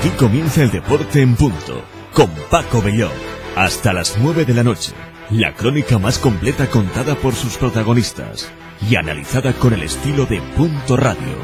Aquí comienza el deporte en punto, con Paco Belló. Hasta las 9 de la noche, la crónica más completa contada por sus protagonistas y analizada con el estilo de Punto Radio.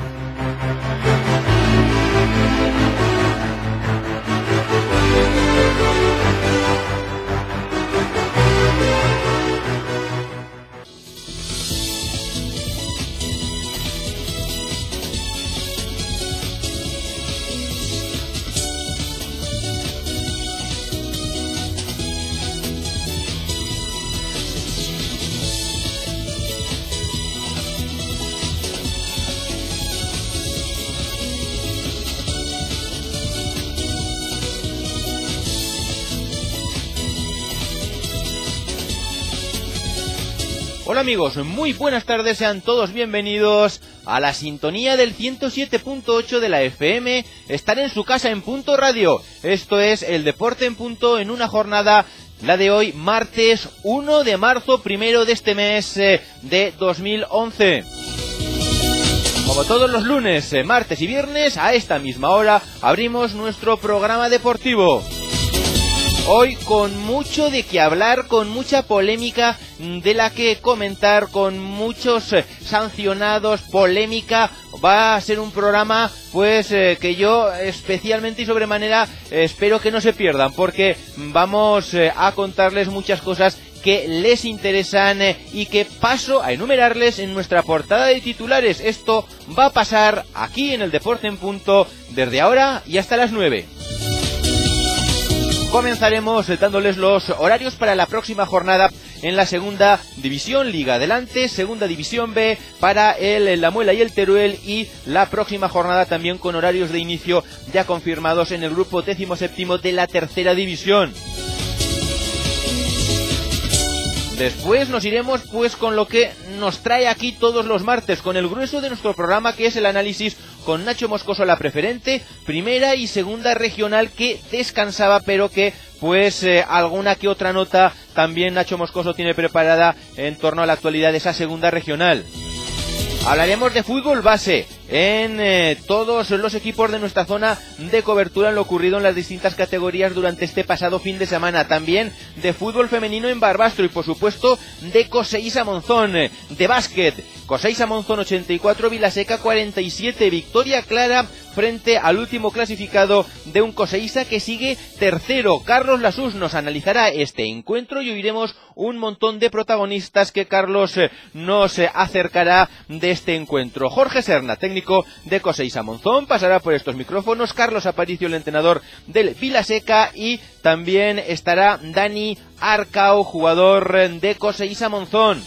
Hola amigos, muy buenas tardes, sean todos bienvenidos a la sintonía del 107.8 de la FM. Están en su casa en Punto Radio. Esto es el deporte en punto en una jornada, la de hoy, martes 1 de marzo, primero de este mes de 2011. Como todos los lunes, martes y viernes, a esta misma hora, abrimos nuestro programa deportivo. Hoy con mucho de qué hablar, con mucha polémica de la que comentar, con muchos sancionados, polémica. Va a ser un programa pues que yo especialmente y sobremanera espero que no se pierdan, porque vamos a contarles muchas cosas que les interesan y que paso a enumerarles en nuestra portada de titulares. Esto va a pasar aquí en el Deporte en Punto desde ahora y hasta las 9. Comenzaremos dándoles los horarios para la próxima jornada en la segunda división, Liga Adelante, segunda división B para el La Muela y el Teruel, y la próxima jornada también con horarios de inicio ya confirmados en el grupo 17º de la tercera división. Después nos iremos pues con lo que nos trae aquí todos los martes, con el grueso de nuestro programa, que es el análisis con Nacho Moscoso, la preferente, primera y segunda regional, que descansaba, pero que pues alguna que otra nota también Nacho Moscoso tiene preparada en torno a la actualidad de esa segunda regional. Hablaremos de fútbol base en todos los equipos de nuestra zona de cobertura, en lo ocurrido en las distintas categorías durante este pasado fin de semana. También de fútbol femenino en Barbastro y por supuesto de Coseiza Monzón, de básquet. Coseiza Monzón 84, Vilaseca 47, victoria clara frente al último clasificado de un Coseiza que sigue tercero. Carlos Lasús nos analizará este encuentro y oiremos un montón de protagonistas que Carlos nos acercará de este encuentro. Jorge Serna, técnico de Coseiza Monzón, pasará por estos micrófonos. Carlos Aparicio, el entrenador del Vilaseca, y también estará Dani Arcao, jugador de Coseiza Monzón.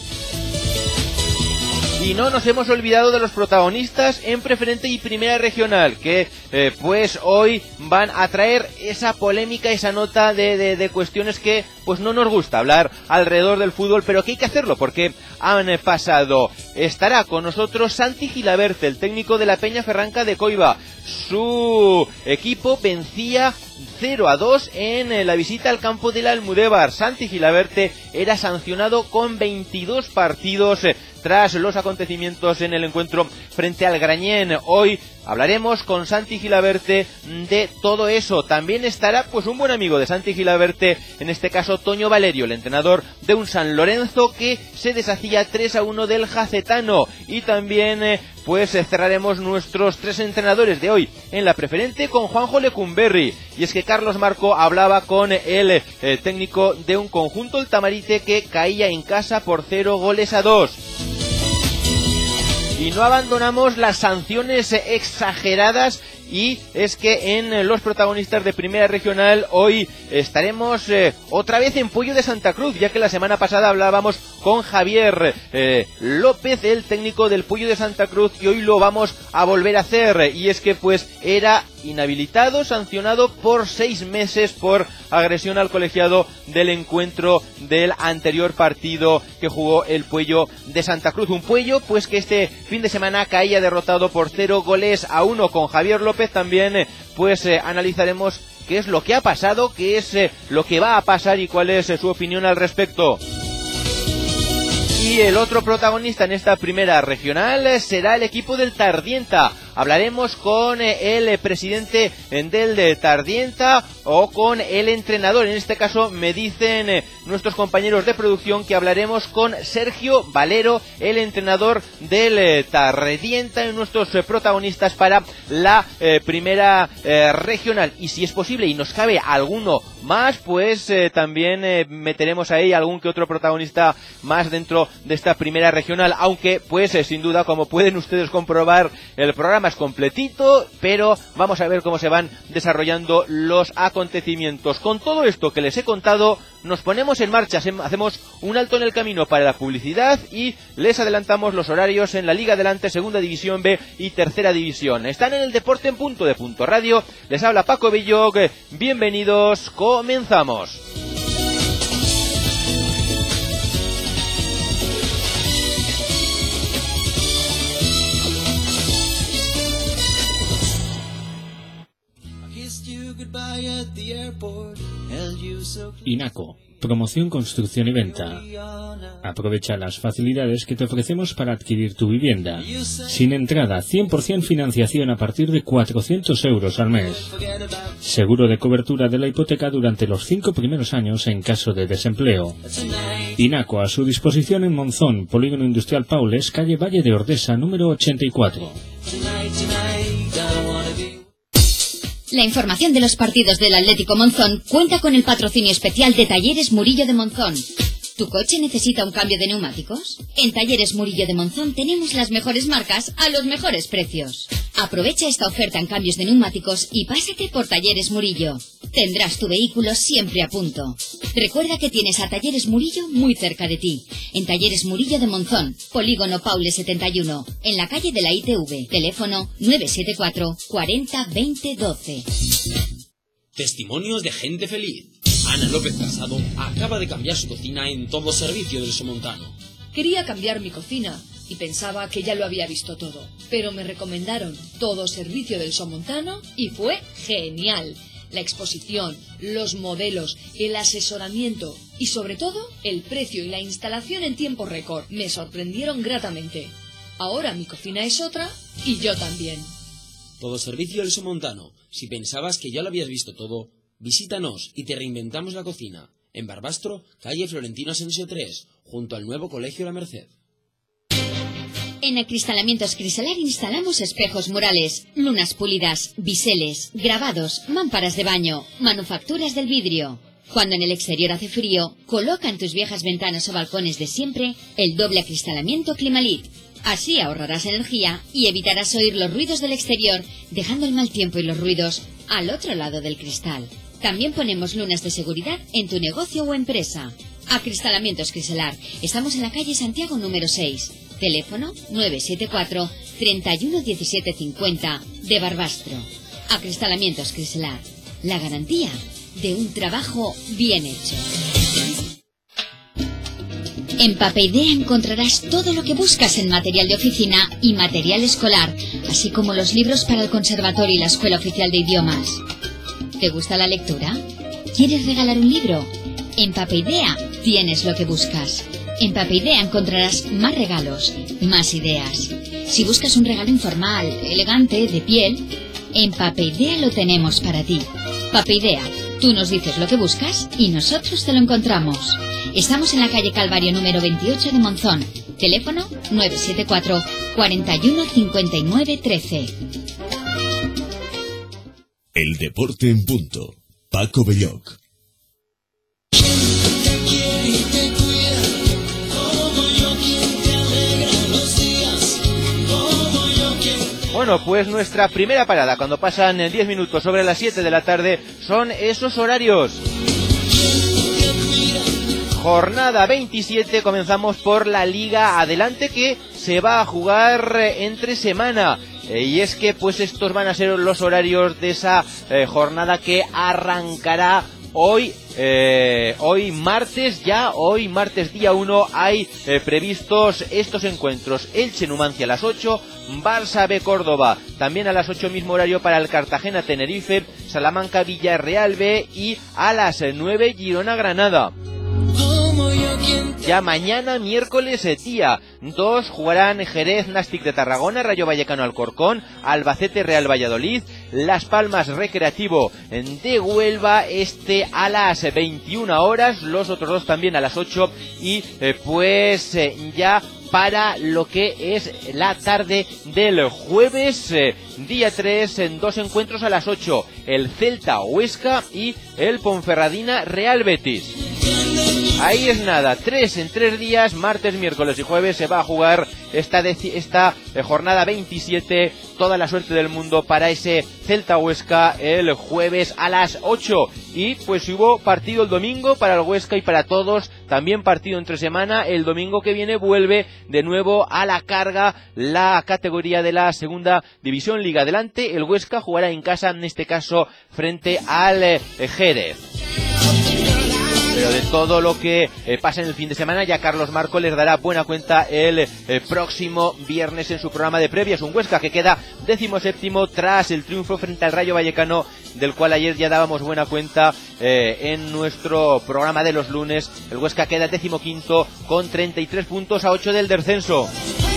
Y no nos hemos olvidado de los protagonistas en preferente y primera regional, que pues hoy van a traer esa polémica, esa nota de cuestiones que pues no nos gusta hablar alrededor del fútbol, pero que hay que hacerlo porque han pasado. Estará con nosotros Santi Gilaberte, el técnico de la Peña Ferranca de Coiba. Su equipo vencía 0-2 en la visita al campo de la Almudévar. Santi Gilaberte era sancionado con 22 partidos tras los acontecimientos en el encuentro frente al Grañén. Hoy hablaremos con Santi Gilaberte de todo eso. También estará pues un buen amigo de Santi Gilaberte, en este caso Toño Valerio, el entrenador de un San Lorenzo que se deshacía 3-1 del Jacetano. Y también pues cerraremos nuestros tres entrenadores de hoy en la preferente con Juanjo Lecumberri. Y es que Carlos Marco hablaba con el técnico de un conjunto, el Tamarite, que caía en casa por 0-2. Y no abandonamos las sanciones exageradas, y es que en los protagonistas de primera regional hoy estaremos otra vez en Puello de Santa Cruz, ya que la semana pasada hablábamos con Javier López, el técnico del Puello de Santa Cruz, y hoy lo vamos a volver a hacer. Y es que pues era inhabilitado, sancionado por 6 meses por agresión al colegiado del encuentro del anterior partido que jugó el Puello de Santa Cruz. Un Puello pues que este fin de semana caía derrotado por 0-1. Con Javier López también pues analizaremos qué es lo que ha pasado, qué es lo que va a pasar y cuál es su opinión al respecto. Y el otro protagonista en esta primera regional será el equipo del Tardienta. hablaremos con el presidente del Tardienta o con el entrenador. En este caso me dicen nuestros compañeros de producción que hablaremos con Sergio Valero, el entrenador del Tardienta, y nuestros protagonistas para la primera regional. Y si es posible y nos cabe alguno más, pues también meteremos ahí algún que otro protagonista más dentro de esta primera regional, aunque pues sin duda, como pueden ustedes comprobar, el programa es completito, pero vamos a ver cómo se van desarrollando los acontecimientos. Con todo esto que les he contado, nos ponemos en marcha, hacemos un alto en el camino para la publicidad y les adelantamos los horarios en la Liga Adelante, Segunda División B y Tercera División. Están en el Deporte en Punto de Punto Radio, les habla Paco Belloc, bienvenidos, comenzamos. Inaco, promoción, construcción y venta. Aprovecha las facilidades que te ofrecemos para adquirir tu vivienda. Sin entrada, 100% financiación a partir de 400 euros al mes. Seguro de cobertura de la hipoteca durante los 5 primeros años en caso de desempleo. Inaco, a su disposición en Monzón, Polígono Industrial Paules, calle Valle de Ordesa, número 84. La información de los partidos del Atlético Monzón cuenta con el patrocinio especial de Talleres Murillo de Monzón. ¿Tu coche necesita un cambio de neumáticos? En Talleres Murillo de Monzón tenemos las mejores marcas a los mejores precios. Aprovecha esta oferta en cambios de neumáticos y pásate por Talleres Murillo. Tendrás tu vehículo siempre a punto. Recuerda que tienes a Talleres Murillo muy cerca de ti. En Talleres Murillo de Monzón, Polígono Paule 71, en la calle de la ITV. Teléfono 974 40 20 12. Testimonios de gente feliz. Ana López Casado acaba de cambiar su cocina en Todo Servicio del Somontano. Quería cambiar mi cocina y pensaba que ya lo había visto todo, pero me recomendaron Todo Servicio del Somontano y fue genial. La exposición, los modelos, el asesoramiento y sobre todo el precio y la instalación en tiempo récord me sorprendieron gratamente. Ahora mi cocina es otra y yo también. Todo Servicio del Somontano. Si pensabas que ya lo habías visto todo, visítanos y te reinventamos la cocina. En Barbastro, calle Florentino Asensio 3, junto al nuevo Colegio La Merced. En Acristalamientos Crisalar instalamos espejos murales, lunas pulidas, biseles, grabados, mámparas de baño, manufacturas del vidrio. Cuando en el exterior hace frío, coloca en tus viejas ventanas o balcones de siempre el doble acristalamiento Climalit. Así ahorrarás energía y evitarás oír los ruidos del exterior, dejando el mal tiempo y los ruidos al otro lado del cristal. También ponemos lunas de seguridad en tu negocio o empresa. Acristalamientos Crisalar. Estamos en la calle Santiago número 6. Teléfono 974 31 17 50 de Barbastro. Acristalamientos Crisalar. La garantía de un trabajo bien hecho. En Papeidea encontrarás todo lo que buscas en material de oficina y material escolar, así como los libros para el conservatorio y la Escuela Oficial de Idiomas. ¿Te gusta la lectura? ¿Quieres regalar un libro? En Papeidea tienes lo que buscas. En Papeidea encontrarás más regalos, más ideas. Si buscas un regalo informal, elegante, de piel, en Papeidea lo tenemos para ti. Papeidea, tú nos dices lo que buscas y nosotros te lo encontramos. Estamos en la calle Calvario número 28 de Monzón. Teléfono 974 41 59 13. El deporte en punto. Paco Belloc. Bueno, pues nuestra primera parada, cuando pasan 10 minutos sobre las 7 de la tarde, son esos horarios. Jornada 27, comenzamos por la Liga Adelante, que se va a jugar entre semana. Y es que pues estos van a ser los horarios de esa jornada que arrancará hoy martes día 1, hay previstos estos encuentros. Elche Numancia a las 8, Barça B Córdoba también a las 8, mismo horario para el Cartagena Tenerife, Salamanca Villarreal B, y a las 9 Girona Granada. ya mañana, miércoles, día 2, jugarán Jerez Nàstic de Tarragona, Rayo Vallecano Alcorcón, Albacete Real Valladolid, Las Palmas Recreativo de Huelva, a las 21 horas, los otros dos también a las 8 y ya para lo que es la tarde del jueves, día 3, en 2 encuentros a las 8, el Celta Huesca y el Ponferradina Real Betis. Ahí es nada, 3 en 3 días, martes, miércoles y jueves se va a jugar esta jornada 27, toda la suerte del mundo para ese Celta Huesca el jueves a las 8. Y pues hubo partido el domingo para el Huesca y para todos, también partido entre semana. El domingo que viene vuelve de nuevo a la carga la categoría de la segunda división, Liga Adelante. El Huesca jugará en casa, en este caso frente al Jerez. Pero de todo lo que pasa en el fin de semana, ya Carlos Marco les dará buena cuenta el próximo viernes en su programa de previas. Un Huesca que queda 17º tras el triunfo frente al Rayo Vallecano, del cual ayer ya dábamos buena cuenta en nuestro programa de los lunes. El Huesca queda 15º con 33 puntos a 8 del descenso.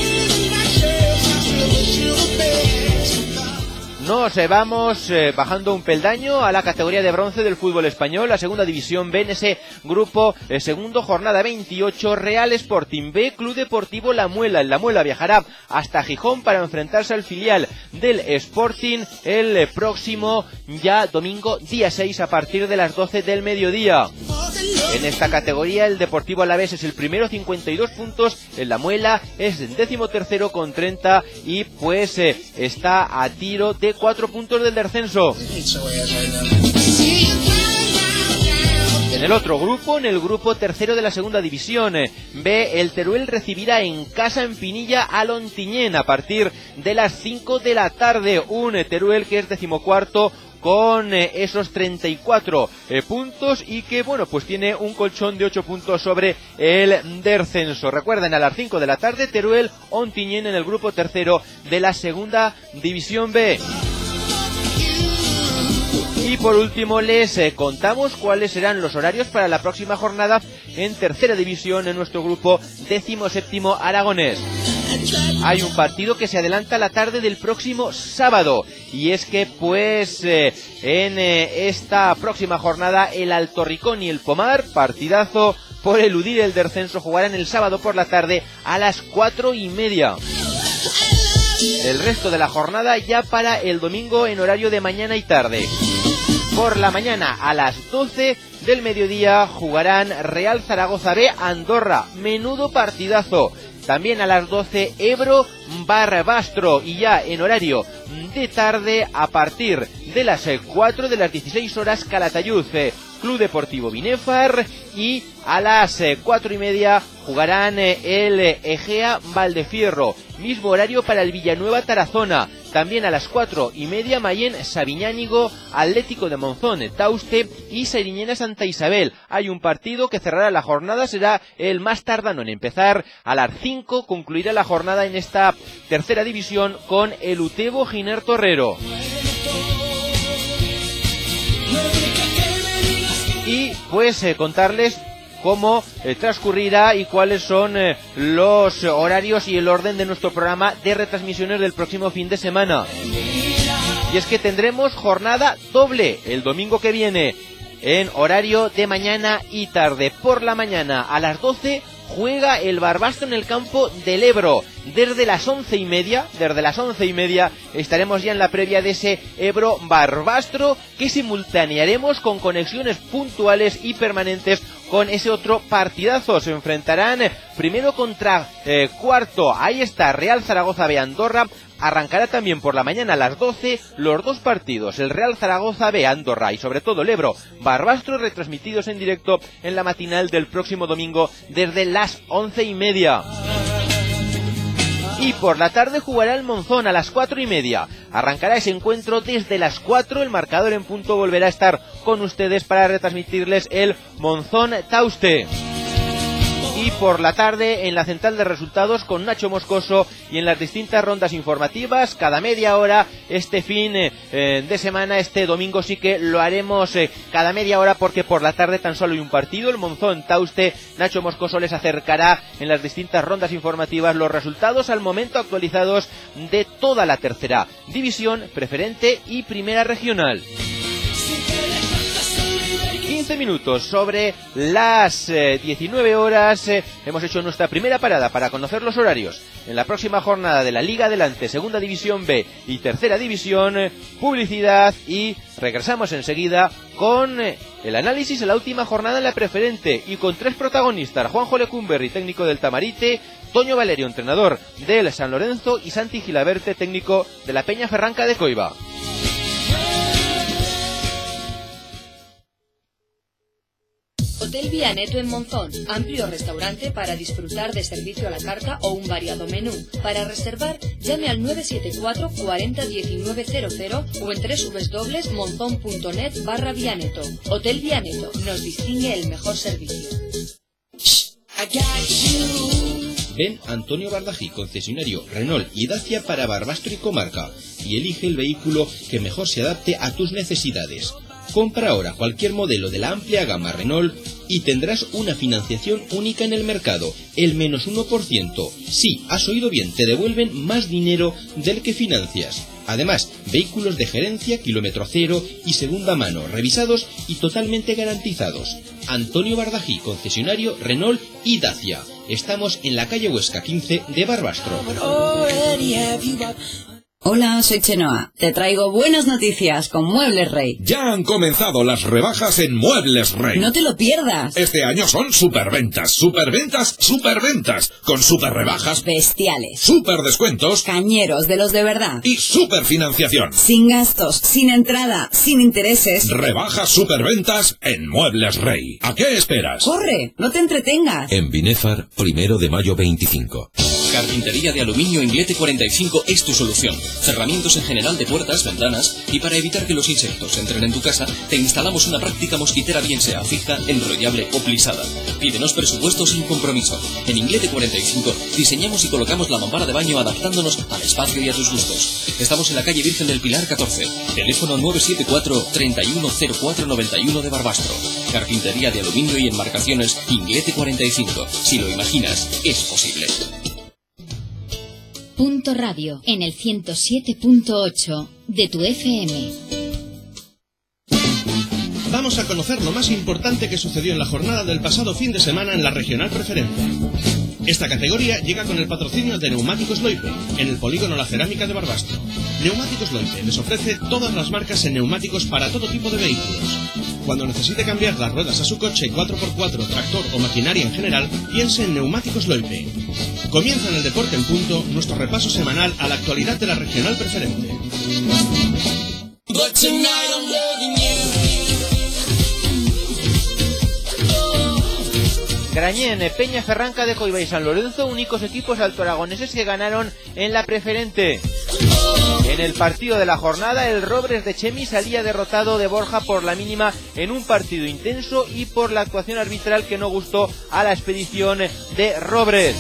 Nos vamos bajando un peldaño a la categoría de bronce del fútbol español, la segunda división B, en ese grupo segundo, jornada 28, Real Sporting B, Club Deportivo La Muela. El La Muela viajará hasta Gijón para enfrentarse al filial del Sporting el próximo ya domingo, día 6, a partir de las 12 del mediodía. En esta categoría el Deportivo Alavés es el primero, 52 puntos, el La Muela es el 13º con 30 y pues está a tiro de 4 puntos del descenso. En el otro grupo, en el grupo tercero de la segunda división B, el Teruel recibirá en casa en Pinilla al Ontinyent a partir de las 5 de la tarde. Un Teruel que es 14º con esos 34 puntos y que pues tiene un colchón de 8 puntos sobre el descenso. Recuerden, a las 5 de la tarde, Teruel Ontinyent en el grupo tercero de la segunda división B. Y por último les contamos cuáles serán los horarios para la próxima jornada en tercera división en nuestro grupo 17º aragonés. Hay un partido que se adelanta a la tarde del próximo sábado y es que en esta próxima jornada el Altorricón y el Pomar, partidazo por eludir el descenso, jugarán el sábado por la tarde a las 4:30. El resto de la jornada ya para el domingo en horario de mañana y tarde. Por la mañana a las 12 del mediodía jugarán Real Zaragoza B Andorra. Menudo partidazo. También a las 12 Ebro Barbastro y ya en horario de tarde a partir de las 4 de las 16 horas Calatayud Club Deportivo Binefar y a las 4:30 jugarán el Egea Valdefierro. Mismo horario para el Villanueva Tarazona. También a las 4:30 Mayén Sabiñánigo, Atlético de Monzón Tauste y Seriñena Santa Isabel. Hay un partido que cerrará la jornada, será el más tardano en empezar. A las 5 concluirá la jornada en esta tercera división con el Utebo Giner Torrero. Y contarles cómo transcurrirá y cuáles son los horarios y el orden de nuestro programa de retransmisiones del próximo fin de semana. Y es que tendremos jornada doble el domingo que viene en horario de mañana y tarde. Por la mañana a las 12 juega el Barbastro en el campo del Ebro. Desde las 11:30 estaremos ya en la previa de ese Ebro Barbastro que simultanearemos con conexiones puntuales y permanentes con ese otro partidazo. Se enfrentarán primero contra cuarto. Ahí está Real Zaragoza B Andorra. Arrancará también por la mañana a las 12 los dos partidos, el Real Zaragoza B Andorra y sobre todo el Ebro Barbastro, retransmitidos en directo en la matinal del próximo domingo desde las 11:30. Y por la tarde jugará el Monzón a las 4:30. Arrancará ese encuentro desde las 4. El marcador en punto volverá a estar con ustedes para retransmitirles el Monzón Tauste. y por la tarde en la central de resultados con Nacho Moscoso y en las distintas rondas informativas cada media hora. Este fin de semana, este domingo sí que lo haremos cada media hora, porque por la tarde tan solo hay un partido, el Monzón-Tauste. Nacho Moscoso les acercará en las distintas rondas informativas los resultados al momento actualizados de toda la tercera división, preferente y primera regional. 15 minutos sobre las 19 horas. Hemos hecho nuestra primera parada para conocer los horarios en la próxima jornada de la Liga Adelante, Segunda División B y Tercera División. Publicidad y regresamos enseguida con el análisis de la última jornada en la preferente y con tres protagonistas: Juanjo Lecumberri, técnico del Tamarite, Toño Valerio, entrenador del San Lorenzo, y Santi Gilaberte, técnico de la Peñaferranca de Coiba. Hotel Vianeto en Monzón, amplio restaurante para disfrutar de servicio a la carta o un variado menú. Para reservar, llame al 974 40 1900 o en www.monzon.net/Vianeto. Hotel Vianeto, nos distingue el mejor servicio. Ven Antonio Bardají, concesionario Renault y Dacia para Barbastro y comarca, y elige el vehículo que mejor se adapte a tus necesidades. Compra ahora cualquier modelo de la amplia gama Renault y tendrás una financiación única en el mercado, el menos 1%. Sí, has oído bien, te devuelven más dinero del que financias. Además, vehículos de gerencia, kilómetro cero y segunda mano, revisados y totalmente garantizados. Antonio Bardají, concesionario Renault y Dacia. Estamos en la calle Huesca 15 de Barbastro. Hola, soy Chenoa. Te traigo buenas noticias con Muebles Rey. Ya han comenzado las rebajas en Muebles Rey. No te lo pierdas. Este año son superventas, superventas, superventas, con super rebajas bestiales, super descuentos, cañeros de los de verdad y super financiación. Sin gastos, sin entrada, sin intereses. Rebajas superventas en Muebles Rey. ¿A qué esperas? ¡Corre! ¡No te entretengas! En Binefar, 1 de mayo 25. Carpintería de aluminio Inglete 45 es tu solución. Cerramientos en general de puertas, ventanas, y para evitar que los insectos entren en tu casa, te instalamos una práctica mosquitera, bien sea fija, enrollable o plisada. Pídenos presupuesto sin compromiso. En Inglete 45 diseñamos y colocamos la mampara de baño adaptándonos al espacio y a tus gustos. Estamos en la calle Virgen del Pilar 14. Teléfono 974 310491 de Barbastro. Carpintería de aluminio y enmarcaciones Inglete 45. Si lo imaginas, es posible. Punto Radio, en el 107.8 de tu FM. Vamos a conocer lo más importante que sucedió en la jornada del pasado fin de semana en la regional preferente. Esta categoría llega con el patrocinio de Neumáticos Loipe, en el polígono La Cerámica de Barbastro. Neumáticos Loipe les ofrece todas las marcas en neumáticos para todo tipo de vehículos. Cuando necesite cambiar las ruedas a su coche, 4x4, tractor o maquinaria en general, piense en Neumáticos Loipe. Comienza en el Deporte en Punto nuestro repaso semanal a la actualidad de la regional preferente. Grañén, Peñaferranca de Coiba y San Lorenzo, únicos equipos altoaragoneses que ganaron en la preferente. En el partido de la jornada, el Robres de Chemi salía derrotado de Borja por la mínima en un partido intenso y por la actuación arbitral que no gustó a la expedición de Robres.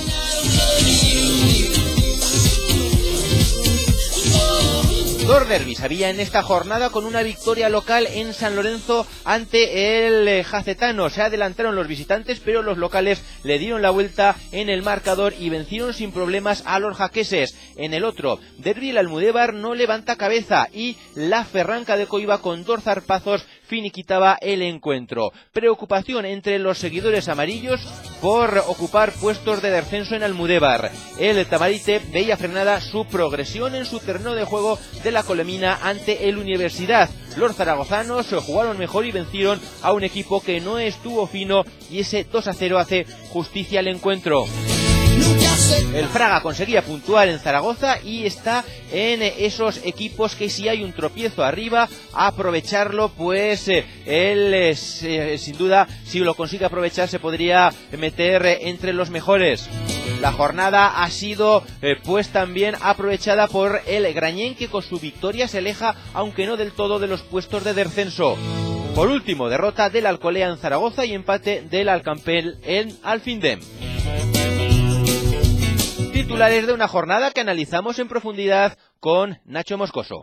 Dos derbis había en esta jornada, con una victoria local en San Lorenzo ante el Jacetano. Se adelantaron los visitantes, pero los locales le dieron la vuelta en el marcador y vencieron sin problemas a los jaqueses. En el otro derbi, el Almudévar no levanta cabeza y la Ferranca de Coiba, con dos zarpazos, finiquitaba el encuentro. Preocupación entre los seguidores amarillos por ocupar puestos de descenso en Almudévar. El Tamarite veía frenada su progresión en su terreno de juego de la Colomina ante el Universidad. Los zaragozanos jugaron mejor y vencieron a un equipo que no estuvo fino, y ese 2-0 hace justicia al encuentro. El Fraga conseguía puntuar en Zaragoza y está en esos equipos que, si hay un tropiezo arriba, aprovecharlo, pues él sin duda, si lo consigue aprovechar, se podría meter entre los mejores. La jornada ha sido pues también aprovechada por el Grañén, que con su victoria se aleja, aunque no del todo, de los puestos de descenso. Por último, derrota del Alcolea en Zaragoza y empate del Alcampel en Alfindem. titulares de una jornada que analizamos en profundidad con Nacho Moscoso.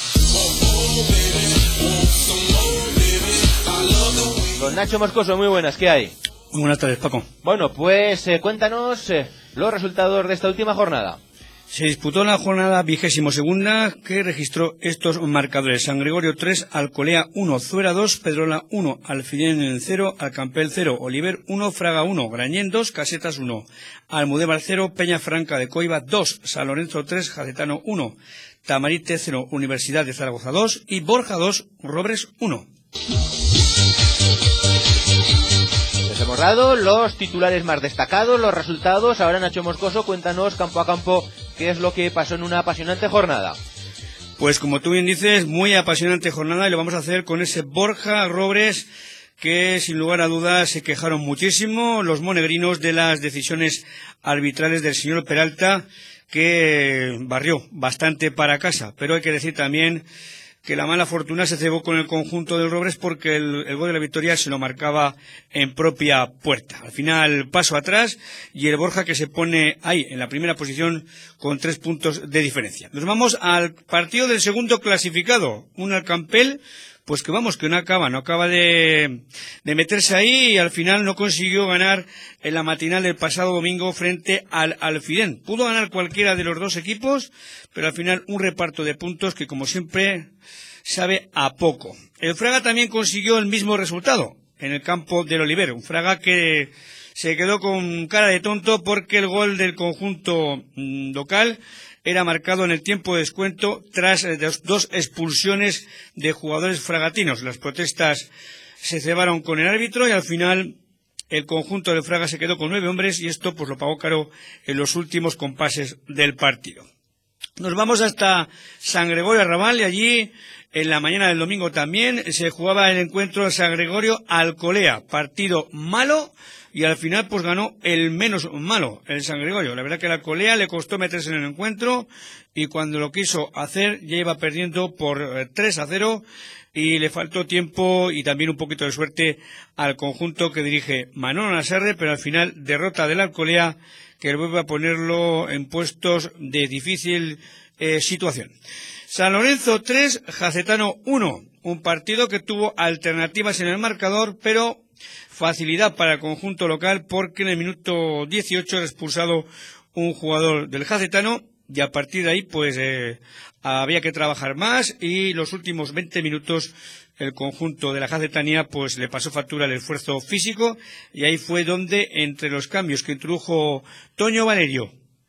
Don Nacho Moscoso, muy buenas, ¿qué hay? Muy buenas tardes, Paco. Bueno, pues cuéntanos los resultados de esta última jornada. Se disputó la jornada 22ª que registró estos marcadores: San Gregorio 3, Alcolea 1, Zuera 2, Pedrola 1, Alfilén 0, Alcampel 0, Oliver 1, Fraga 1, Grañén 2, Casetas 1, Almudévar 0, Peñafranca de Coiba 2, San Lorenzo 3, Jacetano 1, Tamarite 0, Universidad de Zaragoza 2 y Borja 2, Robres 1. Les hemos dado los titulares más destacados, los resultados. Ahora, Nacho Moscoso, cuéntanos campo a campo qué es lo que pasó en una apasionante jornada. Pues como tú bien dices, muy apasionante jornada, y lo vamos a hacer con ese Borja Robres, que sin lugar a dudas se quejaron muchísimo los monegrinos de las decisiones arbitrales del señor Peralta, que barrió bastante para casa. Pero hay que decir también que la mala fortuna se cebó con el conjunto del Robres, porque el gol de la victoria se lo marcaba en propia puerta. Al final, paso atrás, y el Borja que se pone ahí, en la primera posición, con 3 puntos de diferencia. Nos vamos al partido del segundo clasificado, un Alcampel, pues que vamos, que no acaba de meterse ahí, y al final no consiguió ganar en la matinal del pasado domingo frente al Alfilén. Pudo ganar cualquiera de los dos equipos, pero al final un reparto de puntos que, como siempre, sabe a poco. El Fraga también consiguió el mismo resultado en el campo del Oliver, un Fraga que se quedó con cara de tonto porque el gol del conjunto local era marcado en el tiempo de descuento tras 2 expulsiones de jugadores fragatinos. Las protestas se cebaron con el árbitro y al final el conjunto de Fraga se quedó con 9 hombres, y esto pues lo pagó caro en los últimos compases del partido. Nos vamos hasta San Gregorio Arrabal, y allí en la mañana del domingo también se jugaba el encuentro de San Gregorio Alcolea. Partido malo, y al final pues ganó el menos malo, el San Gregorio. La verdad que la Alcolea le costó meterse en el encuentro, y cuando lo quiso hacer ya iba perdiendo por 3-0, y le faltó tiempo y también un poquito de suerte al conjunto que dirige Manolo Nasserre, pero al final derrota del Alcolea, que vuelve a ponerlo en puestos de difícil situación. San Lorenzo 3, Jacetano 1, un partido que tuvo alternativas en el marcador, pero facilidad para el conjunto local, porque en el minuto 18 era expulsado un jugador del Jacetano, y a partir de ahí pues había que trabajar más, y los últimos 20 minutos el conjunto de la Jacetanía pues le pasó factura el esfuerzo físico, y ahí fue donde, entre los cambios que introdujo Toño Valerio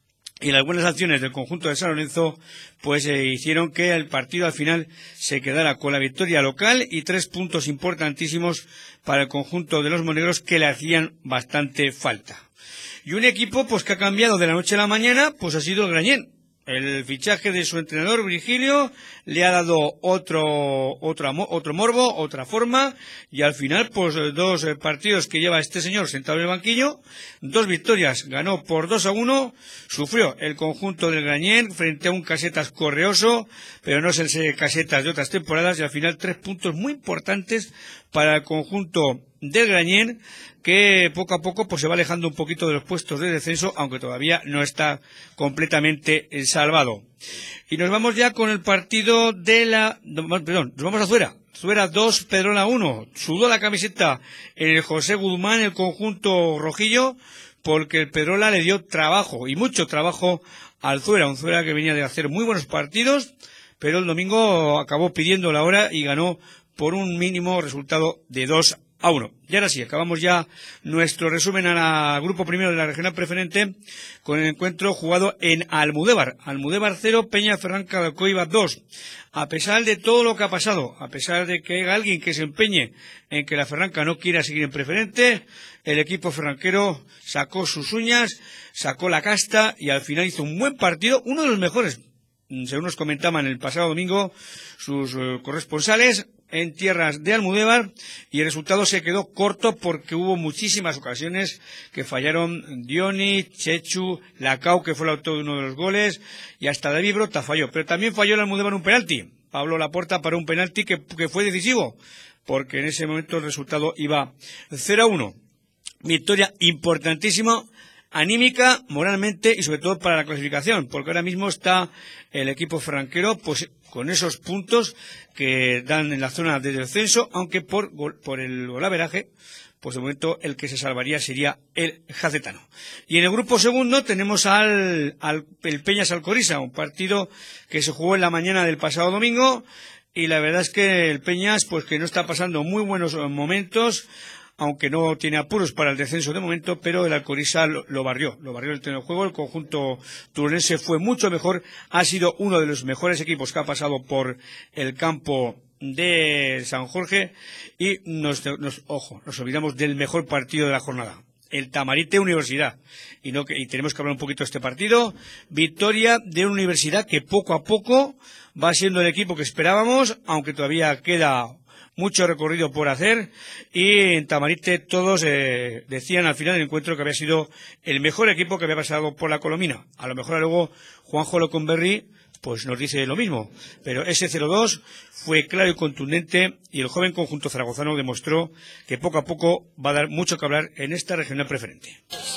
y las buenas acciones del conjunto de San Lorenzo, pues hicieron que el partido al final se quedara con la victoria local y 3 puntos importantísimos para el conjunto de los monegros, que le hacían bastante falta. Y un equipo pues que ha cambiado de la noche a la mañana, pues ha sido el Grañén. El fichaje de su entrenador Virgilio le ha dado otro morbo, otra forma, y al final pues 2 partidos que lleva este señor sentado en el banquillo, 2 victorias, ganó por 2-1, sufrió el conjunto del Grañén frente a un Casetas correoso, pero no es el Casetas de otras temporadas, y al final 3 puntos muy importantes para el conjunto del Grañén, que poco a poco pues se va alejando un poquito de los puestos de descenso, aunque todavía no está completamente salvado. Y nos vamos ya con el partido nos vamos a Zuera. Zuera 2, Pedrola 1. Sudó la camiseta en el José Guzmán, el conjunto rojillo, porque el Pedrola le dio trabajo, y mucho trabajo, al Zuera. Un Zuera que venía de hacer muy buenos partidos, pero el domingo acabó pidiendo la hora y ganó por un mínimo resultado de 2-1. Y ahora sí, acabamos ya nuestro resumen al grupo primero de la regional preferente con el encuentro jugado en Almudévar. Almudévar 0, Peñafranca de Coiba 2. A pesar de todo lo que ha pasado, a pesar de que haya alguien que se empeñe en que la Ferranca no quiera seguir en preferente, el equipo ferranquero sacó sus uñas, sacó la casta y al final hizo un buen partido, uno de los mejores, según nos comentaban el pasado domingo sus corresponsales en tierras de Almudévar, y el resultado se quedó corto porque hubo muchísimas ocasiones que fallaron Dioni, Chechu, Lacau, que fue el autor de uno de los goles, y hasta David Brota falló. Pero también falló el Almudévar un penalti. Pablo Laporta paró un penalti que fue decisivo, porque en ese momento el resultado iba 0-1. Victoria importantísima anímica, moralmente y sobre todo para la clasificación, porque ahora mismo está el equipo ferranquero pues con esos puntos que dan en la zona de descenso, aunque por el golaveraje, pues de momento el que se salvaría sería el jacetano. Y en el grupo segundo tenemos el Peñas Alcoriza, un partido que se jugó en la mañana del pasado domingo, y la verdad es que el Peñas pues que no está pasando muy buenos momentos, aunque no tiene apuros para el descenso de momento, pero el Alcoriza lo barrió el terreno de juego. El conjunto turonense fue mucho mejor, ha sido uno de los mejores equipos que ha pasado por el campo de San Jorge, y nos olvidamos del mejor partido de la jornada, el Tamarite Universidad, y tenemos que hablar un poquito de este partido. Victoria de una universidad que poco a poco va siendo el equipo que esperábamos, aunque todavía queda mucho recorrido por hacer, y en Tamarite todos decían al final del encuentro que había sido el mejor equipo que había pasado por la Colomina. A lo mejor luego Juanjo Loconberry pues nos dice lo mismo, pero ese 0-2 fue claro y contundente, y el joven conjunto zaragozano demostró que poco a poco va a dar mucho que hablar en esta regional preferente.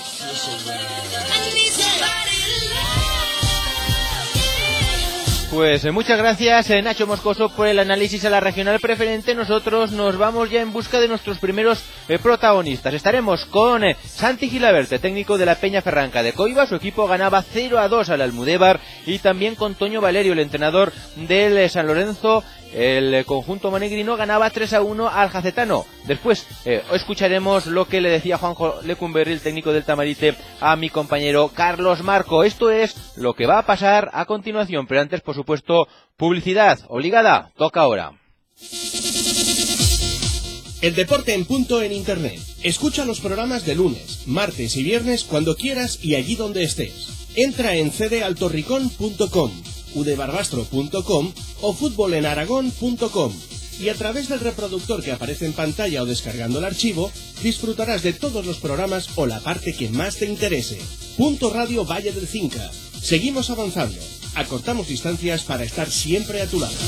Pues muchas gracias, Nacho Moscoso, por el análisis a la regional preferente. Nosotros nos vamos ya en busca de nuestros primeros protagonistas. Estaremos con Santi Gilaberte, técnico de la Peña Ferranca de Coiba. Su equipo ganaba 0-2 al Almudévar, y también con Toño Valerio, el entrenador del San Lorenzo. El conjunto monegrino ganaba 3-1 al jacetano. Después escucharemos lo que le decía Juanjo Lecumberri, el técnico del Tamarite, a mi compañero Carlos Marco. Esto es lo que va a pasar a continuación, pero antes, por supuesto, publicidad obligada. Toca ahora. El deporte en punto en Internet. Escucha los programas de lunes, martes y viernes cuando quieras y allí donde estés. Entra en cdaltorricón.com, udebarbastro.com o futbolenaragón.com, y a través del reproductor que aparece en pantalla o descargando el archivo disfrutarás de todos los programas o la parte que más te interese. Punto Radio Valle del Cinca. Seguimos avanzando. Acortamos distancias para estar siempre a tu lado.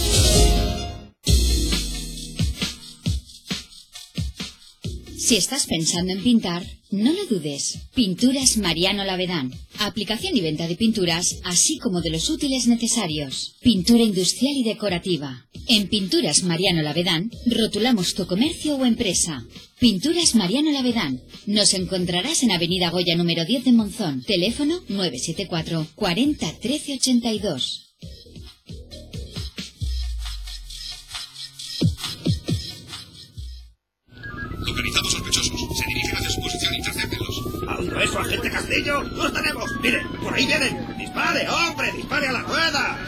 Si estás pensando en pintar, no lo dudes. Pinturas Mariano Lavedán. Aplicación y venta de pinturas, así como de los útiles necesarios. Pintura industrial y decorativa. En Pinturas Mariano Lavedán, rotulamos tu comercio o empresa. Pinturas Mariano Lavedán. Nos encontrarás en Avenida Goya número 10 de Monzón. Teléfono 974 40 13 82. Localizados sospechosos. Se dirigen a disposición. Intercéptenlos. ¿Alto eso, agente Castillo? ¡Los tenemos! ¡Miren! ¡Por ahí vienen! ¡Dispare, hombre! ¡Dispare a la rueda!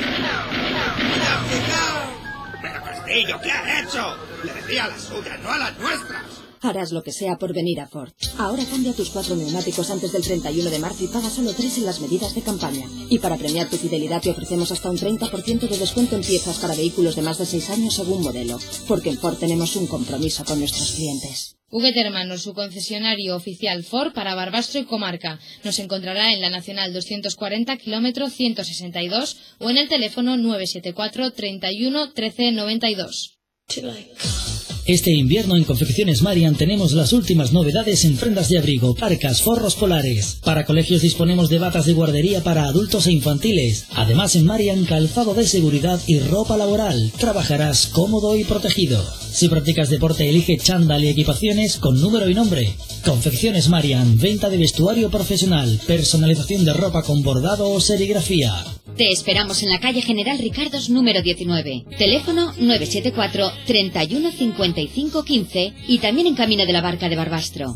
¡Pero Castillo, qué ha hecho! Le decía a las suyas, no a las nuestras. Harás lo que sea por venir a Ford. Ahora cambia tus 4 neumáticos antes del 31 de marzo y paga solo 3 en las medidas de campaña. Y para premiar tu fidelidad te ofrecemos hasta un 30% de descuento en piezas para vehículos de más de 6 años según modelo. Porque en Ford tenemos un compromiso con nuestros clientes. Huguet Hermanos, su concesionario oficial Ford para Barbastro y comarca. Nos encontrará en la Nacional 240, kilómetro 162, o en el teléfono 974 31 13 92. Este invierno en Confecciones Marian tenemos las últimas novedades en prendas de abrigo, parcas, forros polares. Para colegios disponemos de batas de guardería para adultos e infantiles. Además, en Marian, calzado de seguridad y ropa laboral. Trabajarás cómodo y protegido. Si practicas deporte, elige chándal y equipaciones con número y nombre. Confecciones Marian, venta de vestuario profesional, personalización de ropa con bordado o serigrafía. Te esperamos en la calle General Ricardos número 19. Teléfono 974 31 55 15 y también en Camino de la Barca de Barbastro.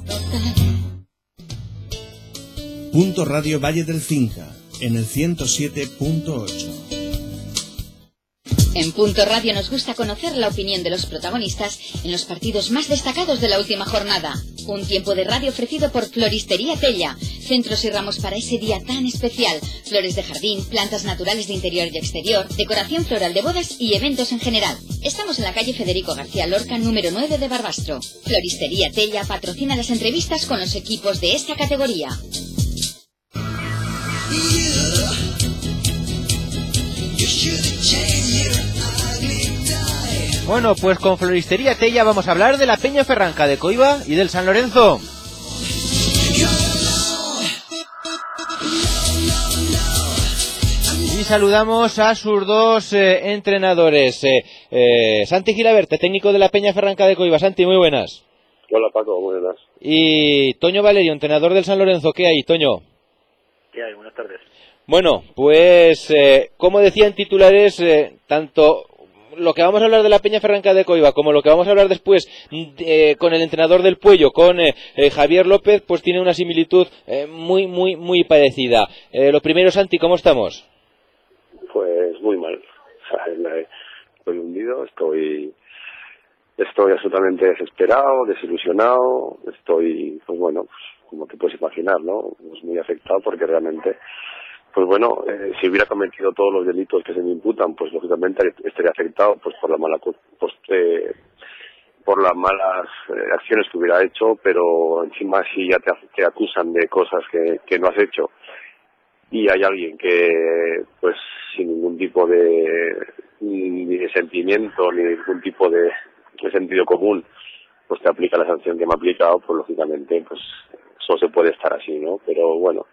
Punto Radio Valle del Cinca, en el 107.8. En Punto Radio nos gusta conocer la opinión de los protagonistas en los partidos más destacados de la última jornada. Un tiempo de radio ofrecido por Floristería Tella, centros y ramos para ese día tan especial, flores de jardín, plantas naturales de interior y exterior, decoración floral de bodas y eventos en general. Estamos en la calle Federico García Lorca, número 9 de Barbastro. Floristería Tella patrocina las entrevistas con los equipos de esta categoría. Bueno, pues con Floristería Tella vamos a hablar de la Peña Ferranca de Coiba y del San Lorenzo. y saludamos a sus dos entrenadores. Santi Gilaberte, técnico de la Peña Ferranca de Coiba. Santi, muy buenas. Hola Paco, muy buenas. Y Toño Valerio, entrenador del San Lorenzo. ¿Qué hay, Toño? ¿Qué hay? Buenas tardes. Bueno, pues como decía en titulares, tanto lo que vamos a hablar de la Peña Ferranca de Coiba como lo que vamos a hablar después con el entrenador del Puello, con Javier López, pues tiene una similitud muy parecida. Lo primero, Santi, ¿cómo estamos? Pues muy mal. Estoy hundido, estoy absolutamente desesperado, desilusionado, estoy, pues bueno, pues, como te puedes imaginar, ¿no? Pues muy afectado porque realmente, pues bueno, si hubiera cometido todos los delitos que se me imputan, pues lógicamente estaría afectado pues por las malas acciones que hubiera hecho, pero encima si ya te acusan de cosas que no has hecho y hay alguien que pues sin ningún tipo ni de sentimiento ni ningún tipo de sentido común pues te aplica la sanción que me ha aplicado, pues lógicamente pues eso se puede estar así, ¿no? Pero bueno,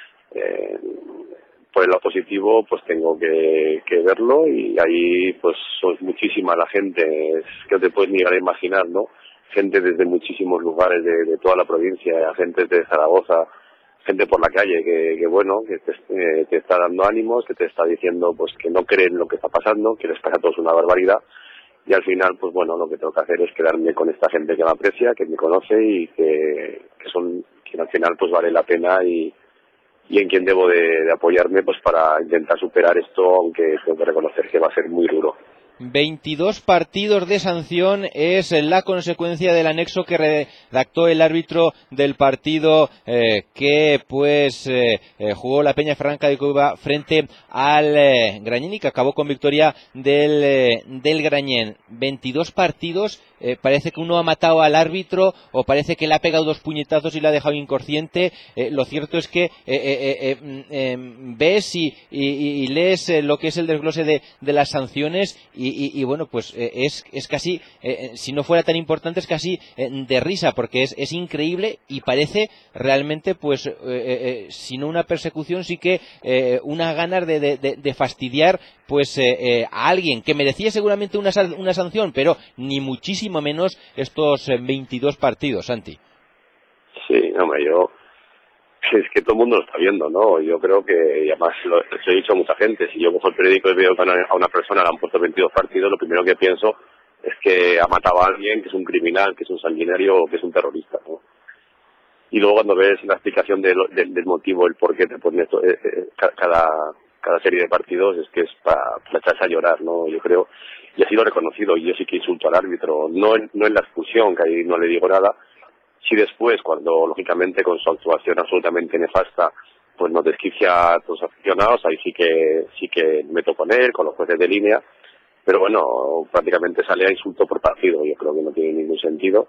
por el lado positivo pues tengo que verlo, y ahí pues sois muchísima la gente, es que no te puedes ni llegar a imaginar, ¿no? Gente desde muchísimos lugares de toda la provincia, gente de Zaragoza, gente por la calle que bueno, que te está dando ánimos, que te está diciendo pues que no creen lo que está pasando, que les pasa a todos una barbaridad, y al final pues bueno, lo que tengo que hacer es quedarme con esta gente que me aprecia, que me conoce y que al final pues vale la pena y en quien debo de apoyarme pues para intentar superar esto, aunque tengo que reconocer que va a ser muy duro. 22 partidos de sanción es la consecuencia del anexo que redactó el árbitro del partido que pues jugó la Peña Ferranca de Coiba frente al Grañén, y que acabó con victoria del Grañén. 22 partidos, parece que uno ha matado al árbitro o parece que le ha pegado 2 puñetazos y le ha dejado inconsciente. Lo cierto es que ves y lees lo que es el desglose de las sanciones y bueno, pues es casi, si no fuera tan importante, es casi de risa, porque es increíble y parece realmente, pues, si no una persecución, sí que una ganas de fastidiar pues a alguien que merecía seguramente una sanción, pero ni muchísimo menos estos 22 partidos, Santi. Sí, hombre, es que todo el mundo lo está viendo, ¿no? Yo creo que, y además lo he dicho a mucha gente, si yo cojo el periódico y veo que a una persona le han puesto 22 partidos, lo primero que pienso es que ha matado a alguien, que es un criminal, que es un sanguinario o que es un terrorista, ¿no? Y luego cuando ves la explicación del motivo, el por qué te ponen cada serie de partidos, es que es para echarse a llorar, ¿no? Yo creo, y así lo he reconocido, y yo sí que insulto al árbitro, no en la expulsión, que ahí no le digo nada. Si después, cuando lógicamente con su actuación absolutamente nefasta, pues nos desquicia a todos los aficionados, ahí sí que meto con él, con los jueces de línea, pero bueno, prácticamente sale a insulto por partido, yo creo que no tiene ningún sentido.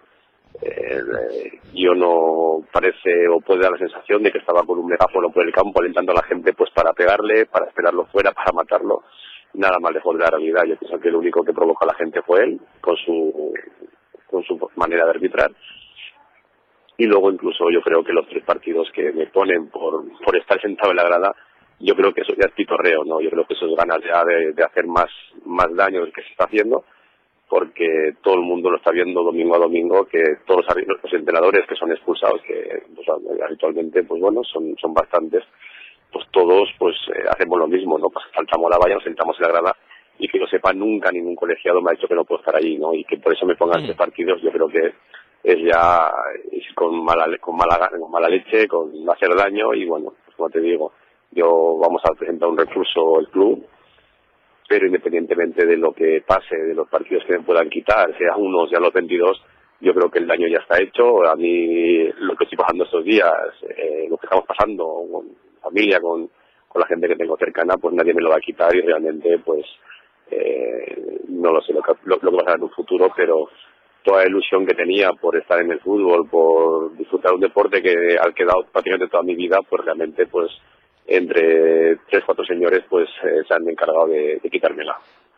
Yo no parece, o puede dar la sensación de que estaba con un megáfono por el campo alentando a la gente pues para pegarle, para esperarlo fuera, para matarlo. Nada más lejos de la realidad. Yo pienso que lo único que provocó a la gente fue él, con su manera de arbitrar. Y luego incluso yo creo que los 3 partidos que me ponen por estar sentado en la grada, yo creo que eso ya es pitorreo, ¿no? Yo creo que eso es ganas ya de hacer más daño del que se está haciendo, porque todo el mundo lo está viendo domingo a domingo, que todos los entrenadores que son expulsados, que pues, habitualmente pues bueno, son bastantes, pues todos pues hacemos lo mismo, ¿no? Pues saltamos la valla, nos sentamos en la grada, y que lo sepa, nunca ningún colegiado me ha dicho que no puedo estar allí, ¿no? Y que por eso me pongan 3 partidos, yo creo que es ya con mala leche, con hacer daño, y bueno, pues como te digo, vamos a presentar un recurso el club, pero independientemente de lo que pase, de los partidos que me puedan quitar, sea unos, sea los 22, yo creo que el daño ya está hecho. A mí lo que estoy pasando estos días, lo que estamos pasando con familia, con la gente que tengo cercana, pues nadie me lo va a quitar, y realmente pues no lo sé lo que va a pasar en un futuro, pero toda la ilusión que tenía por estar en el fútbol, por disfrutar un deporte al que he dado prácticamente toda mi vida, pues realmente pues entre 3-4 señores pues se han encargado de quitármela.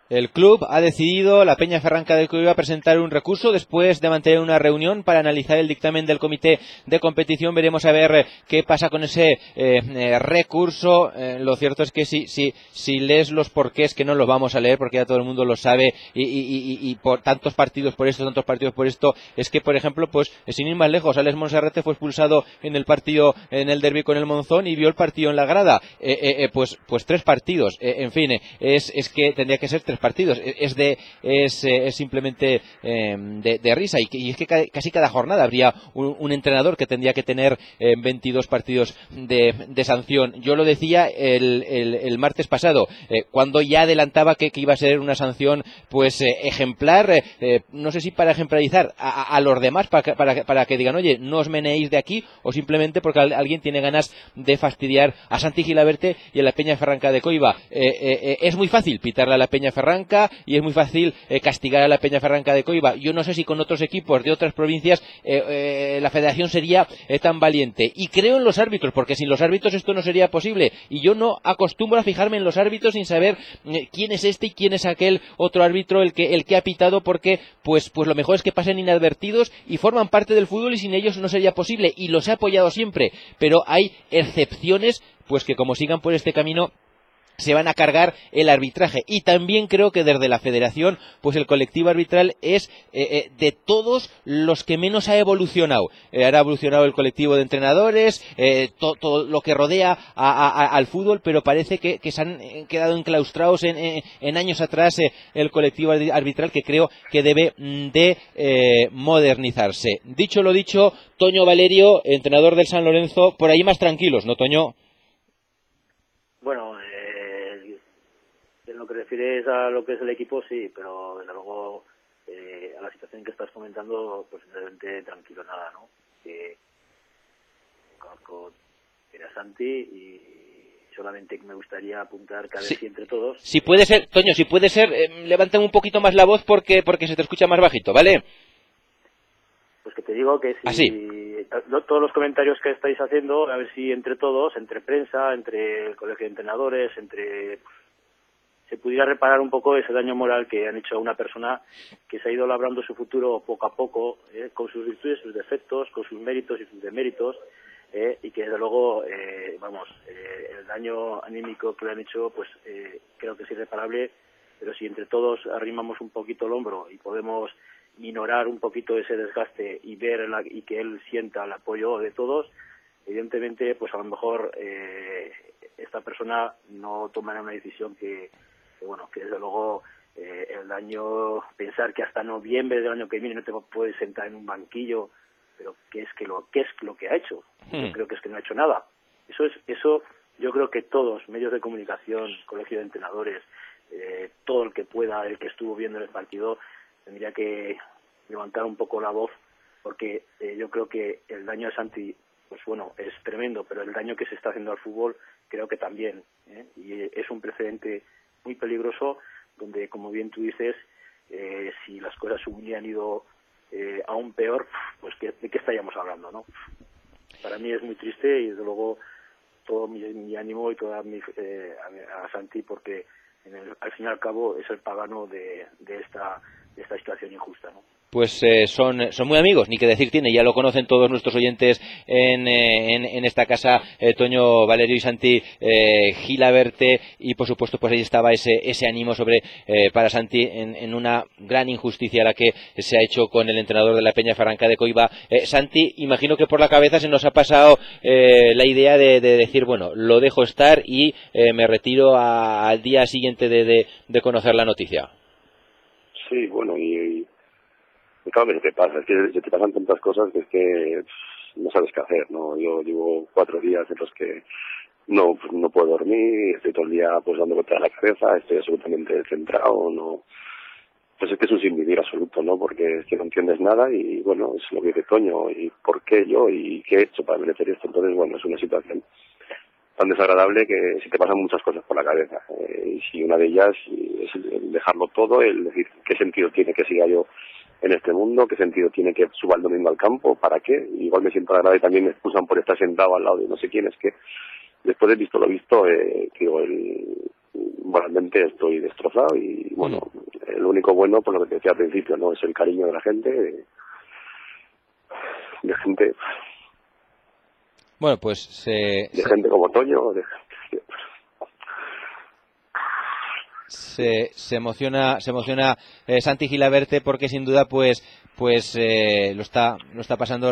El club ha decidido, la Peña Ferranca de Coiba, presentar un recurso después de mantener una reunión para analizar el dictamen del comité de competición. Veremos a ver qué pasa con ese recurso. Lo cierto es que si lees los porqués, que no los vamos a leer porque ya todo el mundo lo sabe, y por tantos partidos por esto, tantos partidos por esto, es que, por ejemplo, pues sin ir más lejos, Alex Monserrate fue expulsado en el partido, en el derbi con el Monzón, y vio el partido en la grada. Pues 3 partidos. En fin, es que tendría que ser 3 partidos, es simplemente de risa, y es que casi cada jornada habría un entrenador que tendría que tener 22 partidos de sanción. Yo lo decía el martes pasado, cuando ya adelantaba que iba a ser una sanción pues ejemplar, no sé si para ejemplarizar a los demás, para que digan, oye, no os meneéis de aquí, o simplemente porque alguien tiene ganas de fastidiar a Santi Gilaberte y a la Peña Ferranca de Coiba. Es muy fácil pitarle a la Peña Ferranca y es muy fácil castigar a la Peña Ferranca de Coiba. Yo no sé si con otros equipos de otras provincias la federación sería tan valiente, y creo en los árbitros, porque sin los árbitros esto no sería posible, y yo no acostumbro a fijarme en los árbitros sin saber quién es este y quién es aquel otro árbitro el que ha pitado, porque pues lo mejor es que pasen inadvertidos y forman parte del fútbol, y sin ellos no sería posible, y los he apoyado siempre, pero hay excepciones pues que, como sigan por este camino, se van a cargar el arbitraje. Y también creo que desde la federación, pues el colectivo arbitral es de todos los que menos ha evolucionado. Ahora ha evolucionado el colectivo de entrenadores, todo lo que rodea al fútbol, pero parece que se han quedado enclaustrados en años atrás el colectivo arbitral, que creo que debe de modernizarse. Dicho lo dicho, Toño Valerio, entrenador del San Lorenzo, por ahí más tranquilos, ¿no, Toño? Bueno, en lo que refieres a lo que es el equipo, sí, pero desde luego a la situación que estás comentando, pues realmente tranquilo nada, ¿no? Que conozco a Santi y solamente me gustaría apuntar que a ver si entre todos... Si puede ser, Toño, si puede ser, levántame un poquito más la voz porque se te escucha más bajito, ¿vale? Pues que te digo que si todos los comentarios que estáis haciendo, a ver si entre todos, entre prensa, entre el colegio de entrenadores, se pudiera reparar un poco ese daño moral que han hecho a una persona que se ha ido labrando su futuro poco a poco, con sus virtudes, sus defectos, con sus méritos y sus deméritos, y que desde luego, el daño anímico que le han hecho, pues creo que es irreparable, pero si entre todos arrimamos un poquito el hombro y podemos minorar un poquito ese desgaste y ver y que él sienta el apoyo de todos, evidentemente pues a lo mejor esta persona no tomará una decisión que desde luego el daño, pensar que hasta noviembre del año que viene no te puedes sentar en un banquillo, pero ¿qué es lo que ha hecho? Yo creo que es que no ha hecho nada. Eso yo creo que todos, medios de comunicación, colegio de entrenadores, todo el que pueda, el que estuvo viendo el partido, tendría que levantar un poco la voz, porque yo creo que el daño de Santi, pues bueno, es tremendo, pero el daño que se está haciendo al fútbol creo que también, y es un precedente muy peligroso, donde, como bien tú dices, si las cosas hubieran ido aún peor, pues ¿de qué estaríamos hablando, no? Para mí es muy triste, y desde luego todo mi ánimo y toda a Santi, porque al fin y al cabo es el pagano de esta situación injusta, ¿no? Pues son muy amigos, ni que decir tiene, ya lo conocen todos nuestros oyentes en esta casa, Toño Valerio y Santi Gilaberte, y por supuesto pues ahí estaba ese ánimo para Santi en una gran injusticia la que se ha hecho con el entrenador de la Peña Ferranca de Coiba. Santi, imagino que por la cabeza se nos ha pasado la idea de decir, bueno, lo dejo estar y me retiro al día siguiente de conocer la noticia. Sí, bueno, y claro, que te pasa, es que te pasan tantas cosas que es que no sabes qué hacer, ¿no? Yo llevo 4 días en los que no puedo dormir, estoy todo el día pues dando vueltas a la cabeza, estoy absolutamente centrado, no, pues es que es un sinvivir absoluto, ¿no? Porque es que no entiendes nada y bueno, es lo que dice Toño, y por qué yo y qué he hecho para merecer esto. Entonces, bueno, es una situación tan desagradable que se te pasan muchas cosas por la cabeza, y si una de ellas es el dejarlo todo, el decir qué sentido tiene que siga yo en este mundo, qué sentido tiene que suba el domingo al campo, para qué. Igual me siento agradable, también me excusan por estar sentado al lado de no sé quién. Es que después de visto lo visto, digo, moralmente estoy destrozado y bueno, lo único bueno, por lo que te decía al principio, no es el cariño de la gente, de gente. Bueno, pues de gente como Toño, de gente. Se emociona Santi Gilaberte, porque sin duda pues lo está pasando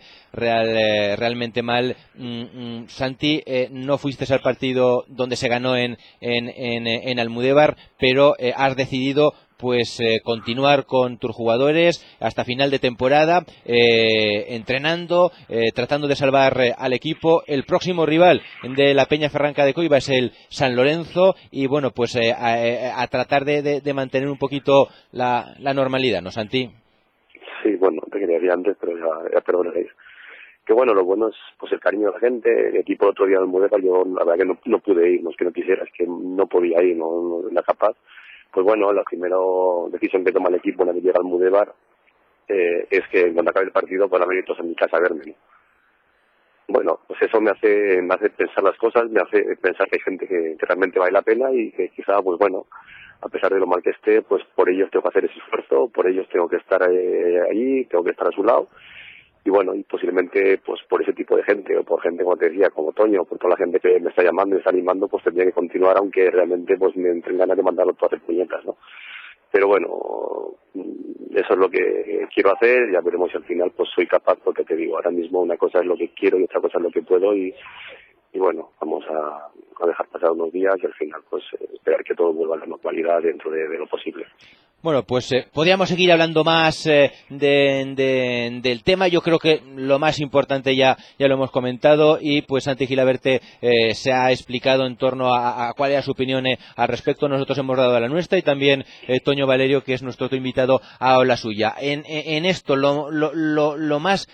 realmente mal. Santi, no fuiste al partido donde se ganó en Almudévar, pero has decidido pues continuar con tus jugadores hasta final de temporada, entrenando, tratando de salvar al equipo. El próximo rival de la Peña Ferranca de Coiba es el San Lorenzo y bueno, pues a tratar de mantener un poquito la normalidad, ¿no, Santi? Sí, bueno, te quería decir antes, pero ya perdonaréis. Que bueno, lo bueno es pues el cariño de la gente. El equipo el otro día de Almudévar, yo la verdad que no pude ir, no es que no quisiera, es que no podía ir, no era capaz. Pues bueno, la primera decisión que toma el equipo en la que llega Almudévar es que cuando acabe el partido puedan venir todos a mi casa a verme, ¿no? Bueno, pues eso me hace pensar las cosas, me hace pensar que hay gente que realmente vale la pena y que quizá, pues bueno, a pesar de lo mal que esté, pues por ellos tengo que hacer ese esfuerzo, por ellos tengo que estar allí, tengo que estar a su lado. Y bueno, y posiblemente pues por ese tipo de gente, o por gente, como te decía, como Toño, por toda la gente que me está llamando y me está animando, pues tendría que continuar, aunque realmente pues me entren ganas de mandarlo todo a hacer puñetas, ¿no? Pero bueno, eso es lo que quiero hacer, ya veremos si al final pues soy capaz, porque te digo, ahora mismo una cosa es lo que quiero y otra cosa es lo que puedo, y bueno, vamos a dejar pasar unos días y al final pues esperar que todo vuelva a la normalidad dentro de lo posible. Bueno, pues podríamos seguir hablando más del tema. Yo creo que lo más importante ya lo hemos comentado y pues Santi Gilaberte se ha explicado en torno a cuál era su opinión al respecto. Nosotros hemos dado la nuestra y también Toño Valerio, que es nuestro otro invitado, ha dado la suya. En esto lo más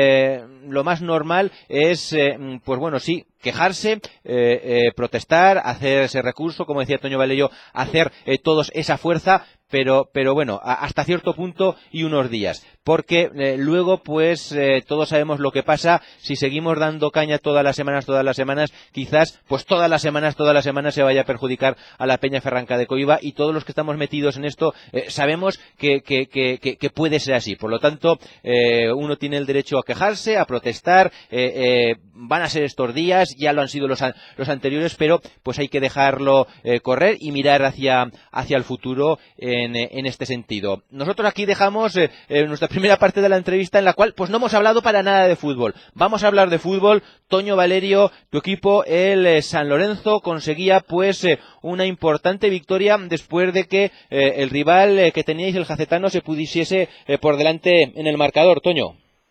normal es pues bueno, sí, quejarse, protestar, hacer ese recurso, como decía Toño Valerio, hacer todos esa fuerza, pero bueno, hasta cierto punto y unos días, porque luego pues todos sabemos lo que pasa si seguimos dando caña todas las semanas, quizás pues todas las semanas se vaya a perjudicar a la Peña Ferranca de Coiba, y todos los que estamos metidos en esto sabemos que puede ser así. Por lo tanto, uno tiene el derecho a quejarse, a protestar, van a ser estos días, ya lo han sido los anteriores, pero pues hay que dejarlo correr y mirar hacia el futuro en este sentido. Nosotros aquí dejamos nuestra primera parte de la entrevista, en la cual pues no hemos hablado para nada de fútbol. Vamos a hablar de fútbol. Toño Valerio, tu equipo, el San Lorenzo, conseguía pues una importante victoria después de que el rival que teníais, el Jacetano, se pusiese por delante en el marcador. Toño.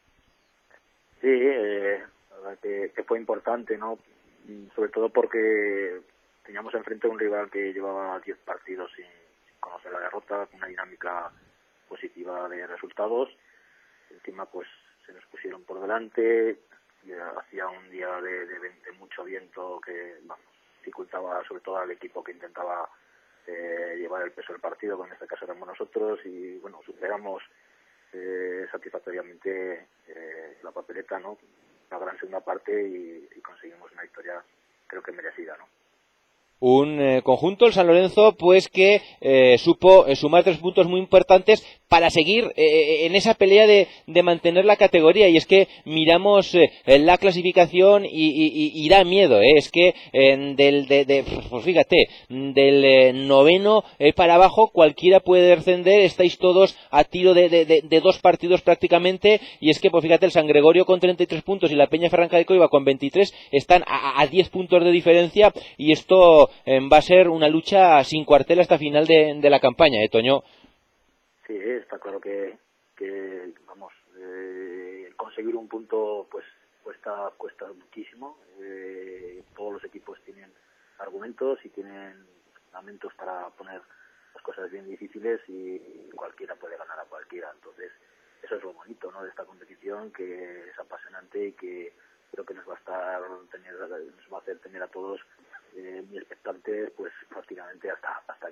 Sí, la verdad que fue importante, ¿no? Sobre todo porque teníamos enfrente a un rival que llevaba 10 partidos sin conocer la derrota, con una dinámica positiva de resultados. Encima pues se nos pusieron por delante, y hacía un día de mucho viento que dificultaba sobre todo al equipo que intentaba llevar el peso del partido, que en este caso éramos nosotros, y bueno, superamos satisfactoriamente la papeleta, ¿no? Una gran segunda parte y conseguimos una victoria creo que merecida, ¿no? Un conjunto, el San Lorenzo, pues que supo sumar 3 puntos muy importantes para seguir en esa pelea de mantener la categoría. Y es que miramos la clasificación y da miedo, es que pues fíjate, del noveno para abajo cualquiera puede descender. Estáis todos a tiro de 2 partidos prácticamente, y es que pues fíjate, el San Gregorio con 33 puntos y la Peña Ferranca de Coiba con 23 están a 10 puntos de diferencia, y esto va a ser una lucha sin cuartel hasta final de la campaña, Toño. Sí, está claro que vamos, conseguir un punto pues cuesta muchísimo. Todos los equipos tienen argumentos y tienen fundamentos para poner las cosas bien difíciles, y cualquiera puede ganar a cualquiera. Entonces eso es lo bonito, ¿no?, de esta competición, que es apasionante y que creo que nos va a hacer tener a todos muy expectantes, pues prácticamente hasta que esté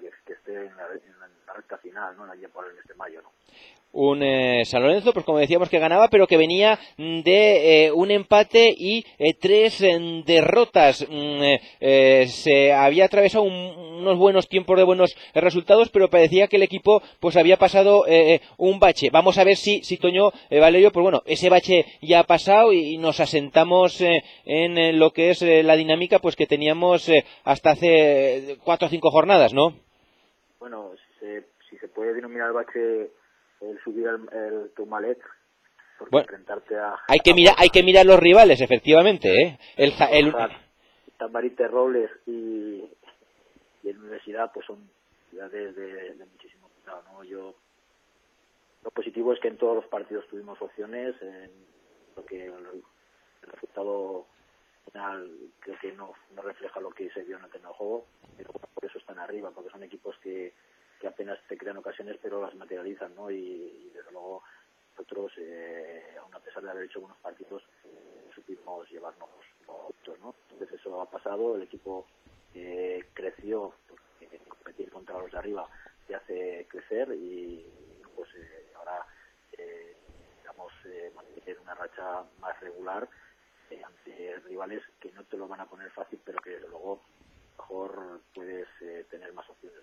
en la recta final, ¿no? Allí por el mes de mayo, ¿no? Un San Lorenzo, pues como decíamos, que ganaba, pero que venía de un empate y 3 derrotas. Se había atravesado unos buenos tiempos de buenos resultados, pero parecía que el equipo pues había pasado un bache. Vamos a ver si Toño Valerio, pues bueno, ese bache ya ha pasado y nos asentamos en lo que es la dinámica pues que teníamos hasta hace 4 o 5 jornadas, ¿no? Bueno, si se puede denominar el bache el subir el Tourmalet, porque bueno, enfrentarte a... Hay que mirar los rivales, efectivamente, ¿eh? Tambarite, Robles y la Universidad, pues son ciudades de muchísimo cuidado, ¿no? Lo positivo es que en todos los partidos tuvimos opciones, lo que el resultado final creo que no refleja lo que se vio en el terreno de juego, pero por eso están arriba, porque son equipos que apenas te crean ocasiones pero las materializan, ¿no? Y desde luego nosotros, aún a pesar de haber hecho buenos partidos, supimos llevarnos otros, ¿no? Entonces eso ha pasado, el equipo creció, porque competir contra los de arriba te hace crecer y pues ahora digamos mantener una racha más regular ante rivales que no te lo van a poner fácil, pero que desde luego mejor puedes tener más opciones.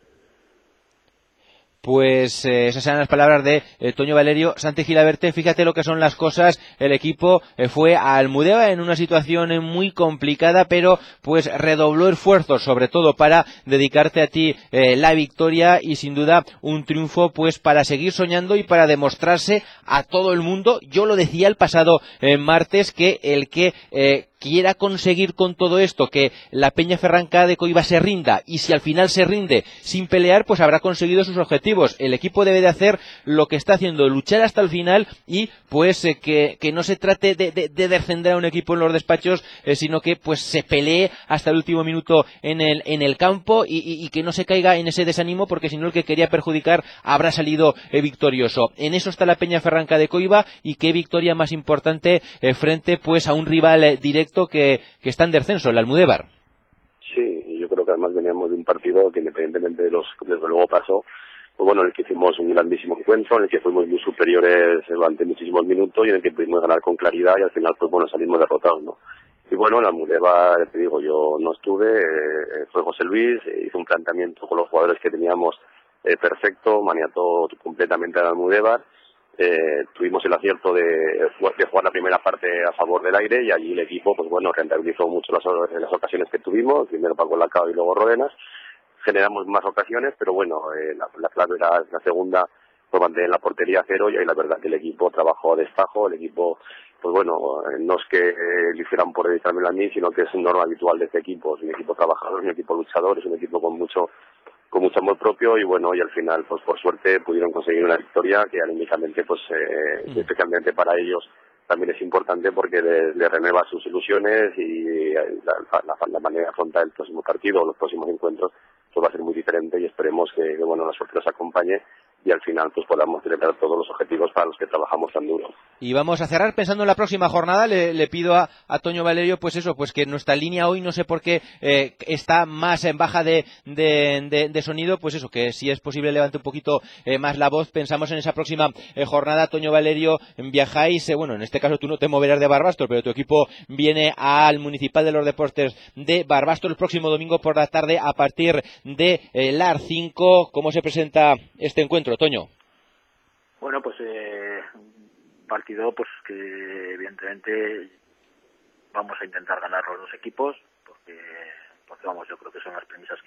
Pues esas eran las palabras de Toño Valerio. Santi Gilaberte, fíjate lo que son las cosas. El equipo fue a Almudévar en una situación muy complicada, pero pues redobló esfuerzos, sobre todo para dedicarte a ti la victoria y sin duda un triunfo pues para seguir soñando y para demostrarse a todo el mundo. Yo lo decía el pasado martes, que el que quiera conseguir con todo esto que la Peña Ferranca de Coiba se rinda, y si al final se rinde sin pelear, pues habrá conseguido sus objetivos. El equipo debe de hacer lo que está haciendo, luchar hasta el final, y pues que no se trate de descender a un equipo en los despachos, sino que pues se pelee hasta el último minuto en el campo y que no se caiga en ese desánimo, porque si no el que quería perjudicar habrá salido victorioso. En eso está la Peña Ferranca de Coiba, y qué victoria más importante frente pues a un rival directo que está en descenso, el Almudévar. Sí, yo creo que además veníamos de un partido que, independientemente de los que desde luego pasó, pues bueno, en el que hicimos un grandísimo encuentro, en el que fuimos muy superiores durante muchísimos minutos y en el que pudimos ganar con claridad, y al final pues bueno, salimos derrotados, ¿no? Y bueno, en Almudévar, te digo, yo no estuve, fue José Luis, hizo un planteamiento con los jugadores que teníamos perfecto, maniató completamente al Almudévar. Tuvimos el acierto de jugar la primera parte a favor del aire, y allí el equipo pues bueno, rentabilizó mucho las ocasiones que tuvimos, primero Paco Lacao y luego Rodenas. Generamos más ocasiones, pero bueno, la clave era la segunda, pues mantener la portería a cero, y ahí la verdad que el equipo trabajó a destajo. El equipo, pues bueno, no es que lo hicieran por dedicármelo a mí, sino que es un norma habitual de este equipo. Es un equipo trabajador, es un equipo luchador, es un equipo con mucho amor propio, y bueno, y al final pues por suerte pudieron conseguir una victoria que anímicamente pues especialmente para ellos también es importante, porque le renueva sus ilusiones, y la manera de afrontar el próximo partido o los próximos encuentros pues va a ser muy diferente, y esperemos que bueno, la suerte los acompañe y al final pues podamos celebrar todos los objetivos para los que trabajamos tan duro. Y vamos a cerrar pensando en la próxima jornada. Le pido a Toño Valerio pues eso, pues que nuestra línea hoy no sé por qué está más en baja de sonido, pues eso, que si es posible levante un poquito más la voz. Pensamos en esa próxima jornada. Toño Valerio, viajáis, bueno, en este caso tú no te moverás de Barbastro, pero tu equipo viene al Municipal de los Deportes de Barbastro el próximo domingo por la tarde a partir de las 5. ¿Cómo se presenta este encuentro, Toño? Bueno, pues un partido pues que evidentemente vamos a intentar ganar los dos equipos, porque vamos, yo creo que son las premisas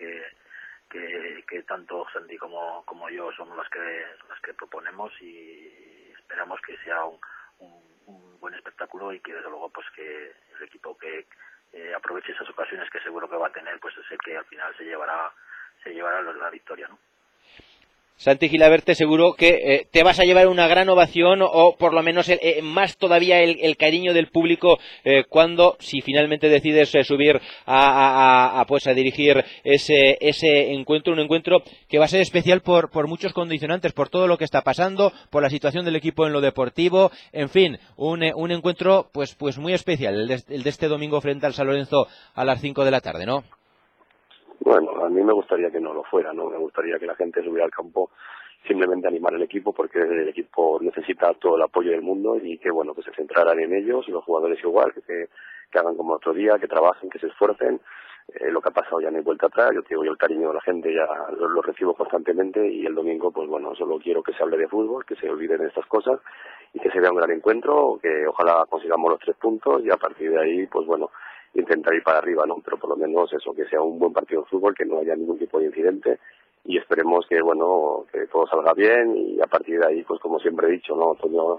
que tanto Santi como yo somos las que proponemos, y esperamos que sea un buen espectáculo, y que desde luego pues que el equipo que aproveche esas ocasiones que seguro que va a tener, pues es el que al final se llevará la victoria, ¿no? Santi Gilaberte, seguro que te vas a llevar una gran ovación, o por lo menos más todavía el cariño del público cuando, si finalmente decides subir a dirigir ese encuentro, un encuentro que va a ser especial por muchos condicionantes, por todo lo que está pasando, por la situación del equipo en lo deportivo, en fin, un encuentro pues muy especial, el de este domingo frente al San Lorenzo a las 5 de la tarde, ¿no? Bueno, a mí me gustaría que no lo fuera, ¿no? Me gustaría que la gente subiera al campo simplemente a animar al equipo, porque el equipo necesita todo el apoyo del mundo y que, bueno, que se centraran en ellos, los jugadores igual, que hagan como otro día, que trabajen, que se esfuercen. Lo que ha pasado ya no hay vuelta atrás. Yo te digo, yo el cariño de la gente ya lo recibo constantemente, y el domingo, pues bueno, solo quiero que se hable de fútbol, que se olviden de estas cosas y que se vea un gran encuentro, que ojalá consigamos los 3 puntos y a partir de ahí, pues bueno, intentar ir para arriba, ¿no? Pero por lo menos eso, que sea un buen partido de fútbol, que no haya ningún tipo de incidente, y esperemos que, bueno, que todo salga bien, y a partir de ahí, pues como siempre he dicho, ¿no, Toño?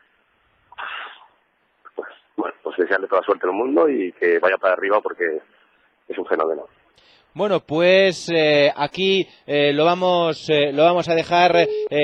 Pues bueno, pues desearle toda la suerte al mundo y que vaya para arriba, porque es un fenómeno. Bueno, pues aquí lo vamos a dejar.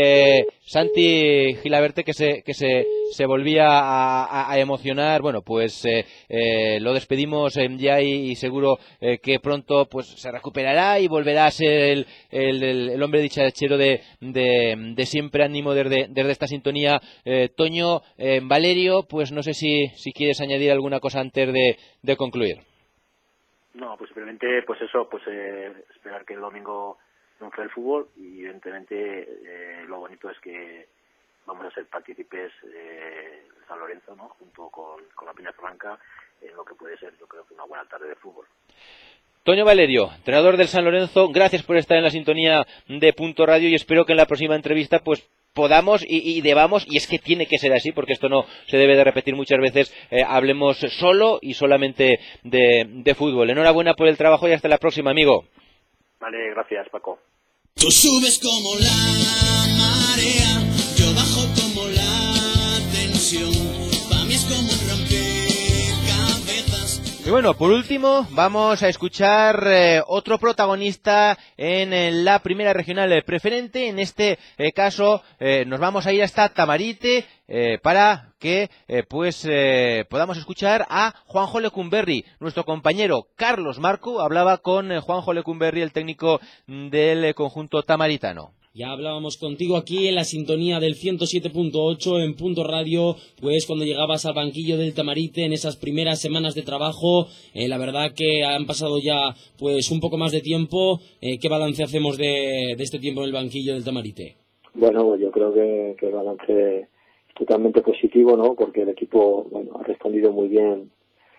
Santi Gilaberte, que se volvía a emocionar. Bueno, pues lo despedimos ya, y seguro que pronto pues se recuperará y volverá a ser el hombre dicharachero de siempre. Ánimo desde esta sintonía. Toño, Valerio, pues no sé si quieres añadir alguna cosa antes de concluir. No, pues simplemente, pues eso, pues esperar que el domingo triunfe el fútbol, y evidentemente lo bonito es que vamos a ser partícipes de San Lorenzo, ¿no? Junto con la Peña Franca, en lo que puede ser, yo creo, que una buena tarde de fútbol. Toño Valerio, entrenador del San Lorenzo, gracias por estar en la sintonía de Punto Radio, y espero que en la próxima entrevista pues podamos y debamos, y es que tiene que ser así, porque esto no se debe de repetir muchas veces, hablemos solo y solamente de fútbol. Enhorabuena por el trabajo y hasta la próxima, amigo. Vale, gracias, Paco. Tú subes como la marea, yo bajo como la tensión, para mí es como un rompecabezas. Y bueno, por último vamos a escuchar otro protagonista en la primera regional preferente. En este caso nos vamos a ir hasta Tamarite para que podamos escuchar a Juanjo Lecumberri. Nuestro compañero Carlos Marco hablaba con Juanjo Lecumberri, el técnico del conjunto tamaritano. Ya hablábamos contigo aquí en la sintonía del 107.8 en Punto Radio, pues cuando llegabas al banquillo del Tamarite en esas primeras semanas de trabajo. La verdad que han pasado ya pues un poco más de tiempo. ¿Qué balance hacemos de este tiempo en el banquillo del Tamarite? Bueno, yo creo que el balance es totalmente positivo, ¿no? Porque el equipo, bueno, ha respondido muy bien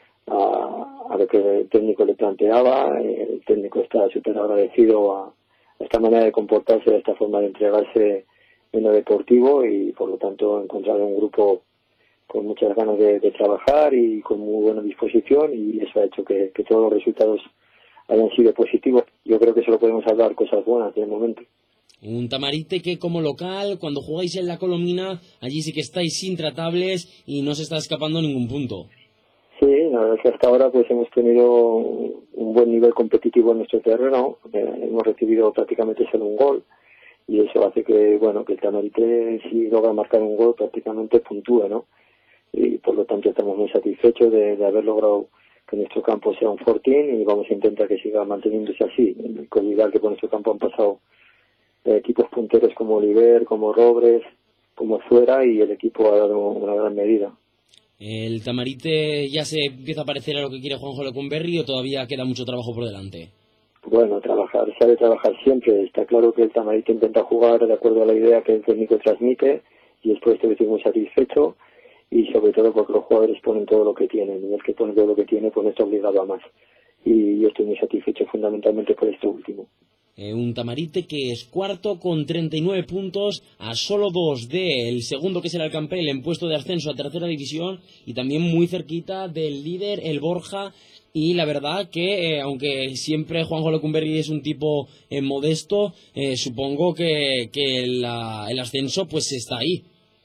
a lo que el técnico le planteaba. El técnico está súper agradecido a esta manera de comportarse, a esta forma de entregarse en lo deportivo, y por lo tanto he encontrado un grupo con muchas ganas de trabajar y con muy buena disposición, y eso ha hecho que todos los resultados hayan sido positivos. Yo creo que solo podemos hablar cosas buenas en el momento. Un Tamarite que, como local, cuando jugáis en la Colomina, allí sí que estáis intratables y no se está escapando ningún punto. Sí, la verdad es que hasta ahora pues hemos tenido un buen nivel competitivo en nuestro terreno. Hemos recibido prácticamente solo un gol, y eso hace que, bueno, que el Tamarite, si logra marcar un gol, prácticamente puntúe, ¿no? Y por lo tanto estamos muy satisfechos de haber logrado que nuestro campo sea un fortín, y vamos a intentar que siga manteniéndose así. Con olvidar que por nuestro campo han pasado equipos punteros como Oliver, como Robres, como Fuera, y el equipo ha dado una gran medida. ¿El Tamarite ya se empieza a parecer a lo que quiere Juanjo Lecumberri o todavía queda mucho trabajo por delante? Bueno, sabe trabajar siempre. Está claro que el Tamarite intenta jugar de acuerdo a la idea que el técnico transmite, y después estoy muy satisfecho, y sobre todo porque los jugadores ponen todo lo que tienen, y el que pone todo lo que tiene pues no está obligado a más. Y yo estoy muy satisfecho fundamentalmente por esto último. Un Tamarite que es cuarto con 39 puntos, a solo 2 del segundo, que es el Alcampel, en puesto de ascenso a tercera división, y también muy cerquita del líder, el Borja. Y la verdad que, aunque siempre Juanjo Lecumberri es un tipo modesto, supongo que el ascenso pues está ahí.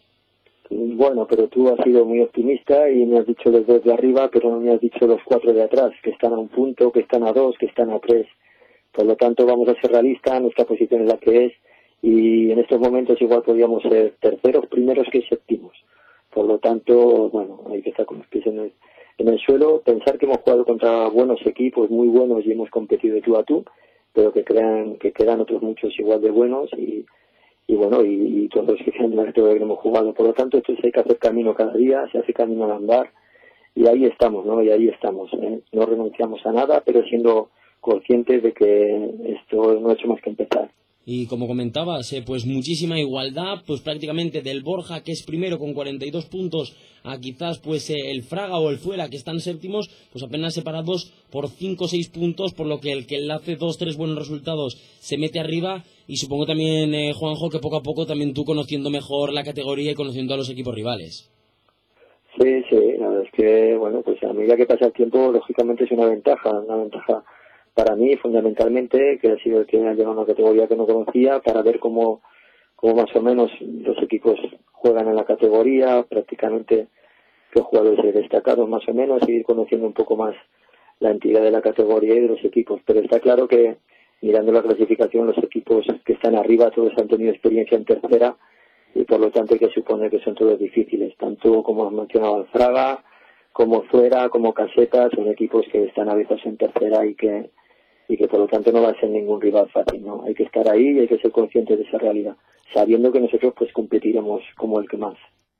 Bueno, pero tú has sido muy optimista y me has dicho los 2 de arriba, pero no me has dicho los 4 de atrás, que están a 1 punto, que están a 2, que están a 3. Por lo tanto, vamos a ser realistas, nuestra posición es la que es, y en estos momentos igual podríamos ser terceros, primeros que séptimos. Por lo tanto, bueno, hay que estar con los pies en el suelo, pensar que hemos jugado contra buenos equipos, muy buenos, y hemos competido de tú a tú, pero que quedan otros muchos igual de buenos, y bueno, y todos los que hemos jugado. Por lo tanto, esto hay que hacer camino cada día, se hace camino al andar, y ahí estamos, ¿no? Y ahí estamos, ¿eh? No renunciamos a nada, pero siendo conscientes de que esto no ha hecho más que empezar. Y como comentabas, pues muchísima igualdad, pues prácticamente del Borja, que es primero con 42 puntos, a quizás pues el Fraga o el Zuera, que están séptimos, pues apenas separados por 5 o 6 puntos, por lo que el hace 2-3 buenos resultados se mete arriba. Y supongo también, Juanjo, que poco a poco también tú conociendo mejor la categoría y conociendo a los equipos rivales. Sí, la verdad es que, bueno, pues a medida que pasa el tiempo, lógicamente es una ventaja para mí, fundamentalmente, que ha sido el que ha llegado a una categoría que no conocía, para ver cómo más o menos los equipos juegan en la categoría, prácticamente qué jugadores destacados más o menos, y ir conociendo un poco más la entidad de la categoría y de los equipos. Pero está claro que, mirando la clasificación, los equipos que están arriba todos han tenido experiencia en tercera, y por lo tanto hay que suponer que son todos difíciles, tanto como has mencionado el Fraga, como Zuera, como Casetas, son equipos que están abiertos en tercera y que por lo tanto no va a ser ningún rival fácil, ¿no? Hay que estar ahí y hay que ser conscientes de esa realidad, sabiendo que nosotros pues competiremos como el que más.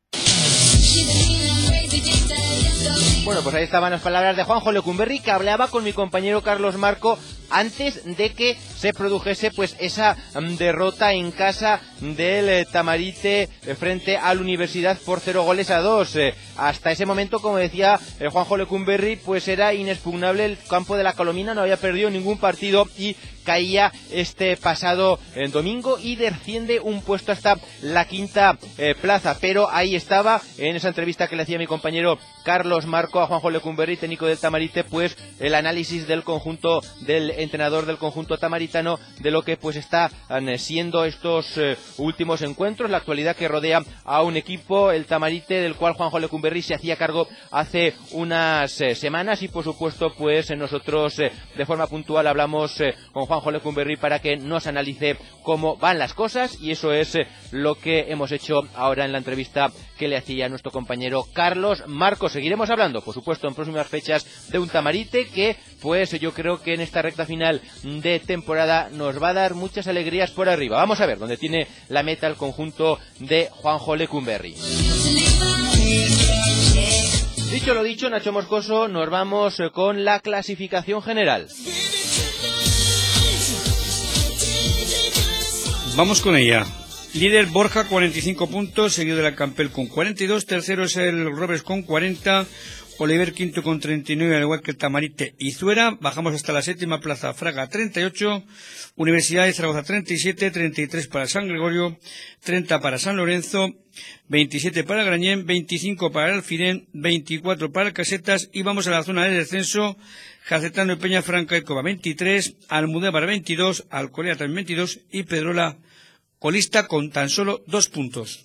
Bueno, pues ahí estaban las palabras de Juanjo Lecumberri, que hablaba con mi compañero Carlos Marco antes de que se produjese pues esa derrota en casa del Tamarite frente a la Universidad por 0-2. Hasta ese momento, como decía Juanjo Lecumberri, pues era inexpugnable el campo de la Colomina, no había perdido ningún partido y caía este pasado domingo y desciende un puesto hasta la quinta plaza. Pero ahí estaba, en esa entrevista que le hacía mi compañero Carlos Marco a Juanjo Lecumberri, técnico del Tamarite, pues el análisis del conjunto, del entrenador del conjunto tamaritano, de lo que pues están siendo estos últimos encuentros, la actualidad que rodea a un equipo, el Tamarite, del cual Juanjo Lecumberri se hacía cargo hace unas semanas, y por supuesto pues nosotros de forma puntual hablamos con Juanjo Lecumberri para que nos analice cómo van las cosas, y eso es lo que hemos hecho ahora en la entrevista que le hacía a nuestro compañero Carlos Marco. Seguiremos hablando, por supuesto, en próximas fechas de un Tamarite que, pues yo creo que en esta recta final de temporada nos va a dar muchas alegrías por arriba. Vamos a ver dónde tiene la meta el conjunto de Juanjo Lecumberri. Dicho lo dicho, Nacho Moscoso, nos vamos con la clasificación general. Vamos con ella. Líder Borja, 45 puntos, seguido de la Campel con 42, tercero es el Robes con 40, Oliver quinto con 39, al igual que el Tamarite y Zuera. Bajamos hasta la séptima plaza, Fraga 38, Universidad de Zaragoza 37, 33 para San Gregorio, 30 para San Lorenzo, 27 para Grañén, 25 para el Alfirén, 24 para el Casetas, y vamos a la zona de descenso. Jacetano y Peñafranca y Cova 23, Almudévar 22, Alcolea también 22 y Pedrola colista con tan solo 2 puntos.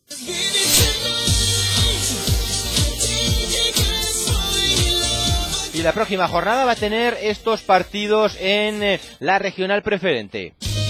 Y la próxima jornada va a tener estos partidos en la regional preferente.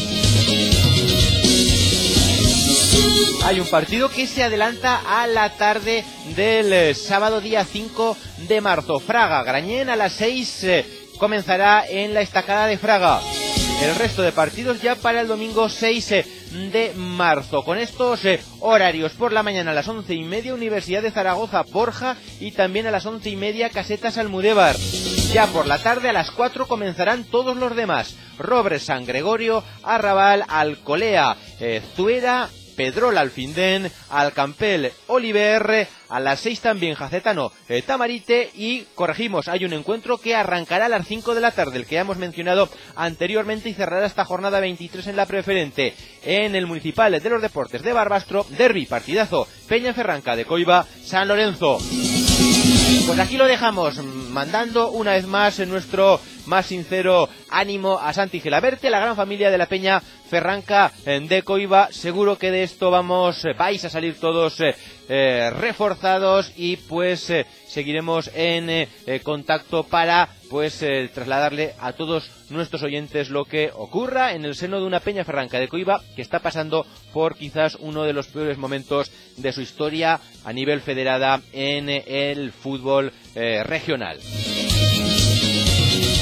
Hay un partido que se adelanta a la tarde del sábado día 5 de marzo. Fraga, Grañén a las 6 comenzará en la estacada de Fraga. El resto de partidos ya para el domingo 6 de marzo. Con estos horarios: por la mañana a las 11:30 Universidad de Zaragoza Borja, y también a las 11:30 Casetas Almudévar. Ya por la tarde a las 4 comenzarán todos los demás: Robres San Gregorio, Arrabal, Alcolea, Zuera, Pedrola Alfindén, Alcampel Oliver, a las 6 también Jacetano Tamarite, y corregimos, hay un encuentro que arrancará a las 5 de la tarde, el que ya hemos mencionado anteriormente, y cerrará esta jornada 23 en la preferente, en el Municipal de los Deportes de Barbastro. Derbi, partidazo, Peñaferranca de Coiba, San Lorenzo. Pues aquí lo dejamos, mandando una vez más nuestro más sincero ánimo a Santi Gelaberte, la gran familia de la Peña Ferranca de Coiba. Seguro que de esto vais a salir todos reforzados, y pues seguiremos en contacto para pues trasladarle a todos nuestros oyentes lo que ocurra en el seno de una Peña Ferranca de Coiba que está pasando por quizás uno de los peores momentos de su historia a nivel federada en el fútbol regional.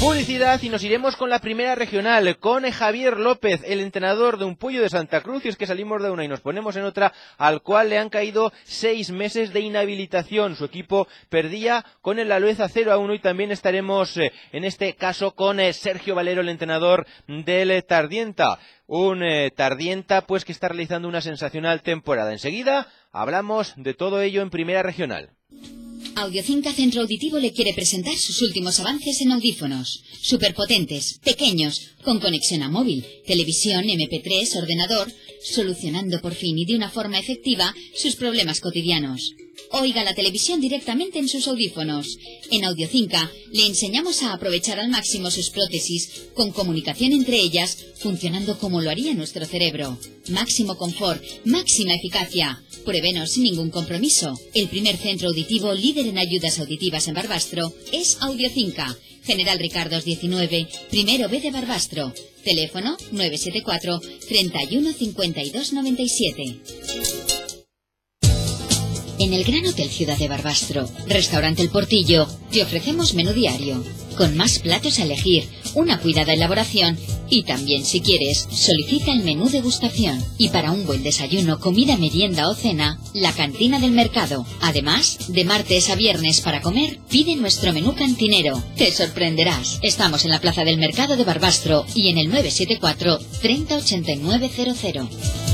Publicidad y nos iremos con la primera regional, con Javier López, el entrenador de un Puello de Santa Cruz, y es que salimos de una y nos ponemos en otra, al cual le han caído 6 meses de inhabilitación. Su equipo perdía con el Alueza 0-1 y también estaremos en este caso con Sergio Valero, el entrenador del Tardienta. Un Tardienta pues que está realizando una sensacional temporada. Enseguida hablamos de todo ello en primera regional. Audiocinca Centro Auditivo le quiere presentar sus últimos avances en audífonos. Superpotentes, pequeños, con conexión a móvil, televisión, MP3, ordenador, solucionando por fin y de una forma efectiva sus problemas cotidianos. Oiga la televisión directamente en sus audífonos. En Audiocinca le enseñamos a aprovechar al máximo sus prótesis, con comunicación entre ellas, funcionando como lo haría nuestro cerebro. Máximo confort, máxima eficacia. Pruébenos sin ningún compromiso. El primer centro auditivo líder en ayudas auditivas en Barbastro es Audiocinca. General Ricardos 19, primero B de Barbastro. Teléfono 974 31 52 97. En el Gran Hotel Ciudad de Barbastro, Restaurante El Portillo, te ofrecemos menú diario, con más platos a elegir, una cuidada elaboración y también, si quieres, solicita el menú degustación. Y para un buen desayuno, comida, merienda o cena, la cantina del mercado. Además, de martes a viernes para comer, pide nuestro menú cantinero. Te sorprenderás. Estamos en la Plaza del Mercado de Barbastro y en el 974 30 89 00.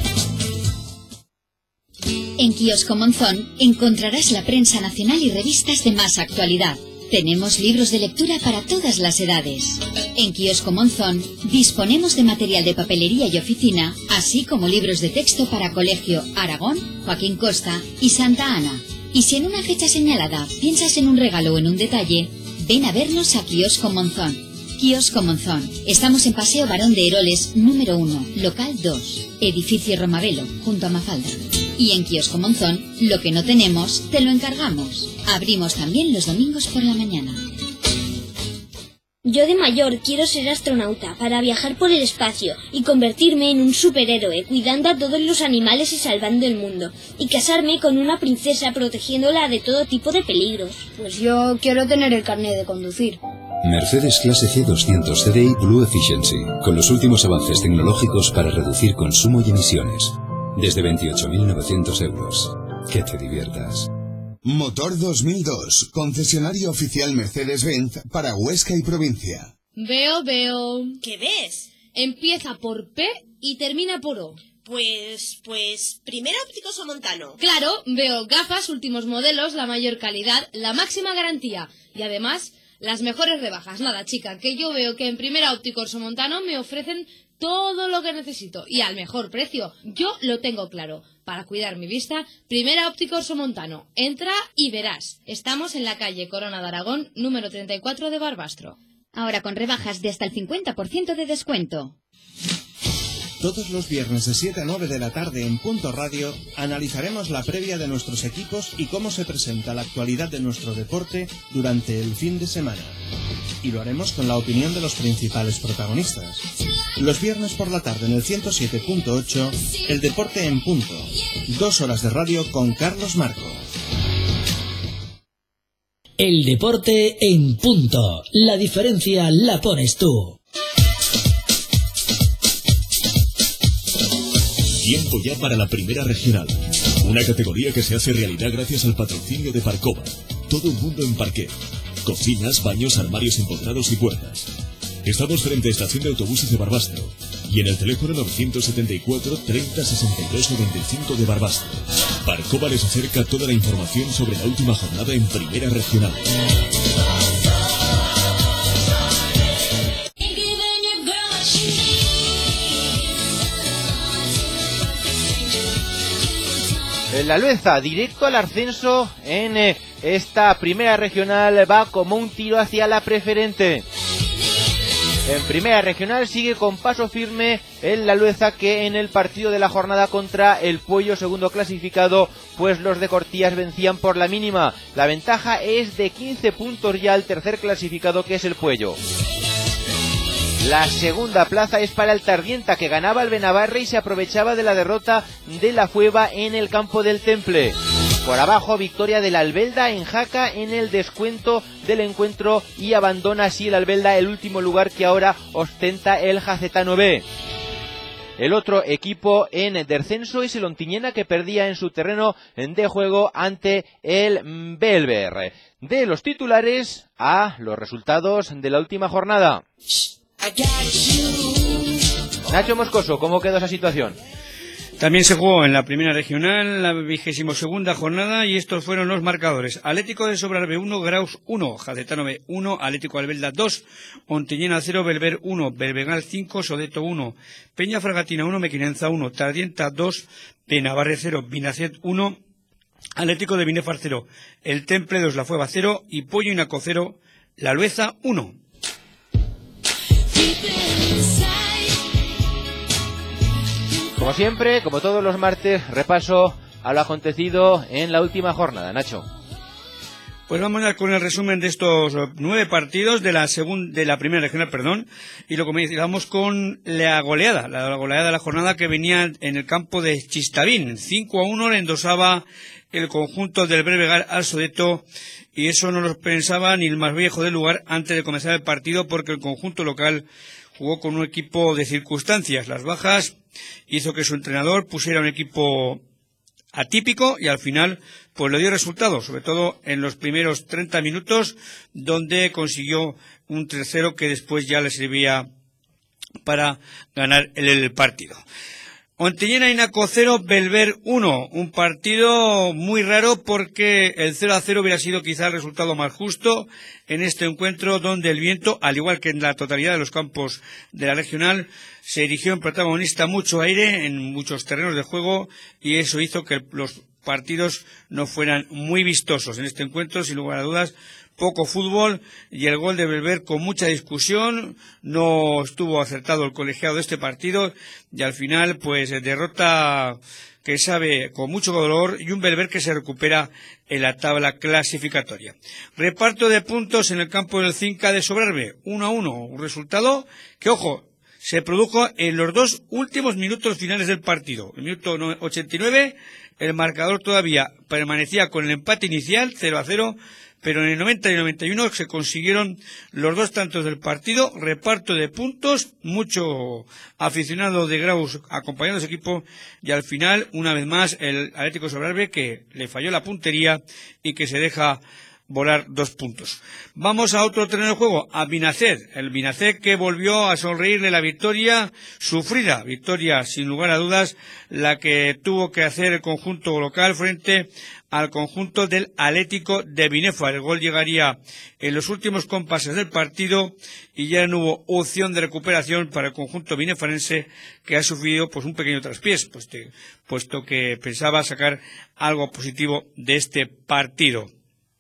En Kiosco Monzón encontrarás la prensa nacional y revistas de más actualidad. Tenemos libros de lectura para todas las edades. En Kiosco Monzón disponemos de material de papelería y oficina, así como libros de texto para Colegio Aragón, Joaquín Costa y Santa Ana. Y si en una fecha señalada piensas en un regalo o en un detalle, ven a vernos a Kiosco Monzón. Kiosco Monzón. Estamos en Paseo Barón de Eroles, número 1, local 2, edificio Romavelo, junto a Mafalda. Y en Kiosco Monzón, lo que no tenemos, te lo encargamos. Abrimos también los domingos por la mañana. Yo de mayor quiero ser astronauta para viajar por el espacio y convertirme en un superhéroe cuidando a todos los animales y salvando el mundo. Y casarme con una princesa protegiéndola de todo tipo de peligros. Pues yo quiero tener el carnet de conducir. Mercedes Clase C 200 CDI Blue Efficiency, con los últimos avances tecnológicos para reducir consumo y emisiones. Desde 28.900 euros. Que te diviertas. Motor 2002, concesionario oficial Mercedes-Benz para Huesca y provincia. Veo. ¿Qué ves? Empieza por P y termina por O. Pues, primero óptico Somontano. Claro, veo gafas, últimos modelos, la mayor calidad, la máxima garantía y además las mejores rebajas. Nada, chica, que yo veo que en Primera Óptico Somontano me ofrecen todo lo que necesito y al mejor precio. Yo lo tengo claro. Para cuidar mi vista, Primera Óptico Somontano. Entra y verás. Estamos en la calle Corona de Aragón, número 34 de Barbastro. Ahora con rebajas de hasta el 50% de descuento. Todos los viernes de 7 a 9 de la tarde en Punto Radio analizaremos la previa de nuestros equipos y cómo se presenta la actualidad de nuestro deporte durante el fin de semana. Y lo haremos con la opinión de los principales protagonistas. Los viernes por la tarde en el 107.8, El Deporte en Punto. 2 horas de radio con Carlos Marco. El Deporte en Punto. La diferencia la pones tú. Tiempo ya para la primera regional. Una categoría que se hace realidad gracias al patrocinio de Parcova. Todo un mundo en parquet. Cocinas, baños, armarios empotrados y puertas. Estamos frente a Estación de Autobuses de Barbastro y en el teléfono 974 30 62 95 de Barbastro. Parcova les acerca toda la información sobre la última jornada en primera regional. El Alueza, directo al ascenso en esta primera regional, va como un tiro hacia la preferente. En primera regional sigue con paso firme el Alueza, que en el partido de la jornada contra el Puello, segundo clasificado, pues los de Cortías vencían por la mínima. La ventaja es de 15 puntos ya al tercer clasificado, que es el Puello. La segunda plaza es para el Tardienta, que ganaba al Benavarre y se aprovechaba de la derrota de la Fueva en el campo del Temple. Por abajo, victoria del Albelda en Jaca en el descuento del encuentro y abandona así el Albelda el último lugar que ahora ostenta el Jacetano B. El otro equipo en descenso es el Ontinyena, que perdía en su terreno de juego ante el Belver. De los titulares a los resultados de la última jornada. Nacho Moscoso, ¿cómo quedó esa situación? También se jugó en la primera regional, la 22ª jornada, y estos fueron los marcadores. Atlético de Sobrarbe 1, Graus 1, Jacetano B 1, Atlético Albelda 2, Ontinyena 0, Belver 1, Belvegal 5, Sodeto 1, Peña Fragatina 1, Mequinenza 1, Tardienta 2, Benabarre 0, Binacet 1, Atlético de Binefar 0, El Temple 2, La Fueva 0 y Pollo Inaco 0, La Lueza 1. Como siempre, como todos los martes, repaso a lo acontecido en la última jornada. Nacho. Pues vamos a con el resumen de estos 9 partidos de la primera regional, y lo comenzamos con la goleada de la jornada, que venía en el campo de Chistavín. 5-1 le endosaba el conjunto del Brevegar al Sodeto, y eso no lo pensaba ni el más viejo del lugar antes de comenzar el partido, porque el conjunto local jugó con un equipo de circunstancias. Las bajas hizo que su entrenador pusiera un equipo atípico y al final pues le dio resultados, sobre todo en los primeros 30 minutos, donde consiguió un 3-0 que después ya le servía para ganar el partido. Ontinyena Inaco 0, Belver 1, un partido muy raro porque el 0-0 hubiera sido quizá el resultado más justo en este encuentro, donde el viento, al igual que en la totalidad de los campos de la regional, se erigió en protagonista mucho aire en muchos terrenos de juego, y eso hizo que los partidos no fueran muy vistosos en este encuentro. Sin lugar a dudas, poco fútbol, y el gol de Belver con mucha discusión. No estuvo acertado el colegiado de este partido, y al final pues derrota que sabe con mucho dolor, y un Belver que se recupera en la tabla clasificatoria. Reparto de puntos en el campo del Cinca de Sobrarbe, 1-1, un resultado que, ojo, se produjo en los 2 últimos minutos finales del partido. En el minuto 89 el marcador todavía permanecía con el empate inicial, 0-0, pero en el 90 y el 91 se consiguieron los 2 tantos del partido. Reparto de puntos, mucho aficionado de Graus acompañando a su equipo, y al final, una vez más, el Atlético Sobrarbe, que le falló la puntería y que se deja volar 2 puntos. Vamos a otro terreno de juego, a Binacet. El Binacet, que volvió a sonreírle la victoria sufrida, victoria sin lugar a dudas, la que tuvo que hacer el conjunto local frente al conjunto del Atlético de Binefar. El gol llegaría en los últimos compases del partido y ya no hubo opción de recuperación para el conjunto binefarense, que ha sufrido pues un pequeño traspiés, puesto que pensaba sacar algo positivo de este partido.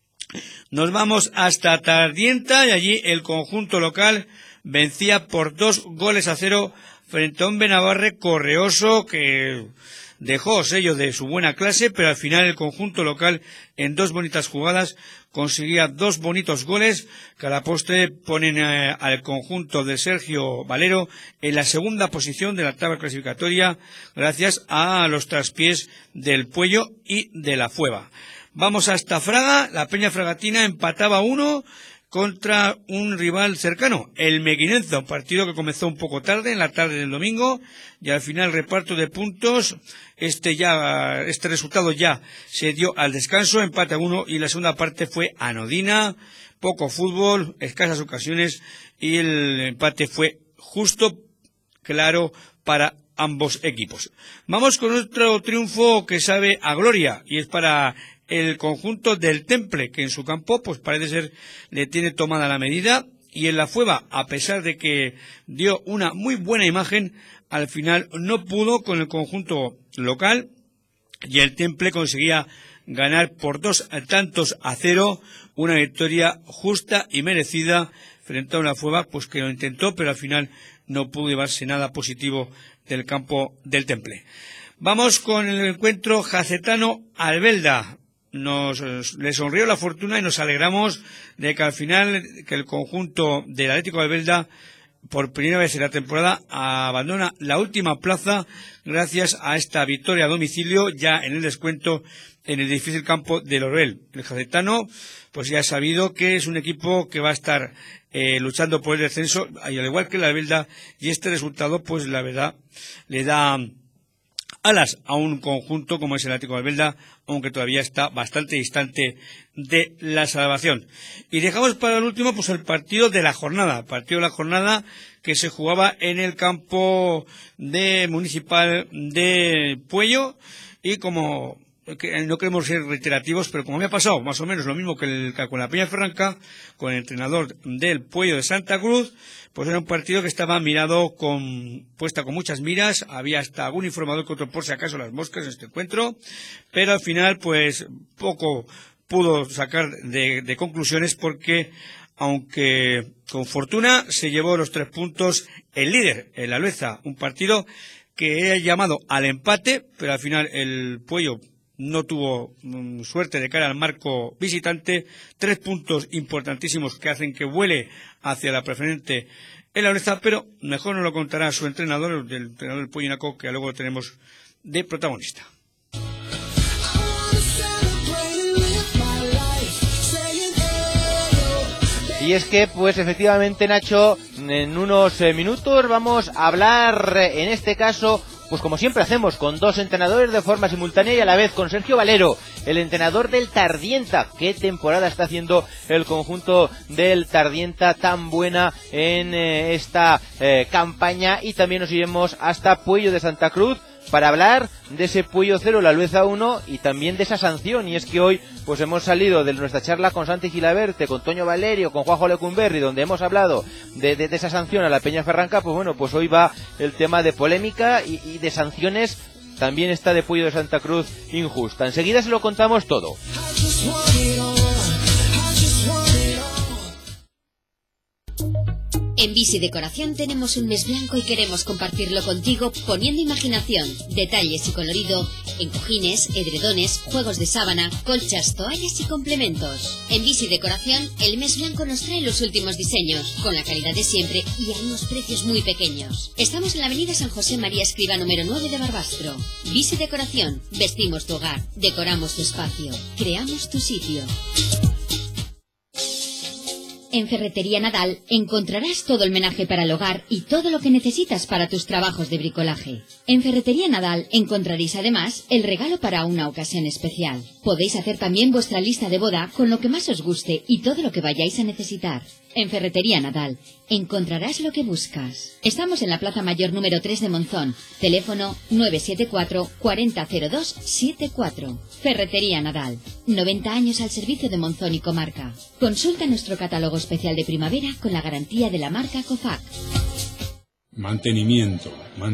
Nos vamos hasta Tardienta, y allí el conjunto local vencía por 2-0 frente a un Benabarre correoso que dejó sello de su buena clase, pero al final el conjunto local, en 2 bonitas jugadas, conseguía 2 bonitos goles que a la postre ponen al conjunto de Sergio Valero en la segunda posición de la tabla clasificatoria, gracias a los traspiés del Puello y de la Fueva. Vamos hasta Fraga. La Peña Fragatina empataba 1 contra un rival cercano, el Mequinenza, un partido que comenzó un poco tarde, en la tarde del domingo, y al final reparto de puntos. Este resultado ya se dio al descanso, empate a 1, y la segunda parte fue anodina, poco fútbol, escasas ocasiones, y el empate fue justo, claro, para ambos equipos. Vamos con otro triunfo que sabe a gloria, y es para el conjunto del Temple, que en su campo pues parece ser le tiene tomada la medida, y en la Fueva, a pesar de que dio una muy buena imagen, al final no pudo con el conjunto local, y el Temple conseguía ganar por 2-0, una victoria justa y merecida frente a una Fueva pues que lo intentó, pero al final no pudo llevarse nada positivo del campo del Temple. Vamos con el encuentro Jacetano Albelda. Le sonrió la fortuna y nos alegramos de que al final que el conjunto del Atlético de Albelda por primera vez en la temporada abandona la última plaza gracias a esta victoria a domicilio ya en el descuento en el difícil campo de Lorel. El gaditano pues ya ha sabido que es un equipo que va a estar luchando por el descenso, y al igual que la Albelda, y este resultado pues la verdad le da alas a un conjunto como es el Atlético de Albelda, aunque todavía está bastante distante de la salvación. Y dejamos para el último pues el partido de la jornada, que se jugaba en el campo municipal de Puello, y como no queremos ser reiterativos, pero como me ha pasado más o menos lo mismo que con la Peñaferranca, con el entrenador del Puello de Santa Cruz, pues era un partido que estaba mirado puesta con muchas miras, había hasta algún informador que otro por si acaso las moscas en este encuentro, pero al final pues poco pudo sacar de conclusiones, porque aunque con fortuna se llevó los 3 puntos el líder, el Alueza, un partido que he llamado al empate, pero al final el Puello no tuvo suerte de cara al marco visitante. 3 puntos importantísimos que hacen que vuele hacia la preferente el Alueza, pero mejor nos lo contará su entrenador, el entrenador del Puello Inaco, que luego tenemos de protagonista. Y es que, pues efectivamente, Nacho, en unos minutos vamos a hablar, en este caso, pues como siempre hacemos, con 2 entrenadores de forma simultánea, y a la vez con Sergio Valero, el entrenador del Tardienta. ¿Qué temporada está haciendo el conjunto del Tardienta tan buena en esta campaña? Y también nos iremos hasta Puello de Santa Cruz para hablar de ese Puello 0, la Alueza 1, y también de esa sanción. Y es que hoy pues hemos salido de nuestra charla con Santi Gilaberte, con Toño Valerio, con Juanjo Lecumberri, donde hemos hablado de esa sanción a la Peñaferranca. Pues bueno, pues hoy va el tema de polémica y de sanciones. También está de Puello de Santa Cruz injusta. Enseguida se lo contamos todo. En Visi Decoración tenemos un mes blanco y queremos compartirlo contigo poniendo imaginación, detalles y colorido en cojines, edredones, juegos de sábana, colchas, toallas y complementos. En Visi Decoración, el mes blanco nos trae los últimos diseños, con la calidad de siempre y a unos precios muy pequeños. Estamos en la avenida San José María Escriba número 9 de Barbastro. Visi Decoración, vestimos tu hogar, decoramos tu espacio, creamos tu sitio. En Ferretería Nadal encontrarás todo el menaje para el hogar y todo lo que necesitas para tus trabajos de bricolaje. En Ferretería Nadal encontraréis además el regalo para una ocasión especial. Podéis hacer también vuestra lista de boda con lo que más os guste y todo lo que vayáis a necesitar. En Ferretería Nadal encontrarás lo que buscas. Estamos en la Plaza Mayor número 3 de Monzón. Teléfono 974 4002 74. Ferretería Nadal. 90 años al servicio de Monzón y comarca. Consulta nuestro catálogo especial de primavera con la garantía de la marca COFAC. Mantenimiento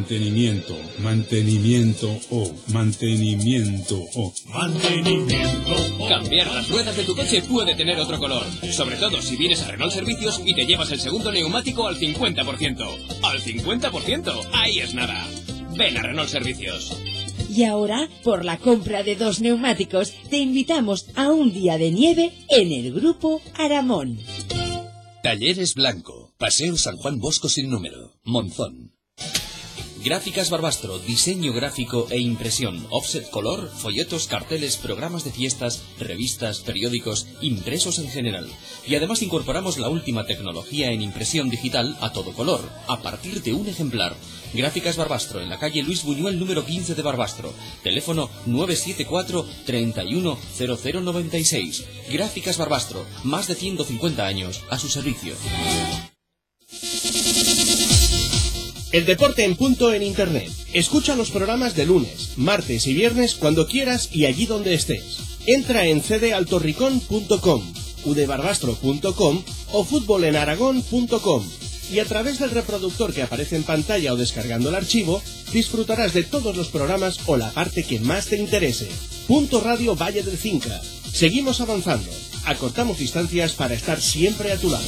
O. Cambiar las ruedas de tu coche puede tener otro color. Sobre todo si vienes a Renault Servicios y te llevas el segundo neumático al 50%. ¡Al 50%! Ahí es nada. Ven a Renault Servicios. Y ahora, por la compra de 2 neumáticos, te invitamos a un día de nieve en el Grupo Aramón. Talleres Blanco, Paseo San Juan Bosco sin número, Monzón. Gráficas Barbastro, diseño gráfico e impresión, offset color, folletos, carteles, programas de fiestas, revistas, periódicos, impresos en general. Y además incorporamos la última tecnología en impresión digital a todo color, a partir de un ejemplar. Gráficas Barbastro, en la calle Luis Buñuel número 15 de Barbastro. Teléfono 974 310096. Gráficas Barbastro, más de 150 años a su servicio. El deporte en punto en Internet. Escucha los programas de lunes, martes y viernes cuando quieras y allí donde estés. Entra en cdaltorricón.com, udebarbastro.com o futbolenaragón.com. Y a través del reproductor que aparece en pantalla o descargando el archivo, disfrutarás de todos los programas o la parte que más te interese. Punto Radio Valle del Cinca. Seguimos avanzando. Acortamos distancias para estar siempre a tu lado.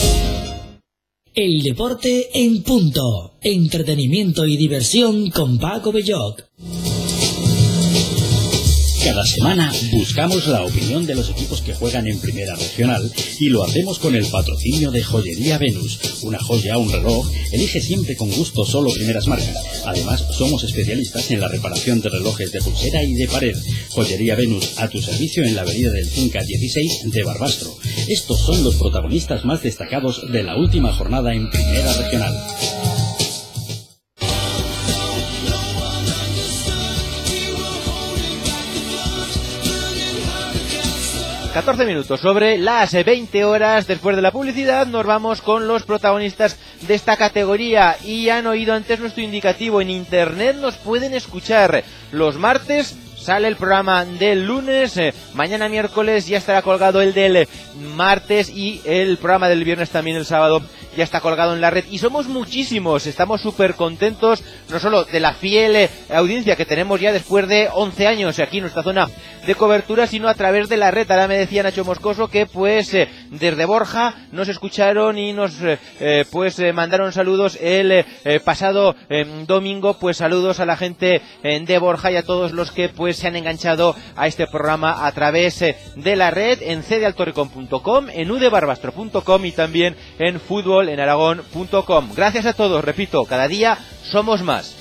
El deporte en punto. Entretenimiento y diversión con Paco Belloc. Cada semana buscamos la opinión de los equipos que juegan en Primera Regional y lo hacemos con el patrocinio de Joyería Venus. Una joya, un reloj, elige siempre con gusto solo primeras marcas. Además, somos especialistas en la reparación de relojes de pulsera y de pared. Joyería Venus, a tu servicio en la avenida del Cinca 16 de Barbastro. Estos son los protagonistas más destacados de la última jornada en Primera Regional. 14 minutos sobre las 20 horas. Después de la publicidad nos vamos con los protagonistas de esta categoría. Y han oído antes nuestro indicativo. En internet nos pueden escuchar los martes. Sale el programa del lunes, mañana miércoles ya estará colgado el del martes y el programa del viernes también el sábado ya está colgado en la red. Y somos muchísimos, estamos súper contentos, no solo de la fiel audiencia que tenemos ya después de 11 años aquí en nuestra zona de cobertura, sino a través de la red. Ahora me decía Nacho Moscoso que pues desde Borja nos escucharon y nos mandaron saludos el pasado domingo. Pues saludos a la gente de Borja y a todos los que pues se han enganchado a este programa a través de la red en cdealtorrecon.com, en udebarbastro.com y también en futbolenaragón.com. Gracias a todos, repito, cada día somos más.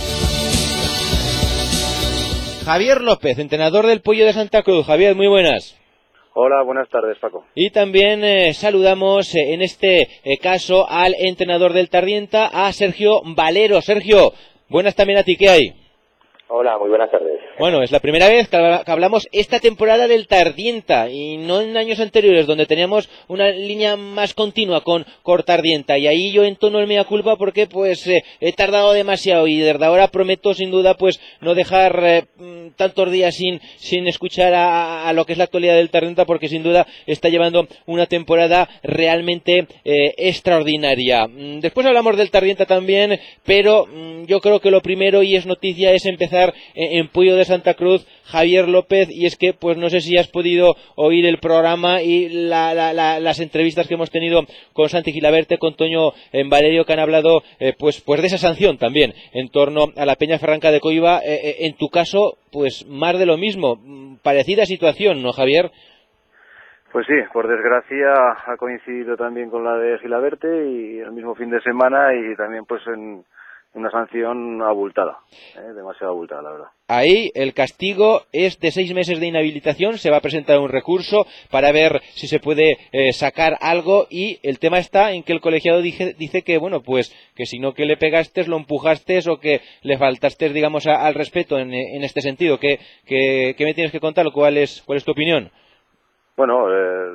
Javier López, entrenador del Pollo de Santa Cruz. Javier, muy buenas. Hola, buenas tardes, Paco. Y también saludamos en este caso al entrenador del Tardienta, a Sergio Valero. Sergio, buenas también a ti, ¿qué hay? Hola, muy buenas tardes. Bueno, es la primera vez que hablamos esta temporada del Tardienta y no en años anteriores donde teníamos una línea más continua con Tardienta, y ahí yo entono el mea culpa porque pues he tardado demasiado y desde ahora prometo sin duda pues no dejar tantos días sin escuchar a lo que es la actualidad del Tardienta, porque sin duda está llevando una temporada realmente extraordinaria. Después hablamos del Tardienta también, pero yo creo que lo primero y es noticia es empezar en Pollo de Santa Cruz. Javier López, y es que pues no sé si has podido oír el programa y las entrevistas que hemos tenido con Santi Gilaberte, con Toño Valerio, que han hablado pues de esa sanción también en torno a la Peña Ferranca de Coiba. En tu caso pues más de lo mismo, parecida situación, ¿no, Javier? Pues sí, por desgracia ha coincidido también con la de Gilaberte y el mismo fin de semana, y también pues en una sanción abultada, demasiado abultada, la verdad. Ahí el castigo es de 6 meses de inhabilitación. Se va a presentar un recurso para ver si se puede sacar algo, y el tema está en que el colegiado dice que bueno, pues que si no que le pegaste, lo empujaste o que le faltaste, digamos, al respeto en este sentido. ¿Qué me tienes que contar? ¿Cuál es tu opinión? Bueno,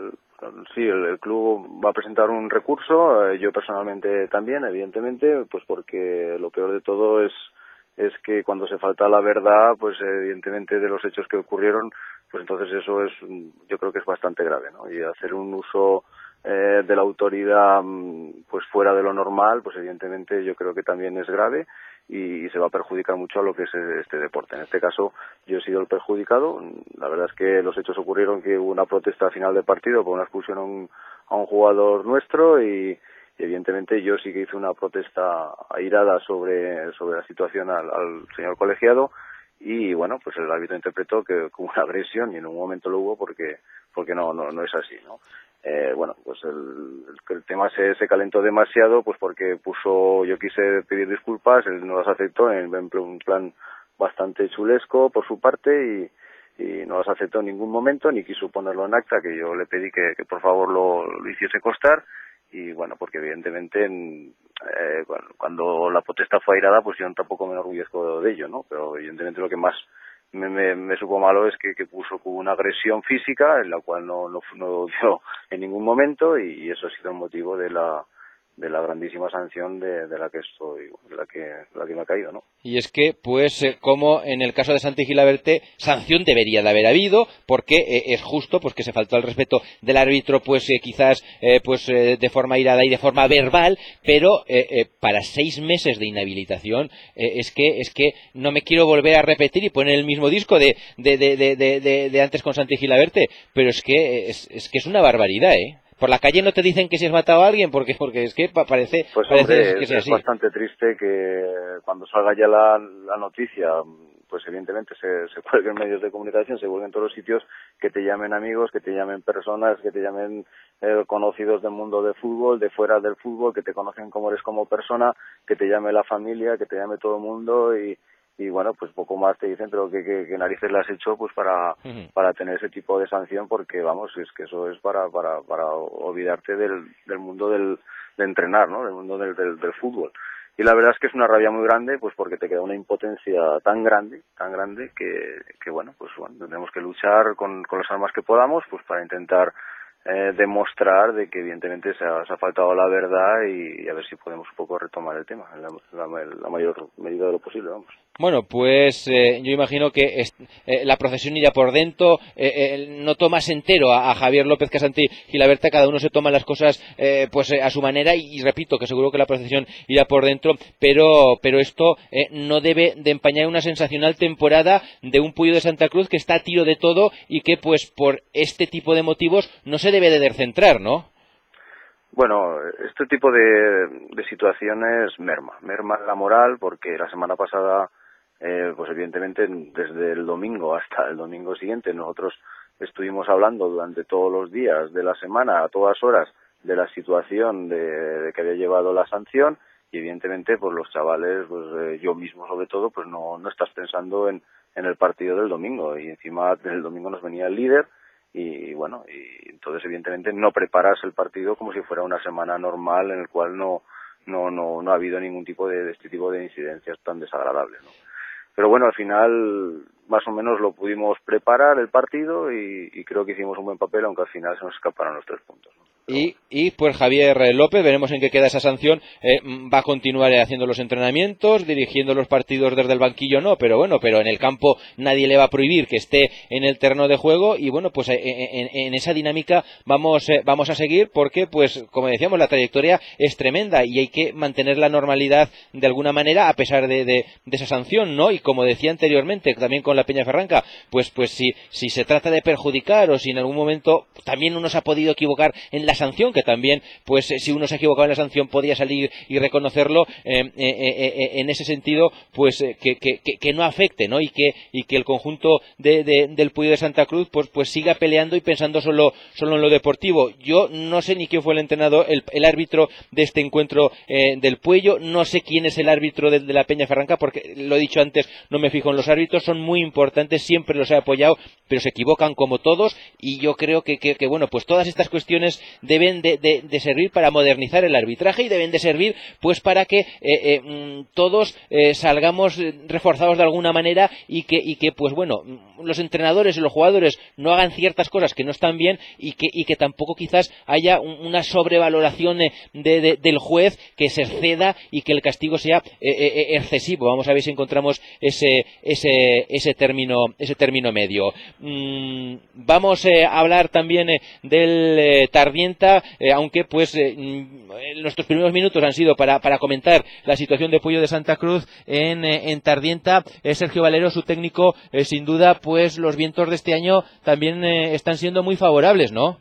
sí, el club va a presentar un recurso, yo personalmente también, evidentemente, pues porque lo peor de todo es que cuando se falta la verdad, pues evidentemente de los hechos que ocurrieron, pues entonces eso es, yo creo que es bastante grave, ¿no? Y hacer un uso de la autoridad pues fuera de lo normal, pues evidentemente yo creo que también es grave y se va a perjudicar mucho a lo que es este deporte. En este caso yo he sido el perjudicado. La verdad es que los hechos ocurrieron que hubo una protesta a final de partido por una expulsión a un jugador nuestro, y evidentemente yo sí que hice una protesta airada sobre la situación al señor colegiado, y bueno, pues el árbitro interpretó que como una agresión, y en un momento lo hubo porque no es así, ¿no? Bueno, pues el tema se calentó demasiado, pues porque yo quise pedir disculpas, él no las aceptó en un plan bastante chulesco por su parte, y no las aceptó en ningún momento, ni quiso ponerlo en acta, que yo le pedí que por favor lo hiciese constar. Y bueno, porque evidentemente cuando la protesta fue airada, pues yo tampoco me enorgullezco de ello, ¿no? Pero evidentemente lo que más me supo malo es que puso como una agresión física, en la cual no dio en ningún momento, y eso ha sido el motivo de la grandísima sanción de la que me ha caído, ¿no? Y es que, pues, como en el caso de Santi Gilaberte, sanción debería de haber habido, porque es justo pues que se faltó al respeto del árbitro, pues quizás de forma irada y de forma verbal, pero para 6 meses de inhabilitación es que no me quiero volver a repetir y poner el mismo disco de antes con Santi Gilaberte, pero es que es una barbaridad, Por la calle no te dicen que si has matado a alguien, porque es que parece... Pues hombre, es bastante triste que cuando salga ya la noticia, pues evidentemente se cuelguen medios de comunicación, se cuelguen todos los sitios, que te llamen amigos, que te llamen personas, que te llamen conocidos del mundo del fútbol, de fuera del fútbol, que te conocen como eres como persona, que te llame la familia, que te llame todo el mundo y bueno, pues poco más te dicen, pero que narices le has hecho pues para tener ese tipo de sanción, porque vamos, es que eso es para olvidarte del mundo de entrenar, ¿no? Del mundo del fútbol. Y la verdad es que es una rabia muy grande, pues porque te queda una impotencia tan grande que bueno, pues bueno, tenemos que luchar con las armas que podamos, pues para intentar demostrar de que evidentemente se ha faltado la verdad y a ver si podemos un poco retomar el tema en la mayor medida de lo posible, vamos. Bueno, pues yo imagino que la procesión irá por dentro, no tomas entero a Javier López Casantí y la Berta, cada uno se toma las cosas pues a su manera y repito que seguro que la procesión irá por dentro, pero esto no debe de empañar una sensacional temporada de un Puyo de Santa Cruz que está a tiro de todo y que pues por este tipo de motivos no se debe de descentrar, ¿no? Bueno, este tipo de situaciones merma la moral, porque la semana pasada pues evidentemente desde el domingo hasta el domingo siguiente nosotros estuvimos hablando durante todos los días de la semana, a todas horas, de la situación de que había llevado la sanción y evidentemente pues los chavales, pues yo mismo sobre todo, pues no estás pensando en el partido del domingo y encima del domingo nos venía el líder y bueno, y entonces evidentemente no preparas el partido como si fuera una semana normal en el cual no ha habido ningún tipo de este tipo de incidencias tan desagradables, ¿no? Pero bueno, al final más o menos lo pudimos preparar el partido y creo que hicimos un buen papel, aunque al final se nos escaparon los 3 puntos, ¿no? Y pues Javier López, veremos en qué queda esa sanción, va a continuar haciendo los entrenamientos, dirigiendo los partidos desde el banquillo, no, pero bueno, pero en el campo nadie le va a prohibir que esté en el terreno de juego y bueno, pues en esa dinámica vamos a seguir porque pues como decíamos la trayectoria es tremenda y hay que mantener la normalidad de alguna manera a pesar de esa sanción, ¿no? Y como decía anteriormente, también con la Peñaferranca, pues si se trata de perjudicar o si en algún momento también uno se ha podido equivocar en la sanción, que también, pues si uno se ha equivocado en la sanción podía salir y reconocerlo, en ese sentido, pues que no afecte, ¿no? Y que el conjunto del Puyo de Santa Cruz pues siga peleando y pensando solo en lo deportivo. Yo no sé ni quién fue el entrenador, el árbitro de este encuentro del Puyo, no sé quién es el árbitro de la Peñaferranca, porque lo he dicho antes, no me fijo en los árbitros, son muy importantes, siempre los he apoyado, pero se equivocan como todos y yo creo que bueno, pues todas estas cuestiones deben de servir para modernizar el arbitraje y deben de servir pues para que todos salgamos reforzados de alguna manera y que pues bueno, los entrenadores y los jugadores no hagan ciertas cosas que no están bien y que tampoco quizás haya una sobrevaloración del juez que se exceda y que el castigo sea excesivo. Vamos a ver si encontramos ese término medio. Vamos a hablar también del Tardienta, aunque pues nuestros primeros minutos han sido para comentar la situación de Puyo de Santa Cruz en Tardienta. Sergio Valero, su técnico, sin duda pues los vientos de este año también están siendo muy favorables, ¿no?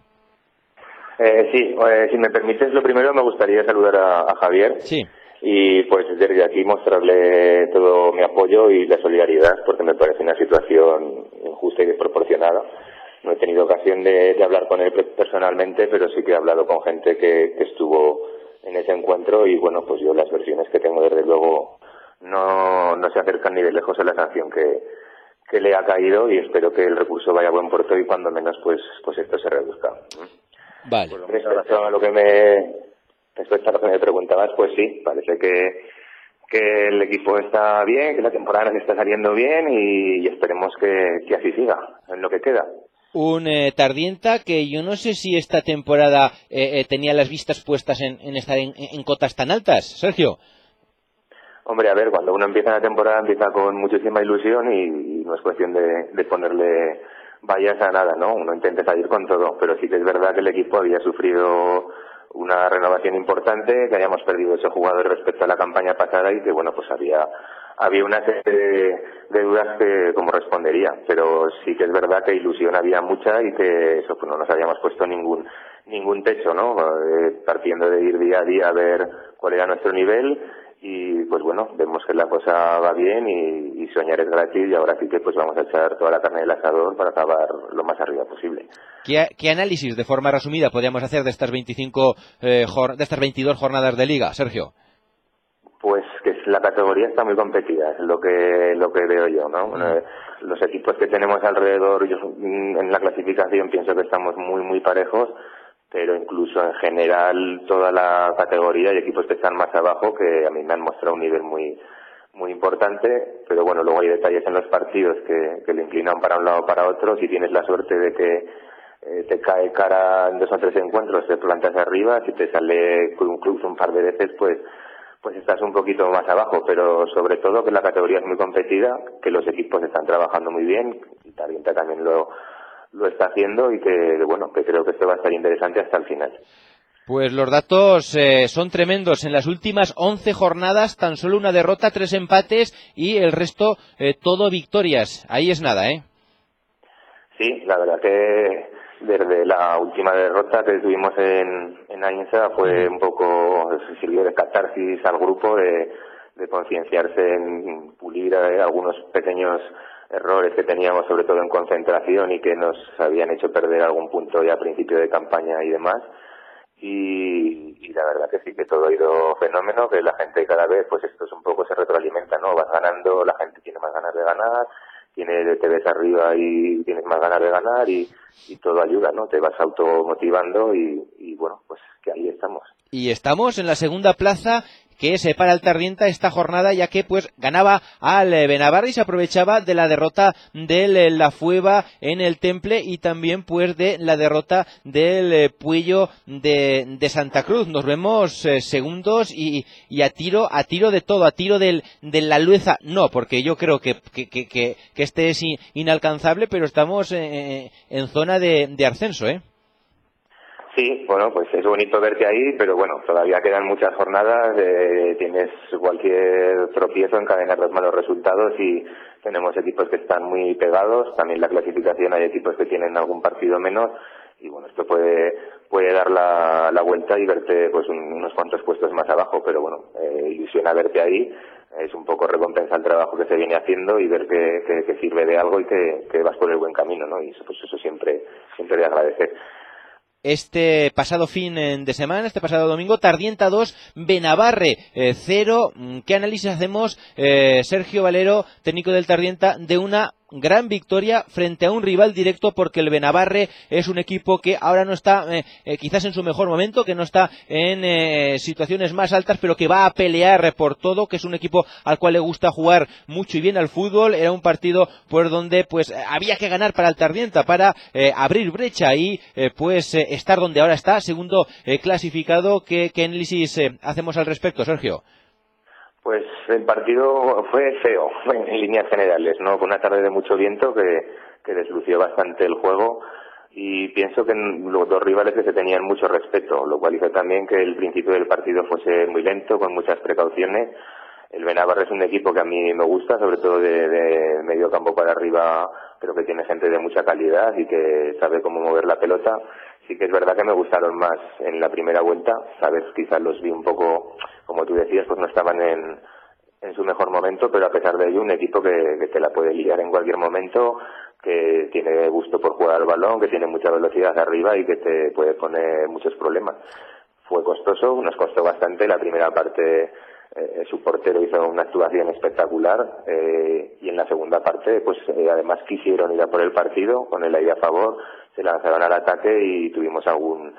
Sí, si me permites, lo primero me gustaría saludar a Javier. Sí. Y pues desde aquí mostrarle todo mi apoyo y la solidaridad, porque me parece una situación injusta y desproporcionada. No he tenido ocasión de hablar con él personalmente, pero sí que he hablado con gente que estuvo en ese encuentro y bueno, pues yo las versiones que tengo desde luego no se acercan ni de lejos a la sanción que le ha caído y espero que el recurso vaya a buen puerto y cuando menos pues esto se reduzca. Vale. Pues, respecto a lo que me preguntabas, pues sí, parece que el equipo está bien, que la temporada nos está saliendo bien y esperemos que así siga en lo que queda. Un Tardienta que yo no sé si esta temporada tenía las vistas puestas en estar en cotas tan altas, Sergio. Hombre, a ver, cuando uno empieza la temporada empieza con muchísima ilusión y no es cuestión de ponerle vallas a nada, ¿no? Uno intenta salir con todo, pero sí que es verdad que el equipo había sufrido una renovación importante, que hayamos perdido 8 jugadores respecto a la campaña pasada y que, bueno, pues había una serie de dudas que como respondería, pero sí que es verdad que ilusión había mucha y que eso pues no nos habíamos puesto ningún techo, ¿no? Partiendo de ir día a día a ver cuál era nuestro nivel y pues bueno, vemos que la cosa va bien y soñar es gratis, y ahora sí que pues vamos a echar toda la carne del asador para acabar lo más arriba posible. ¿Qué análisis de forma resumida podríamos hacer de estas 22 jornadas de liga, Sergio? Pues que la categoría está muy competida, es lo que veo yo, ¿no? Los equipos que tenemos alrededor, yo en la clasificación pienso que estamos muy muy parejos, pero incluso en general toda la categoría hay equipos que están más abajo que a mí me han mostrado un nivel muy muy importante, pero bueno, luego hay detalles en los partidos que le inclinan para un lado o para otro. Si tienes la suerte de que te cae cara en 2 o 3 encuentros, te plantas arriba, si te sale incluso un par de veces, pues estás un poquito más abajo, pero sobre todo que la categoría es muy competida, que los equipos están trabajando muy bien, y Tarrienta también lo está haciendo, y que bueno, que creo que esto va a estar interesante hasta el final. Pues los datos son tremendos. En las últimas 11 jornadas, tan solo una derrota, 3 empates y el resto todo victorias. Ahí es nada, ¿eh? Sí, la verdad que desde la última derrota que tuvimos en Ainsa fue un poco, sirvió de catarsis al grupo, de concienciarse en pulir algunos pequeños errores que teníamos, sobre todo en concentración, y que nos habían hecho perder algún punto ya a principio de campaña y demás. Y la verdad que sí, que todo ha ido fenómeno, que la gente cada vez, pues esto es un poco, se retroalimenta, ¿no? Vas ganando, la gente tiene más ganas de ganar, te ves arriba y tienes más ganas de ganar, y todo ayuda, ¿no? Te vas automotivando y bueno, pues que ahí estamos. Y estamos en la segunda plaza, que es para el Tarrienta esta jornada, ya que pues ganaba al Benabarre y se aprovechaba de la derrota del La Fueva en el Temple, y también pues de la derrota del Puello de Santa Cruz. Nos vemos segundos y a tiro de todo, a tiro de la Lueza, no, porque yo creo que este es inalcanzable, pero estamos en zona de ascenso, ¿eh? Sí, bueno, pues es bonito verte ahí, pero bueno, todavía quedan muchas jornadas, tienes cualquier tropiezo, encadenar los malos resultados, y tenemos equipos que están muy pegados. También la clasificación hay equipos que tienen algún partido menos, y bueno, esto puede dar la vuelta y verte pues unos cuantos puestos más abajo, pero bueno, ilusiona verte ahí, es un poco recompensa el trabajo que se viene haciendo y ver que sirve de algo y que vas por el buen camino, ¿no? Y pues eso siempre de agradecer. Este pasado fin de semana, este pasado domingo, Tardienta 2, Benabarre 0. ¿Qué análisis hacemos, Sergio Valero, técnico del Tardienta, de una gran victoria frente a un rival directo? Porque el Benabarre es un equipo que ahora no está quizás en su mejor momento, que no está en situaciones más altas, pero que va a pelear por todo, que es un equipo al cual le gusta jugar mucho y bien al fútbol. Era un partido por donde pues había que ganar para el Tardienta, para abrir brecha y estar donde ahora está, segundo clasificado. ¿Qué análisis hacemos al respecto, Sergio? Pues el partido fue feo en líneas generales, ¿no? Fue una tarde de mucho viento que deslució bastante el juego, y pienso que los dos rivales que se tenían mucho respeto, lo cual hizo también que el principio del partido fuese muy lento, con muchas precauciones. El Benabarre es un equipo que a mí me gusta, sobre todo de medio campo para arriba. Creo que tiene gente de mucha calidad y que sabe cómo mover la pelota. Sí que es verdad que me gustaron más en la primera vuelta, sabes, quizás los vi un poco, como tú decías, pues no estaban en su mejor momento, pero a pesar de ello un equipo que te la puede liar en cualquier momento, que tiene gusto por jugar al balón, que tiene mucha velocidad arriba y que te puede poner muchos problemas. Fue costoso, nos costó bastante la primera parte. Su portero hizo una actuación espectacular, y en la segunda parte pues además quisieron ir a por el partido con el aire a favor, se lanzaron al ataque y tuvimos algún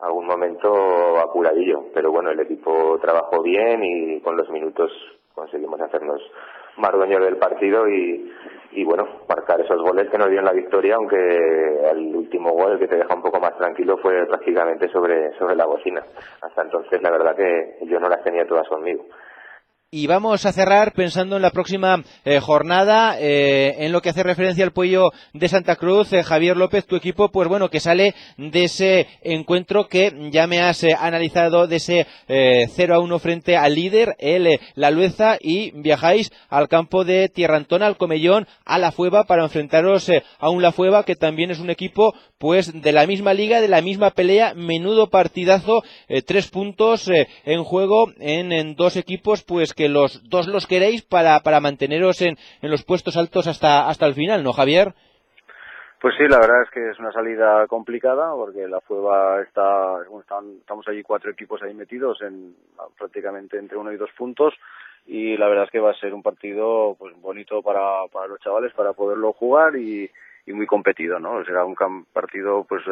momento apuradillo, pero bueno, el equipo trabajó bien y con los minutos conseguimos hacernos más dueños del partido y bueno, marcar esos goles que nos dieron la victoria, aunque el último gol, que te deja un poco más tranquilo, fue prácticamente sobre la bocina. Hasta entonces la verdad que yo no las tenía todas conmigo. Y vamos a cerrar pensando en la próxima jornada, en lo que hace referencia al Puello de Santa Cruz. Javier López, tu equipo, pues bueno, que sale de ese encuentro que ya me has analizado, de ese 0-1 frente al líder, el Lalueza, y viajáis al campo de Tierrantona, al Comellón, a La Fueva, para enfrentaros a un La Fueva que también es un equipo pues de la misma liga, de la misma pelea. Menudo partidazo, 3 puntos en juego en dos equipos pues que los dos los queréis para manteneros en los puestos altos hasta el final, ¿no, Javier? Pues sí, la verdad es que es una salida complicada, porque la Fueva estamos allí 4 equipos ahí metidos prácticamente entre 1 y 2 puntos, y la verdad es que va a ser un partido pues bonito para los chavales, para poderlo jugar y muy competido, ¿no? Será un partido pues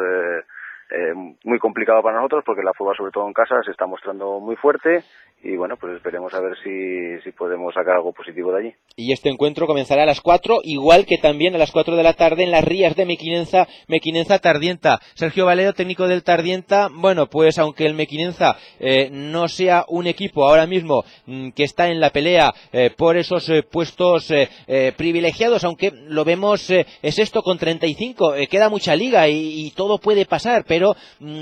muy complicado para nosotros, porque la Fueva, sobre todo en casa, se está mostrando muy fuerte, y bueno, pues esperemos a ver si podemos sacar algo positivo de allí. Y este encuentro comenzará a las 4, igual que también a las 4 de la tarde en las Rías de Mequinenza Tardienta. Sergio Valero, técnico del Tardienta, bueno, pues aunque el Mequinenza no sea un equipo ahora mismo que está en la pelea por esos puestos privilegiados, aunque lo vemos, es esto con 35, queda mucha liga y todo puede pasar, pero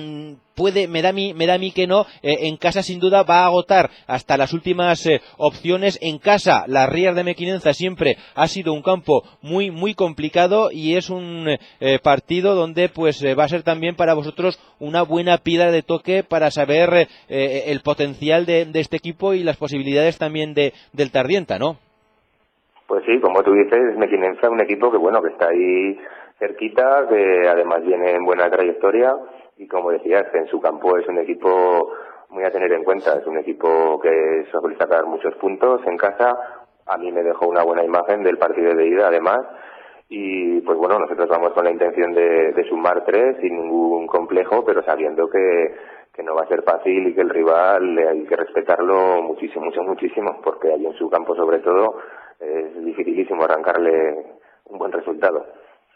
me da a mí que no. En casa sin duda va a agotar hasta las últimas opciones. En casa las Rías de Mequinenza siempre ha sido un campo muy muy complicado, y es un partido donde pues va a ser también para vosotros una buena piedra de toque para saber el potencial de este equipo y las posibilidades también del Tardienta, ¿no? Pues sí, como tú dices, Mequinenza, un equipo que bueno, que está ahí cerquita, que además viene en buena trayectoria, y como decías, en su campo es un equipo muy a tener en cuenta. Es un equipo que suele sacar muchos puntos en casa. A mí me dejó una buena imagen del partido de ida, además, y pues bueno, nosotros vamos con la intención de sumar 3 sin ningún complejo, pero sabiendo que no va a ser fácil, y que el rival hay que respetarlo muchísimo, porque allí en su campo sobre todo es dificilísimo arrancarle un buen resultado.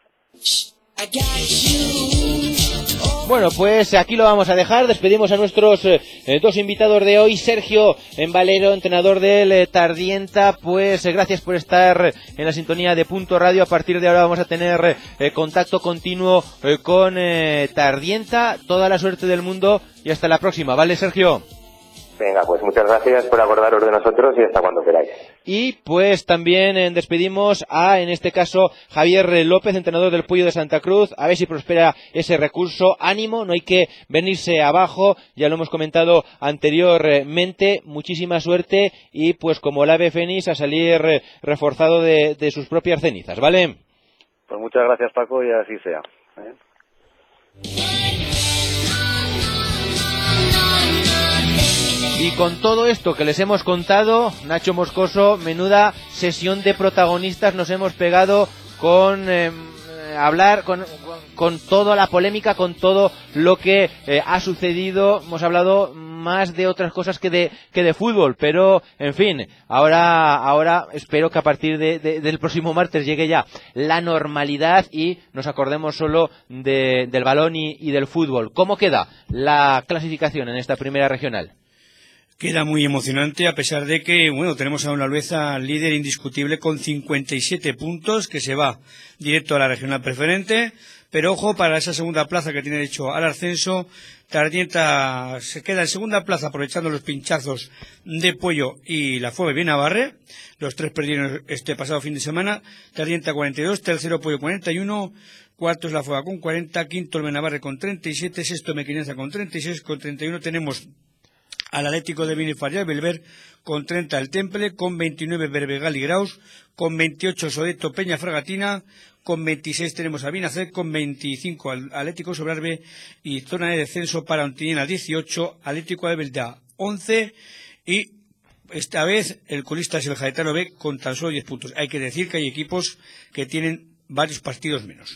Bueno, pues aquí lo vamos a dejar. Despedimos a nuestros dos invitados de hoy. Sergio Valero, entrenador del Tardienta, pues gracias por estar en la sintonía de Punto Radio. A partir de ahora vamos a tener contacto continuo con Tardienta. Toda la suerte del mundo y hasta la próxima, ¿vale, Sergio? Venga, pues muchas gracias por acordaros de nosotros, y hasta cuando queráis. Y pues también despedimos en este caso, Javier López, entrenador del Puello de Santa Cruz. A ver si prospera ese recurso. Ánimo, no hay que venirse abajo, ya lo hemos comentado anteriormente. Muchísima suerte, y pues como el ave fénix, a salir reforzado de sus propias cenizas, ¿vale? Pues muchas gracias, Paco, y así sea. Y con todo esto que les hemos contado, Nacho Moscoso, menuda sesión de protagonistas nos hemos pegado con hablar con toda la polémica, con todo lo que ha sucedido. Hemos hablado más de otras cosas que de fútbol, pero en fin, ahora espero que a partir del próximo martes llegue ya la normalidad y nos acordemos solo del balón y del fútbol. ¿Cómo queda la clasificación en esta primera regional? Queda muy emocionante, a pesar de que, bueno, tenemos a una Lalueza líder indiscutible con 57 puntos, que se va directo a la regional preferente, pero ojo, para esa segunda plaza que tiene derecho al ascenso, Tardienta se queda en segunda plaza aprovechando los pinchazos de Puello y La Fueva y Benabarre. Los 3 perdieron este pasado fin de semana. Tardienta 42, tercero Puello 41, cuarto es La Fueva con 40, quinto el Benabarre con 37, sexto Mequinenza con 36, con 31 tenemos al Atlético de Binefar Belver, con 30 el Temple, con 29 Berbegal y Graus, con 28 Sodeto Peña Fragatina, con 26 tenemos a Binacet, con 25 al Atlético Sobrarbe, y zona de descenso para Ontinyent 18, Atlético de Belda 11, y esta vez el colista es el Jaetano B con tan solo 10 puntos. Hay que decir que hay equipos que tienen varios partidos menos.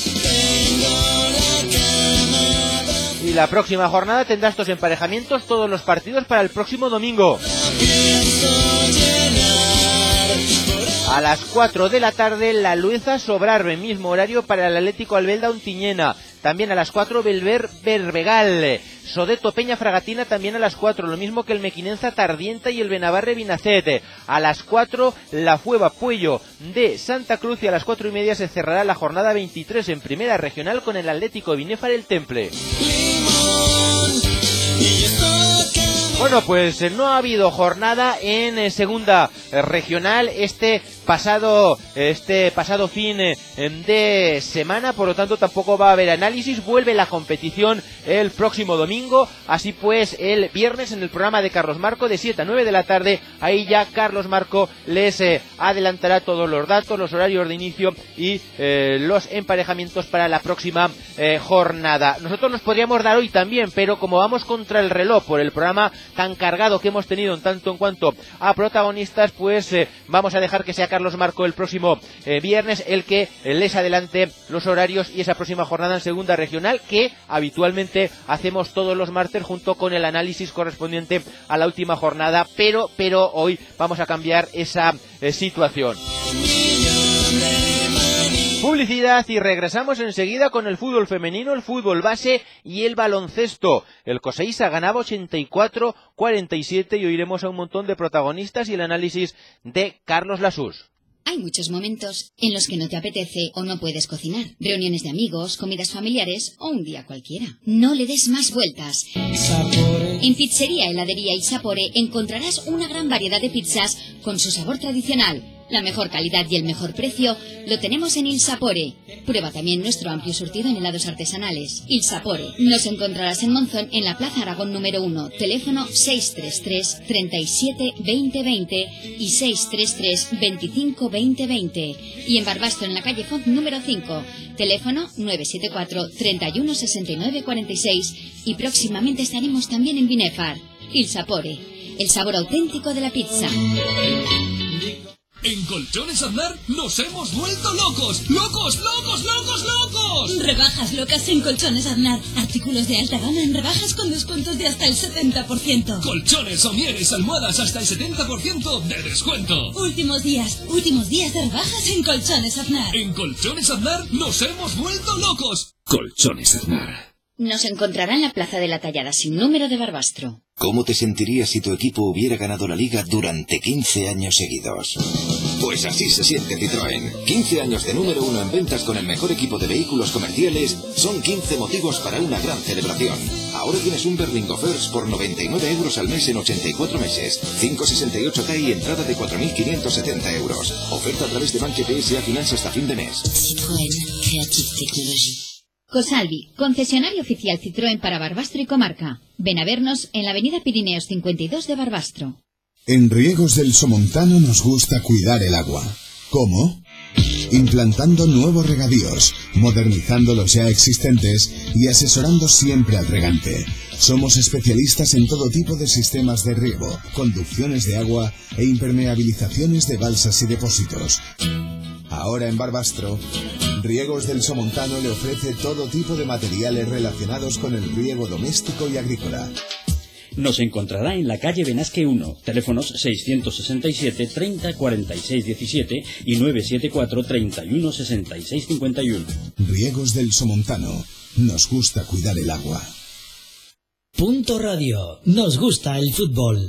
Y la próxima jornada tendrá estos emparejamientos, todos los partidos para el próximo domingo. A las 4 de la tarde, la Lueza Sobrarbe, mismo horario para el Atlético Albelda Ontiñena. También a las 4, Belver Berbegal. Sodeto Peña Fragatina también a las 4, lo mismo que el Mequinenza Tardienta y el Benavarre Binacete. A las 4, la Fueva Puello de Santa Cruz, y a las 4:30 se cerrará la jornada 23 en Primera Regional con el Atlético Binéfar El Temple. Bueno, pues no ha habido jornada en Segunda Regional este pasado fin de semana, por lo tanto tampoco va a haber análisis. Vuelve la competición el próximo domingo, así pues el viernes en el programa de Carlos Marco de 7 a 9 de la tarde, ahí ya Carlos Marco les adelantará todos los datos, los horarios de inicio y los emparejamientos para la próxima jornada. Nosotros nos podríamos dar hoy también, pero como vamos contra el reloj por el programa tan cargado que hemos tenido en tanto en cuanto a protagonistas, pues vamos a dejar que sea Carlos Marco el próximo viernes el que les adelante los horarios y esa próxima jornada en Segunda Regional, que habitualmente hacemos todos los martes junto con el análisis correspondiente a la última jornada, pero hoy vamos a cambiar esa situación. Publicidad y regresamos enseguida con el fútbol femenino, el fútbol base y el baloncesto. El Coseísa ganaba 84-47 y oiremos a un montón de protagonistas y el análisis de Carlos Lasús. Hay muchos momentos en los que no te apetece o no puedes cocinar. Reuniones de amigos, comidas familiares o un día cualquiera. No le des más vueltas. En Pizzería, Heladería y Sapore encontrarás una gran variedad de pizzas con su sabor tradicional. La mejor calidad y el mejor precio lo tenemos en Il Sapore. Prueba también nuestro amplio surtido en helados artesanales. Il Sapore. Nos encontrarás en Monzón, en la Plaza Aragón número 1. Teléfono 633 37 20 20 y 633 25 20 20. Y en Barbastro, en la calle Font número 5. Teléfono 974 31 69 46. Y próximamente estaremos también en Binéfar. Il Sapore. El sabor auténtico de la pizza. En Colchones Aznar nos hemos vuelto locos. ¡Locos, locos, locos, locos! Rebajas locas en Colchones Aznar. Artículos de alta gama en rebajas con descuentos de hasta el 70%. Colchones, somieres, almohadas hasta el 70% de descuento. Últimos días de rebajas en Colchones Aznar. En Colchones Aznar nos hemos vuelto locos. Colchones Aznar. Nos encontrará en la Plaza de la Tallada sin número de Barbastro. ¿Cómo te sentirías si tu equipo hubiera ganado la Liga durante 15 años seguidos? Pues así se siente Citroën. 15 años de número 1 en ventas con el mejor equipo de vehículos comerciales son 15 motivos para una gran celebración. Ahora tienes un Berlingo First por 99 euros al mes en 84 meses. 568K y entrada de 4.570 euros. Oferta a través de Banque PSA Finance hasta fin de mes. Citroën Creative Technology. Cosalvi, concesionario oficial Citroën para Barbastro y comarca. Ven a vernos en la avenida Pirineos 52 de Barbastro. En Riegos del Somontano nos gusta cuidar el agua. ¿Cómo? Implantando nuevos regadíos, modernizando los ya existentes y asesorando siempre al regante. Somos especialistas en todo tipo de sistemas de riego, conducciones de agua e impermeabilizaciones de balsas y depósitos. Ahora en Barbastro, Riegos del Somontano le ofrece todo tipo de materiales relacionados con el riego doméstico y agrícola. Nos encontrará en la calle Benasque 1, teléfonos 667 30 46 17 y 974 31 66 51. Riegos del Somontano, nos gusta cuidar el agua. Punto Radio, nos gusta el fútbol.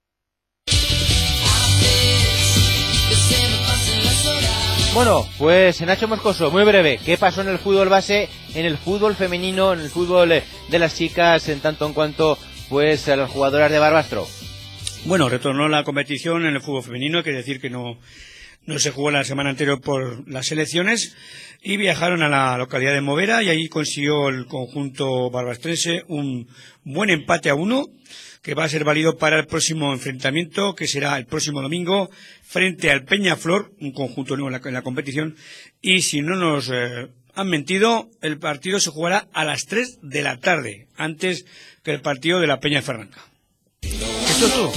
Bueno, pues Nacho Moscoso, muy breve, ¿qué pasó en el fútbol base, en el fútbol femenino, en el fútbol de las chicas, en tanto en cuanto pues a las jugadoras de Barbastro? Bueno, retornó la competición en el fútbol femenino, quiere decir que no se jugó la semana anterior por las elecciones, y viajaron a la localidad de Movera y ahí consiguió el conjunto barbastrense un buen empate a 1, que va a ser válido para el próximo enfrentamiento, que será el próximo domingo, frente al Peñaflor, un conjunto nuevo en la competición, y si no nos han mentido, el partido se jugará a las 3 de la tarde, antes que el partido de la Peña Ferranca. Esto es todo.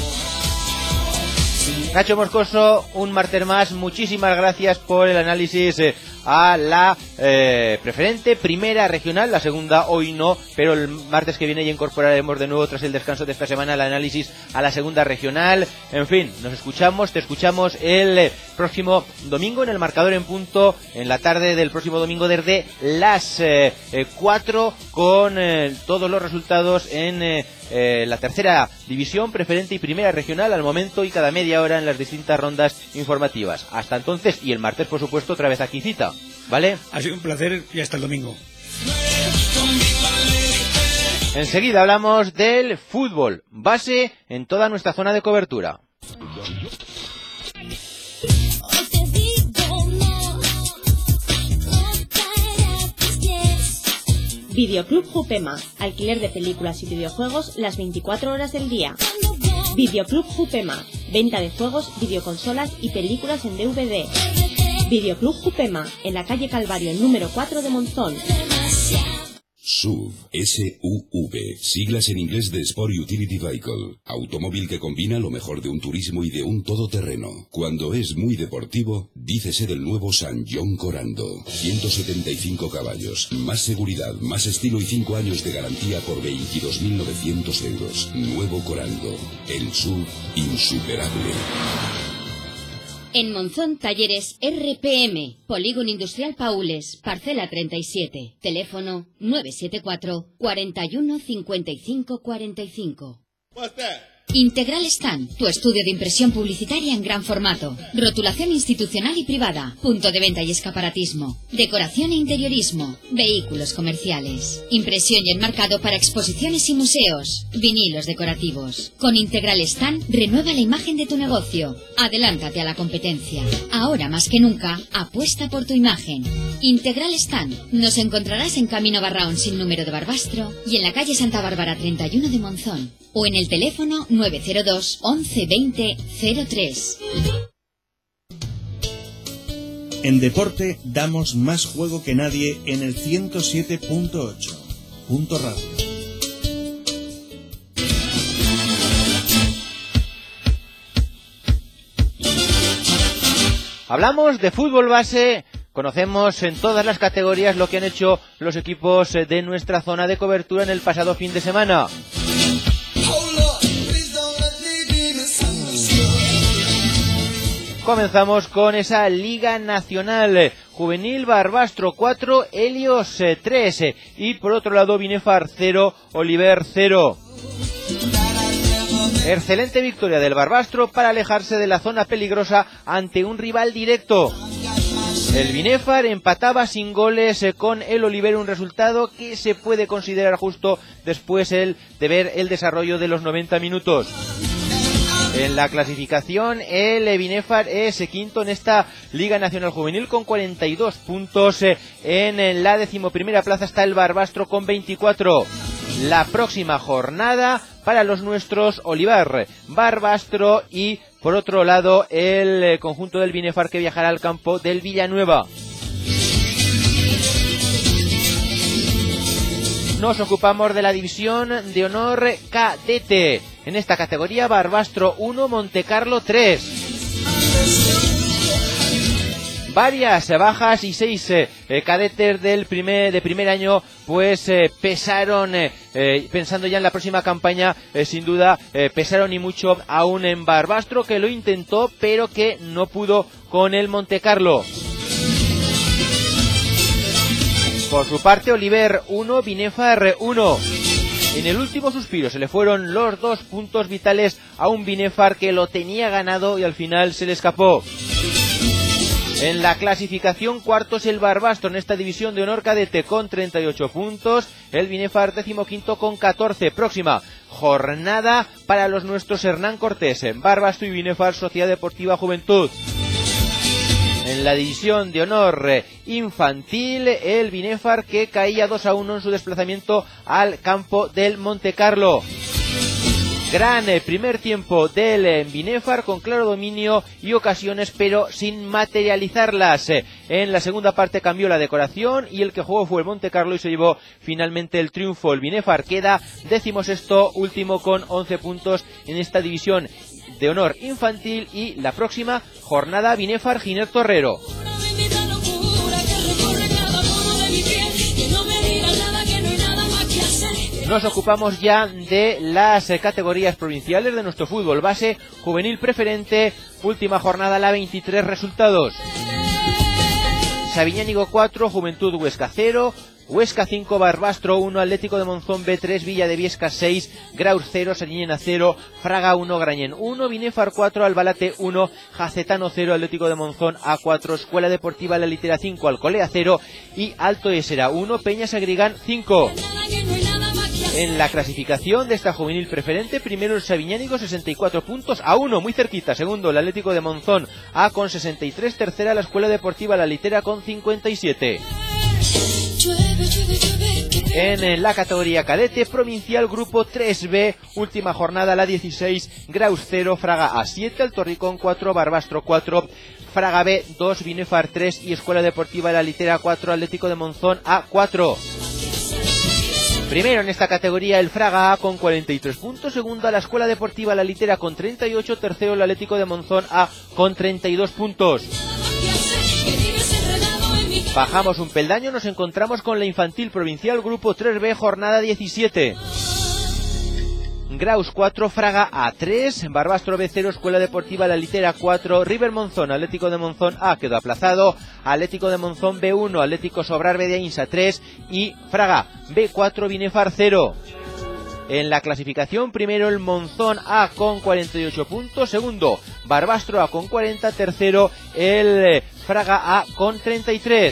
Nacho Moscoso, un martes más, muchísimas gracias por el análisis a la preferente, primera regional, la segunda hoy no, pero el martes que viene ya incorporaremos de nuevo, tras el descanso de esta semana, el análisis a la segunda regional. En fin, te escuchamos el próximo domingo en el Marcador en Punto, en la tarde del próximo domingo desde las 4 con todos los resultados en la tercera división, preferente y primera regional al momento, y cada media hora en las distintas rondas informativas. Hasta entonces, y el martes por supuesto otra vez aquí cita, ¿vale? Ha sido un placer y hasta el domingo. Enseguida hablamos del fútbol base en toda nuestra zona de cobertura. Videoclub Jupema, alquiler de películas y videojuegos las 24 horas del día. Videoclub Jupema, venta de juegos, videoconsolas y películas en DVD. Videoclub Jupema, en la calle Calvario, número 4 de Monzón. SUV, S-U-V, siglas en inglés de Sport Utility Vehicle, automóvil que combina lo mejor de un turismo y de un todoterreno. Cuando es muy deportivo, dícese del nuevo San John Corando. 175 caballos, más seguridad, más estilo y 5 años de garantía por 22.900 euros. Nuevo Corando, el SUV insuperable. En Monzón, talleres RPM, Polígono Industrial Paules, parcela 37, teléfono 974 41 55 45. Integral Stand, tu estudio de impresión publicitaria en gran formato, rotulación institucional y privada, punto de venta y escaparatismo, decoración e interiorismo, vehículos comerciales, impresión y enmarcado para exposiciones y museos, vinilos decorativos. Con Integral Stand, renueva la imagen de tu negocio. Adelántate a la competencia. Ahora más que nunca, apuesta por tu imagen. Integral Stand, nos encontrarás en Camino Barraón sin número de Barbastro y en la calle Santa Bárbara 31 de Monzón, o en el teléfono 902 11 20 03. En deporte damos más juego que nadie en el 107.8. Punto Radio. Hablamos de fútbol base, conocemos en todas las categorías lo que han hecho los equipos de nuestra zona de cobertura en el pasado fin de semana. Comenzamos con esa Liga Nacional Juvenil, Barbastro 4, Helios 3 y por otro lado Binefar 0, Oliver 0. Excelente victoria del Barbastro para alejarse de la zona peligrosa ante un rival directo. El Binefar empataba sin goles con el Oliver, un resultado que se puede considerar justo después de ver el desarrollo de los 90 minutos. En la clasificación, el Binefar es quinto en esta Liga Nacional Juvenil con 42 puntos. En la 11ª plaza está el Barbastro con 24. La próxima jornada para los nuestros, Oliver, Barbastro y, por otro lado, el conjunto del Binefar, que viajará al campo del Villanueva. Nos ocupamos de la división de honor cadete. En esta categoría, Barbastro 1, Montecarlo 3. Varias bajas y 6 cadetes de primer año pues pesaron, pensando ya en la próxima campaña, sin duda pesaron y mucho aún en Barbastro, que lo intentó pero que no pudo con el Montecarlo. Por su parte, Oliver 1, Binefar 1. En el último suspiro se le fueron los 2 puntos vitales a un Binefar que lo tenía ganado y al final se le escapó. En la clasificación, cuarto es el Barbastro en esta división de honor cadete con 38 puntos. El Binefar 15º con 14. Próxima jornada para los nuestros, Hernán Cortés en Barbastro y Binefar Sociedad Deportiva Juventud. En la división de honor infantil, el Binefar, que caía 2-1 en su desplazamiento al campo del Montecarlo. Gran primer tiempo del Binefar, con claro dominio y ocasiones, pero sin materializarlas. En la segunda parte cambió la decoración y el que jugó fue el Montecarlo y se llevó finalmente el triunfo. El Binefar queda 16º, último con 11 puntos en esta división de honor infantil, y la próxima jornada Binefar Giner Torrero. nos ocupamos ya de las categorías provinciales de nuestro fútbol base juvenil preferente. Última jornada, la 23, resultados: Sabiñánigo 4, Juventud Huesca 0, Huesca 5, Barbastro 1, Atlético de Monzón B3, Villa de Viescas 6, Graus 0, Sariñena 0, Fraga 1, Grañén 1, Binefar 4, Albalate 1, Jacetano 0, Atlético de Monzón A4, Escuela Deportiva La Litera 5, Alcolea 0 y Alto Esera 1, Peñas Agrigán 5. En la clasificación de esta juvenil preferente, primero el Sabiñánigo, 64 puntos a 1, muy cerquita. Segundo el Atlético de Monzón A con 63, tercera la Escuela Deportiva La Litera con 57. En la categoría cadete provincial, grupo 3B, última jornada, la 16, Graus 0, Fraga A7, Alto Ricón 4, Barbastro 4, Fraga B 2, Binefar 3 y Escuela Deportiva La Litera 4, Atlético de Monzón A4. Primero en esta categoría el Fraga A con 43 puntos, segunda la Escuela Deportiva La Litera con 38, tercero el Atlético de Monzón A con 32 puntos. Bajamos un peldaño, nos encontramos con la infantil provincial, grupo 3B, jornada 17. Graus 4, Fraga A3, Barbastro B0, Escuela Deportiva La Litera 4, River Monzón, Atlético de Monzón A quedó aplazado, Atlético de Monzón B1, Atlético Sobrar B de Ainsa 3 y Fraga B4, Binefar 0. En la clasificación, primero el Monzón A con 48 puntos, segundo Barbastro A con 40, tercero el Fraga A con 33.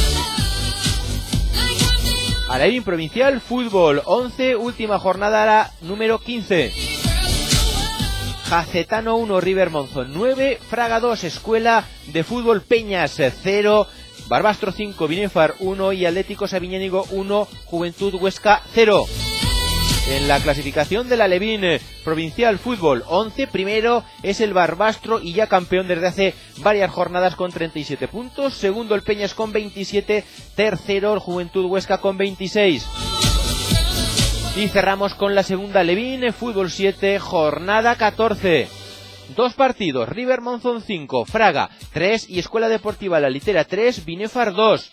Alavín provincial, fútbol 11, última jornada, la número 15. Jacetano 1, River Monzón 9, Fraga 2, Escuela de Fútbol Peñas 0, Barbastro 5, Binefar 1 y Atlético Sabiñánigo 1, Juventud Huesca 0. En la clasificación del Alevín provincial, fútbol 11, primero es el Barbastro y ya campeón desde hace varias jornadas con 37 puntos, segundo el Peñas con 27, tercero el Juventud Huesca con 26. Y cerramos con la segunda Alevín, fútbol 7, jornada 14. Dos partidos, River Monzón 5, Fraga 3 y Escuela Deportiva La Litera 3, Binefar 2.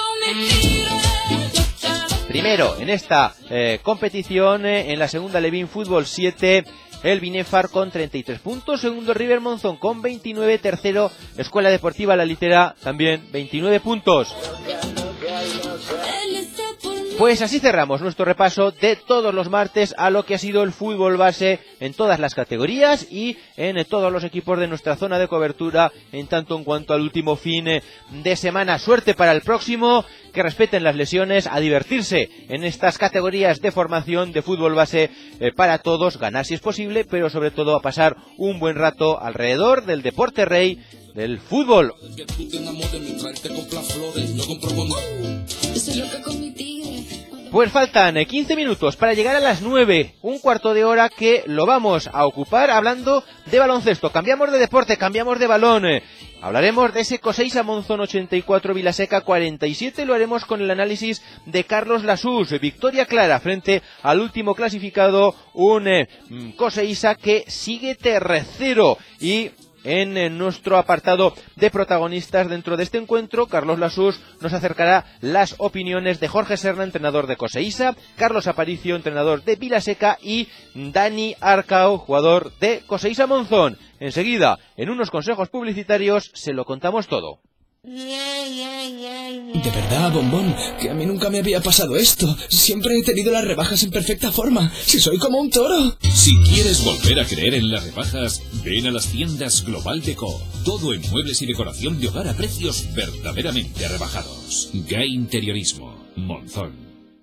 Primero en esta competición, en la segunda Alevín fútbol 7, el Binefar con 33 puntos, segundo River Monzón con 29, tercero Escuela Deportiva La Litera también 29 puntos. Pues así cerramos nuestro repaso de todos los martes a lo que ha sido el fútbol base en todas las categorías y en todos los equipos de nuestra zona de cobertura, en tanto en cuanto al último fin de semana. Suerte para el próximo, que respeten las lesiones, a divertirse en estas categorías de formación de fútbol base para todos, ganar si es posible, pero sobre todo a pasar un buen rato alrededor del deporte rey, del fútbol. Pues faltan 15 minutos para llegar a las 9, un cuarto de hora que lo vamos a ocupar hablando de baloncesto. Cambiamos de deporte, cambiamos de balón. Hablaremos de ese Coseiza Monzón 84, Vilaseca 47, lo haremos con el análisis de Carlos Lasús. Victoria clara frente al último clasificado, un Coseiza que sigue tercero. Y en nuestro apartado de protagonistas dentro de este encuentro, Carlos Lasús nos acercará las opiniones de Jorge Serna, entrenador de Coseiza, Carlos Aparicio, entrenador de Vilaseca, y Dani Arcao, jugador de Coseiza Monzón. Enseguida, en unos consejos publicitarios, se lo contamos todo. De verdad, Bombón, que a mí nunca me había pasado esto. Siempre he tenido las rebajas en perfecta forma. Si soy como un toro. Si quieres volver a creer en las rebajas, ven a las tiendas Global Deco. Todo en muebles y decoración de hogar a precios verdaderamente rebajados. Gay Interiorismo, Monzón.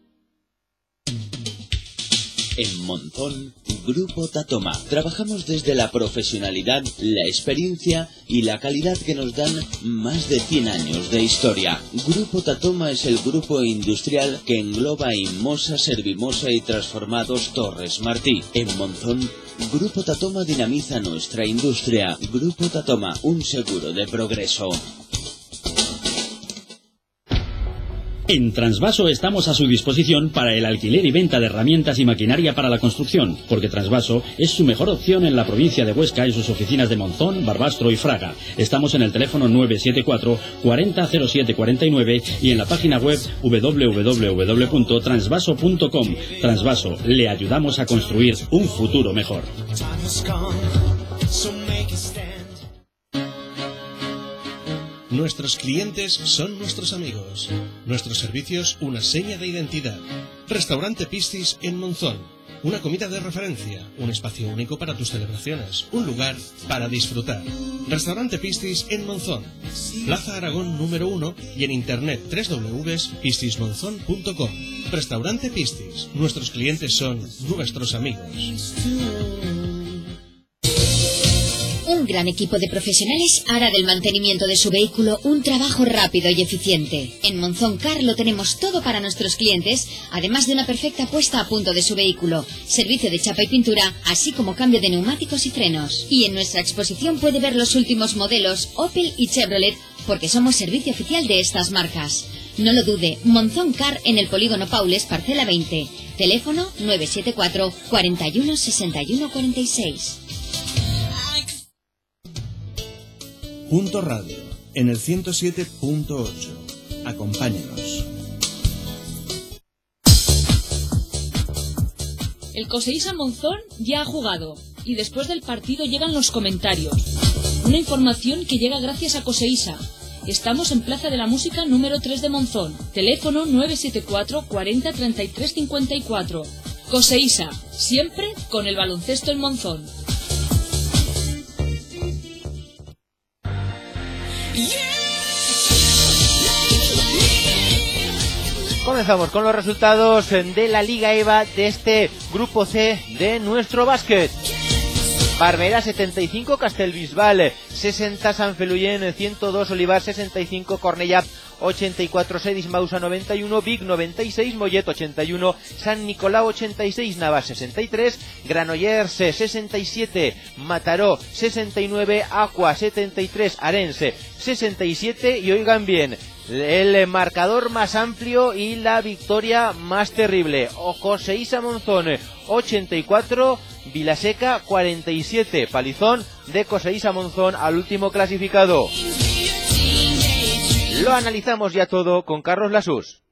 En Monzón, Grupo Tatoma. Trabajamos desde la profesionalidad, la experiencia y la calidad que nos dan más de 100 años de historia. Grupo Tatoma es el grupo industrial que engloba Inmosa, Servimosa y Transformados Torres Martí. En Monzón, Grupo Tatoma dinamiza nuestra industria. Grupo Tatoma, un seguro de progreso. En Transvaso estamos a su disposición para el alquiler y venta de herramientas y maquinaria para la construcción, porque Transvaso es su mejor opción en la provincia de Huesca y sus oficinas de Monzón, Barbastro y Fraga. Estamos en el teléfono 974 40 07 49 y en la página web www.transvaso.com. Transvaso, le ayudamos a construir un futuro mejor. Nuestros clientes son nuestros amigos. Nuestros servicios, una seña de identidad. Restaurante Piscis en Monzón. Una comida de referencia, un espacio único para tus celebraciones, un lugar para disfrutar. Restaurante Piscis en Monzón. Plaza Aragón número 1 y en internet www.piscismonzon.com. Restaurante Piscis. Nuestros clientes son nuestros amigos. Un gran equipo de profesionales hará del mantenimiento de su vehículo un trabajo rápido y eficiente. En Monzón Car lo tenemos todo para nuestros clientes, además de una perfecta puesta a punto de su vehículo, servicio de chapa y pintura, así como cambio de neumáticos y frenos. Y en nuestra exposición puede ver los últimos modelos Opel y Chevrolet, porque somos servicio oficial de estas marcas. No lo dude, Monzón Car en el Polígono Paules, parcela 20. Teléfono 974 41 61 46. Punto Radio, en el 107.8. Acompáñanos. El Coseísa Monzón ya ha jugado y después del partido llegan los comentarios. Una información que llega gracias a Coseísa. Estamos en Plaza de la Música número 3 de Monzón. Teléfono 974 40 33 54. Coseísa, siempre con el baloncesto en Monzón. Comenzamos con los resultados de la Liga EVA de este Grupo C de nuestro básquet. Barberá 75, Castelbisbal 60, San Feluyen 102, Olivar 65, Cornellà 84, Sedis Mausa 91, Vic 96, Mollet 81, San Nicolau 86, Navas 63, Granollers 67, Mataró 69, Aqua 73, Arense 67 y oigan bien, el marcador más amplio y la victoria más terrible. Coseísa Monzón 84, Vilaseca 47, palizón de Coseísa Monzón al último clasificado. Lo analizamos ya todo con Carlos Lasús.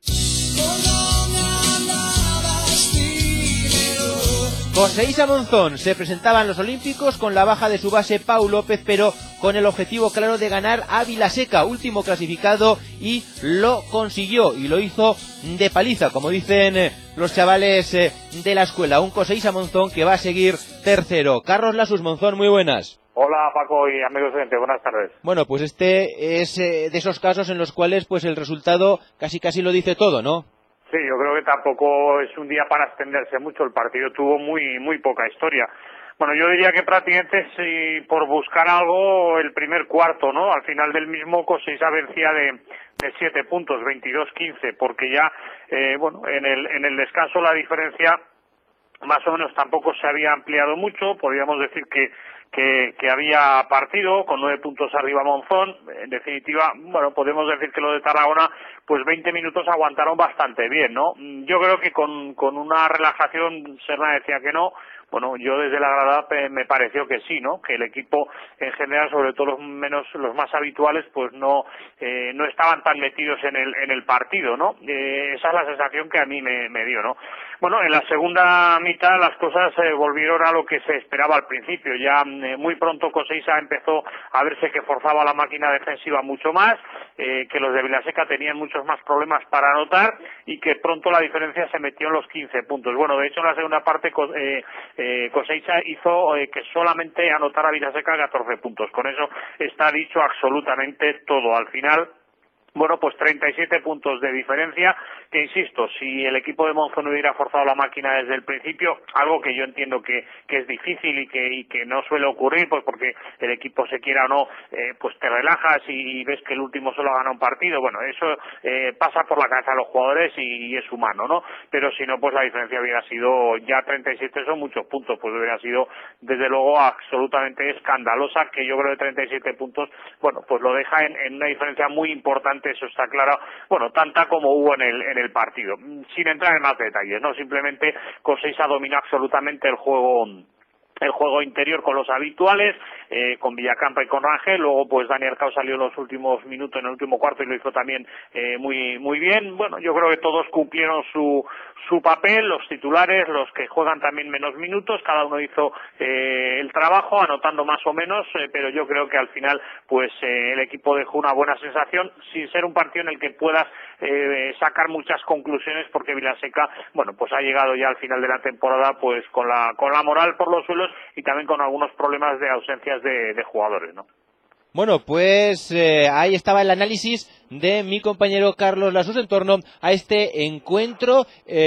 Coseísa Monzón se presentaba en los Olímpicos con la baja de su base Pau López, pero con el objetivo claro de ganar a Vilaseca, último clasificado, y lo consiguió, y lo hizo de paliza, como dicen los chavales de la escuela. Un Coseísa Monzón que va a seguir tercero. Carlos Lasús, Monzón, muy buenas. Hola Paco y amigos oyentes, buenas tardes. Bueno, pues este es de esos casos en los cuales pues el resultado casi lo dice todo, ¿no? Sí, yo creo que tampoco es un día para extenderse mucho. El partido tuvo muy poca historia. Bueno, yo diría que prácticamente si por buscar algo el primer cuarto, ¿no? Al final del mismo Coseísa vencía de 7 puntos, 22-15, porque ya, en el descanso la diferencia más o menos tampoco se había ampliado mucho. Podríamos decir que había partido con 9 puntos arriba Monzón. En definitiva, bueno, podemos decir que lo de Tarragona, pues 20 minutos aguantaron bastante bien, ¿no? Yo creo que con una relajación, Serna decía que no. Bueno, yo desde la grada me pareció que sí, ¿no? Que el equipo en general, sobre todo los más habituales, pues no estaban tan metidos en el partido, ¿no? Esa es la sensación que a mí me dio, ¿no? Bueno, en la segunda mitad las cosas volvieron a lo que se esperaba al principio. Ya muy pronto Coseísa empezó a verse que forzaba la máquina defensiva mucho más, que los de Vilaseca tenían muchos más problemas para anotar y que pronto la diferencia se metió en los 15 puntos. Bueno, de hecho en la segunda parte Coseísa hizo que solamente anotara Vilaseca 14 puntos. Con eso está dicho absolutamente todo. Al final, bueno, pues 37 puntos de diferencia, que insisto, si el equipo de Monzón hubiera forzado la máquina desde el principio, algo que yo entiendo que es difícil y que no suele ocurrir, pues porque el equipo se quiera o no, pues te relajas y ves que el último solo ha ganado un partido. Bueno, eso pasa por la cabeza de los jugadores y es humano, ¿no? Pero si no, pues la diferencia hubiera sido ya 37, son muchos puntos, pues hubiera sido desde luego absolutamente escandalosa, que yo creo que 37 puntos, bueno, pues lo deja en una diferencia muy importante importante, eso está claro, bueno, tanta como hubo en el partido. Sin entrar en más detalles, ¿no? Simplemente Coseiza dominó absolutamente el juego interior con los habituales, con Villacampa y con Rangel. Luego pues Dani Arcao salió en los últimos minutos, en el último cuarto, y lo hizo también muy bien. Bueno, yo creo que todos cumplieron su papel, los titulares, los que juegan también menos minutos, cada uno hizo el trabajo, anotando más o menos, pero yo creo que al final pues el equipo dejó una buena sensación, sin ser un partido en el que puedas sacar muchas conclusiones, porque Vilaseca, bueno, pues ha llegado ya al final de la temporada pues con la moral por los suelos y también con algunos problemas de ausencias de jugadores, ¿no? Bueno, pues ahí estaba el análisis de mi compañero Carlos Lasús en torno a este encuentro.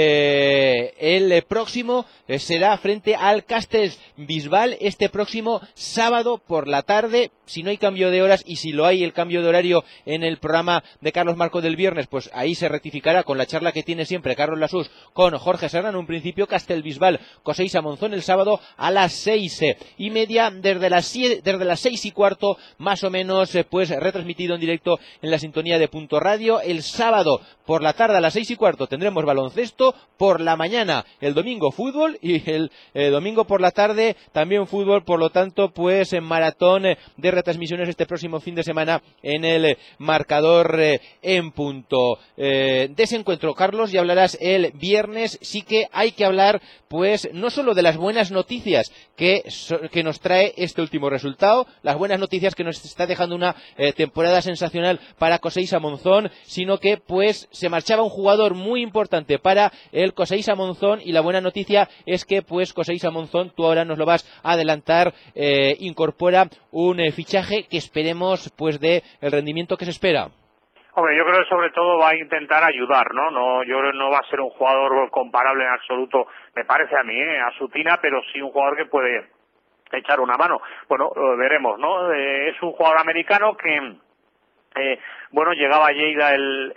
El próximo será frente al Castellbisbal este próximo sábado por la tarde. Si no hay cambio de horas, y si lo hay, el cambio de horario en el programa de Carlos Marco del viernes, pues ahí se rectificará con la charla que tiene siempre Carlos Lasús con Jorge Serna. En un principio Castellbisbal Coseiza Monzón el sábado a las 6:30, desde las 6:15 más o menos, pues retransmitido en directo en la sintonía de Punto Radio. El sábado por la tarde a las 6:15 tendremos baloncesto, por la mañana el domingo fútbol, y el domingo por la tarde también fútbol. Por lo tanto, pues en maratón de retransmisiones este próximo fin de semana en el Marcador en Punto. De ese encuentro, Carlos, ya hablarás el viernes. Sí que hay que hablar, pues, no solo de las buenas noticias que nos trae este último resultado, las buenas noticias que nos está dejando una temporada sensacional para Coseiza Monzón, sino que pues se marchaba un jugador muy importante para el Coseiza Monzón, y la buena noticia es que pues Coseiza Monzón, tú ahora nos lo vas a adelantar, incorpora un fichaje que esperemos pues de el rendimiento que se espera. Hombre, yo creo que sobre todo va a intentar ayudar, ¿no? Yo creo que no va a ser un jugador comparable en absoluto, me parece a mí, a Sutina, pero sí un jugador que puede echar una mano. Bueno, lo veremos, ¿no? Es un jugador americano que llegaba a Lleida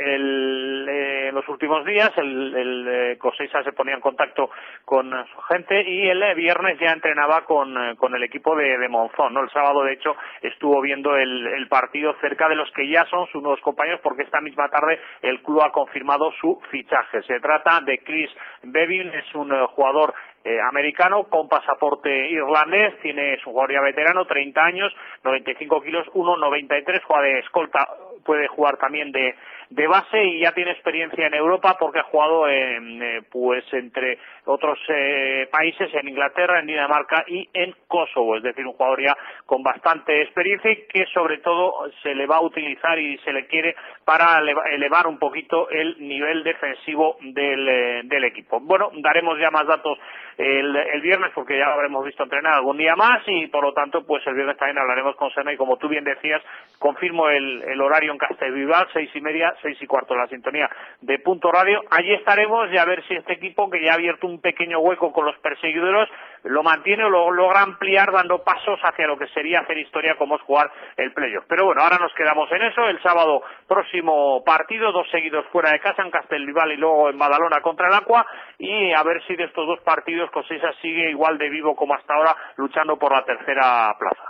en los últimos días. El Coseiza se ponía en contacto con su gente, y el viernes ya entrenaba con el equipo de Monzón, ¿no? El sábado, de hecho, estuvo viendo el partido cerca de los que ya son sus nuevos compañeros, porque esta misma tarde el club ha confirmado su fichaje. Se trata de Chris Bevin, es un jugador americano con pasaporte irlandés, es un jugador ya veterano, 30 años, 95 kilos, 1,93, juega de escolta, puede jugar también de base, y ya tiene experiencia en Europa porque ha jugado pues entre otros países, en Inglaterra, en Dinamarca y en Kosovo. Es decir, un jugador ya con bastante experiencia, y que sobre todo se le va a utilizar y se le quiere para elevar un poquito el nivel defensivo del equipo. Bueno, daremos ya más datos el viernes, porque ya lo habremos visto entrenar algún día más, y por lo tanto pues el viernes también hablaremos con Serna, y como tú bien decías, confirmo el horario en Castellbisbal, 6:30, 6:15, la sintonía de Punto Radio. Allí estaremos, y a ver si este equipo, que ya ha abierto un pequeño hueco con los perseguidores, lo mantiene o lo logra ampliar, dando pasos hacia lo que sería hacer historia, como es jugar el playoff. Pero bueno, ahora nos quedamos en eso. El sábado próximo partido, 2 seguidos fuera de casa, en Castellbisbal y luego en Badalona contra el Aqua, y a ver si de estos 2 partidos Coseiza sigue igual de vivo como hasta ahora, luchando por la tercera plaza.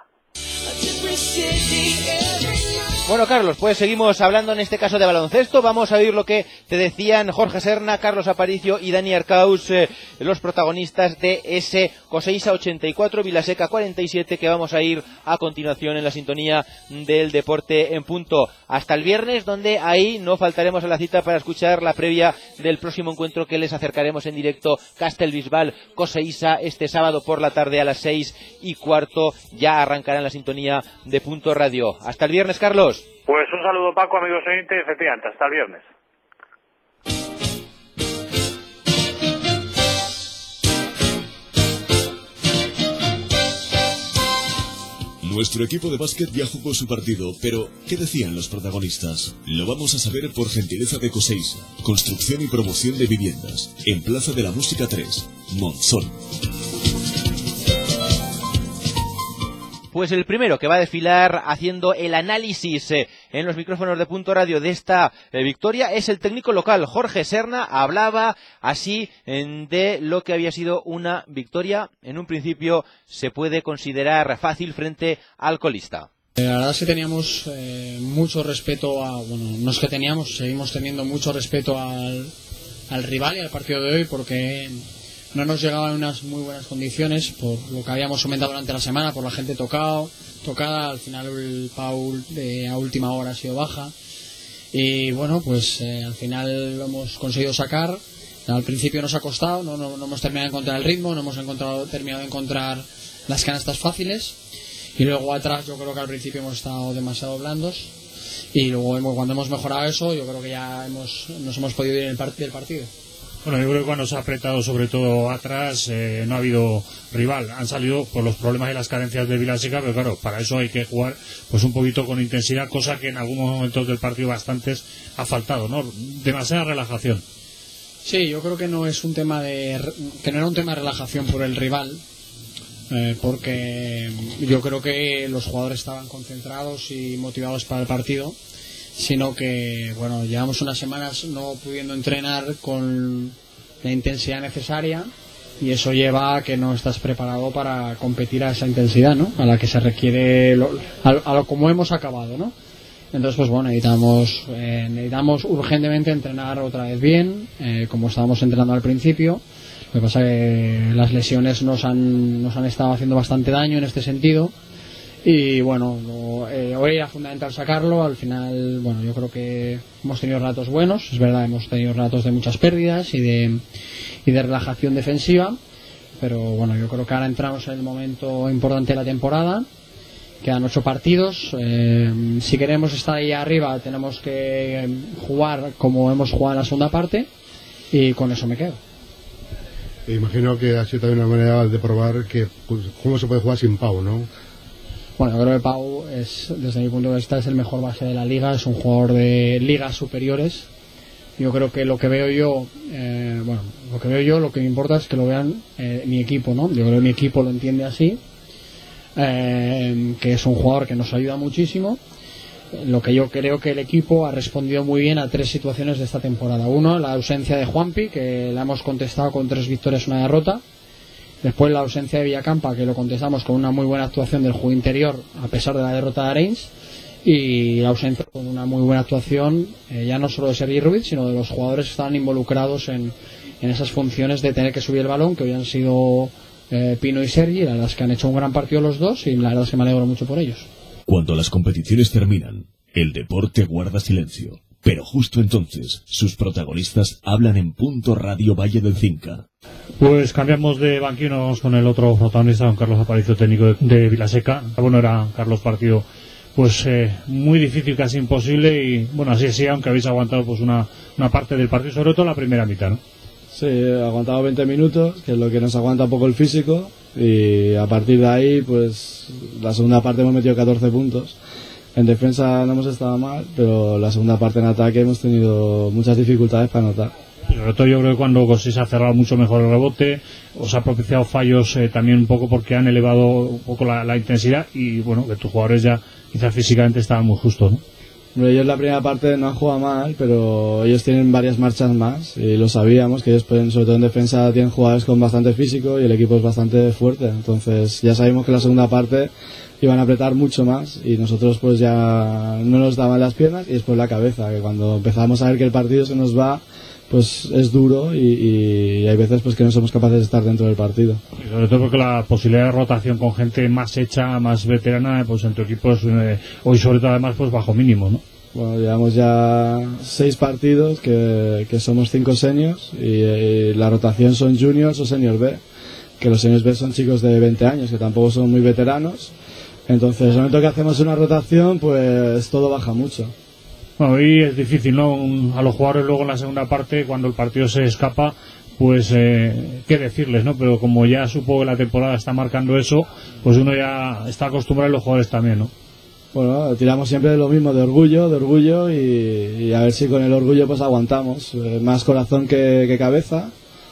Bueno, Carlos, pues seguimos hablando en este caso de baloncesto. Vamos a oír lo que te decían Jorge Serna, Carlos Aparicio y Dani Arcaus, los protagonistas de ese Coseiza 84, Vilaseca 47, que vamos a ir a continuación en la sintonía del Deporte en Punto. Hasta el viernes, donde ahí no faltaremos a la cita para escuchar la previa del próximo encuentro que les acercaremos en directo, Castellbisbal Coseiza, este sábado por la tarde a las 6:15. Ya arrancará en la sintonía de Punto Radio. Hasta el viernes, Carlos. Pues un saludo, Paco, amigos oyentes, efectivamente, hasta el viernes. Nuestro equipo de básquet ya jugó su partido, pero ¿qué decían los protagonistas? Lo vamos a saber por gentileza de Coseiza, construcción y promoción de viviendas, en Plaza de la Música 3, Monzón. Pues el primero que va a desfilar haciendo el análisis en los micrófonos de Punto Radio de esta victoria es el técnico local, Jorge Serna. Hablaba así de lo que había sido una victoria, en un principio se puede considerar fácil, frente al colista. La verdad es que teníamos mucho respeto no es que teníamos, seguimos teniendo mucho respeto al rival y al partido de hoy, porque no nos llegaban en unas muy buenas condiciones por lo que habíamos comentado durante la semana, por la gente tocada. Al final el Pau a última hora ha sido baja y bueno, pues al final lo hemos conseguido sacar. Al principio nos ha costado, no hemos terminado de encontrar el ritmo, no hemos terminado de encontrar las canastas fáciles, y luego atrás yo creo que al principio hemos estado demasiado blandos, y luego cuando hemos mejorado eso yo creo que ya nos hemos podido ir del partido. Bueno, yo creo que cuando se ha apretado sobre todo atrás no ha habido rival, han salido por los problemas y las carencias de Vilaseca, pero claro, para eso hay que jugar pues un poquito con intensidad, cosa que en algunos momentos del partido bastantes ha faltado, ¿no? Demasiada relajación. Sí, yo creo que no era un tema de relajación por el rival, porque yo creo que los jugadores estaban concentrados y motivados para el partido, sino que bueno, llevamos unas semanas no pudiendo entrenar con la intensidad necesaria, y eso lleva a que no estás preparado para competir a esa intensidad, ¿no? A la que se requiere, a lo como hemos acabado, ¿no? Entonces, pues bueno, necesitamos urgentemente entrenar otra vez bien, como estábamos entrenando al principio. Lo que pasa es que las lesiones nos han estado haciendo bastante daño en este sentido, y bueno, hoy era fundamental sacarlo. Al final, bueno, yo creo que hemos tenido ratos buenos, es verdad, hemos tenido ratos de muchas pérdidas y de relajación defensiva, pero bueno, yo creo que ahora entramos en el momento importante de la temporada. Quedan 8 partidos. Si queremos estar ahí arriba tenemos que jugar como hemos jugado en la segunda parte, y con eso me quedo. Imagino que ha sido también una manera de probar que cómo se puede jugar sin Pau, ¿no? Bueno, yo creo que Pau desde mi punto de vista es el mejor base de la liga, es un jugador de ligas superiores. Yo creo que lo que veo yo, lo que me importa es que lo vean mi equipo, ¿no? Yo creo que mi equipo lo entiende así. Que es un jugador que nos ayuda muchísimo. Lo que yo creo que el equipo ha respondido muy bien a 3 situaciones de esta temporada. Uno, la ausencia de Juanpi, que la hemos contestado con 3 victorias y 1 derrota. Después la ausencia de Villacampa, que lo contestamos con una muy buena actuación del juego interior a pesar de la derrota de Arenys. Y la ausencia con una muy buena actuación ya no solo de Sergi Ruiz, sino de los jugadores que estaban involucrados en esas funciones de tener que subir el balón, que hoy han sido Pino y Sergi. La verdad es que han hecho un gran partido los dos, y la verdad es que me alegro mucho por ellos. Cuando las competiciones terminan, el deporte guarda silencio, pero justo entonces sus protagonistas hablan en Punto Radio Valle del Cinca. Pues cambiamos de banquillo con el otro protagonista, don Carlos Aparicio, técnico de Vilaseca. Bueno, era, Carlos, partido pues muy difícil, casi imposible, y bueno, así, aunque habéis aguantado pues una parte del partido, sobre todo la primera mitad, ¿no? Sí, aguantado 20 minutos, que es lo que nos aguanta un poco el físico, y a partir de ahí, pues la segunda parte hemos metido 14 puntos. En defensa no hemos estado mal, pero la segunda parte en ataque hemos tenido muchas dificultades para anotar. Sobre todo yo creo que cuando Cosís ha cerrado mucho mejor el rebote, os ha propiciado fallos también un poco porque han elevado un poco la intensidad, y bueno, que tus jugadores ya quizás físicamente estaban muy justos, ¿no? Ellos la primera parte no han jugado mal, pero ellos tienen varias marchas más, y lo sabíamos, que ellos pueden, sobre todo en defensa, tienen jugadores con bastante físico y el equipo es bastante fuerte. Entonces ya sabemos que la segunda parte iban a apretar mucho más, y nosotros pues ya no nos daban las piernas y después la cabeza, que cuando empezamos a ver que el partido se nos va, pues es duro, y hay veces pues que no somos capaces de estar dentro del partido. Y sobre todo porque la posibilidad de rotación con gente más hecha, más veterana, pues en tu equipo es hoy sobre todo además pues bajo mínimo, ¿no? Bueno, llevamos ya 6 partidos que somos 5 seniors, y la rotación son juniors o senior B, que los seniors B son chicos de 20 años que tampoco son muy veteranos. Entonces en el momento que hacemos una rotación pues todo baja mucho. Bueno, y es difícil, ¿no? A los jugadores luego en la segunda parte, cuando el partido se escapa, pues qué decirles, ¿no? Pero como ya supongo que la temporada está marcando eso, pues uno ya está acostumbrado, y los jugadores también, ¿no? Bueno, tiramos siempre de lo mismo, de orgullo, y a ver si con el orgullo pues aguantamos, más corazón que cabeza.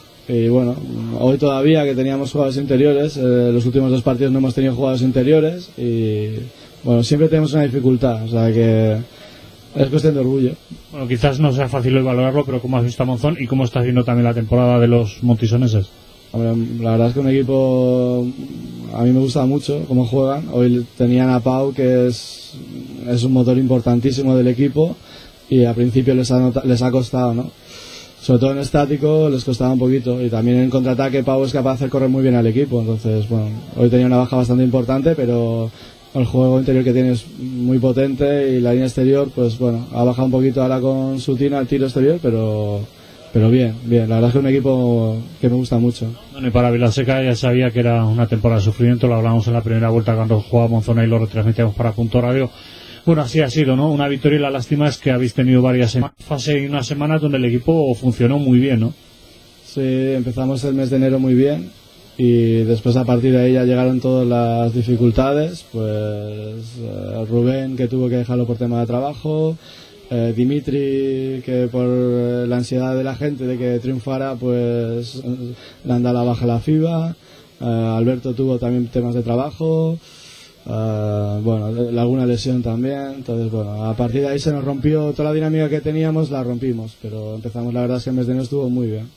Y bueno, hoy todavía que teníamos jugadores interiores, los últimos 2 partidos no hemos tenido jugadores interiores, y bueno, siempre tenemos una dificultad, o sea que es cuestión de orgullo. Bueno, quizás no sea fácil hoy valorarlo, pero ¿cómo has visto a Monzón y cómo está haciendo también la temporada de los montisoneses? Hombre, la verdad es que un equipo a mí me gusta mucho cómo juegan. Hoy tenían a Pau, que es un motor importantísimo del equipo, y al principio les ha costado, ¿no? Sobre todo en estático les costaba un poquito, y también en contraataque Pau es capaz de hacer correr muy bien al equipo. Entonces, bueno, hoy tenía una baja bastante importante, pero el juego interior que tiene es muy potente, y la línea exterior, pues bueno, ha bajado un poquito ahora con Sutina el tiro exterior, pero bien, la verdad es que es un equipo que me gusta mucho. Bueno, y para Vilaseca ya sabía que era una temporada de sufrimiento, lo hablamos en la primera vuelta cuando jugaba Monzón y lo retransmitíamos para Punto Radio. Bueno, así ha sido, ¿no? Una victoria, y la lástima es que habéis tenido varias semanas, fase y unas semanas donde el equipo funcionó muy bien, ¿no? Sí, empezamos el mes de enero muy bien, y después a partir de ahí ya llegaron todas las dificultades, pues Rubén, que tuvo que dejarlo por tema de trabajo, Dimitri, que por la ansiedad de la gente de que triunfara, pues le han dado la baja a la FIBA, Alberto tuvo también temas de trabajo, bueno, alguna lesión también. Entonces, bueno, a partir de ahí se nos rompió toda la dinámica que teníamos, la rompimos, pero empezamos, la verdad es que el mes de enero estuvo muy bien.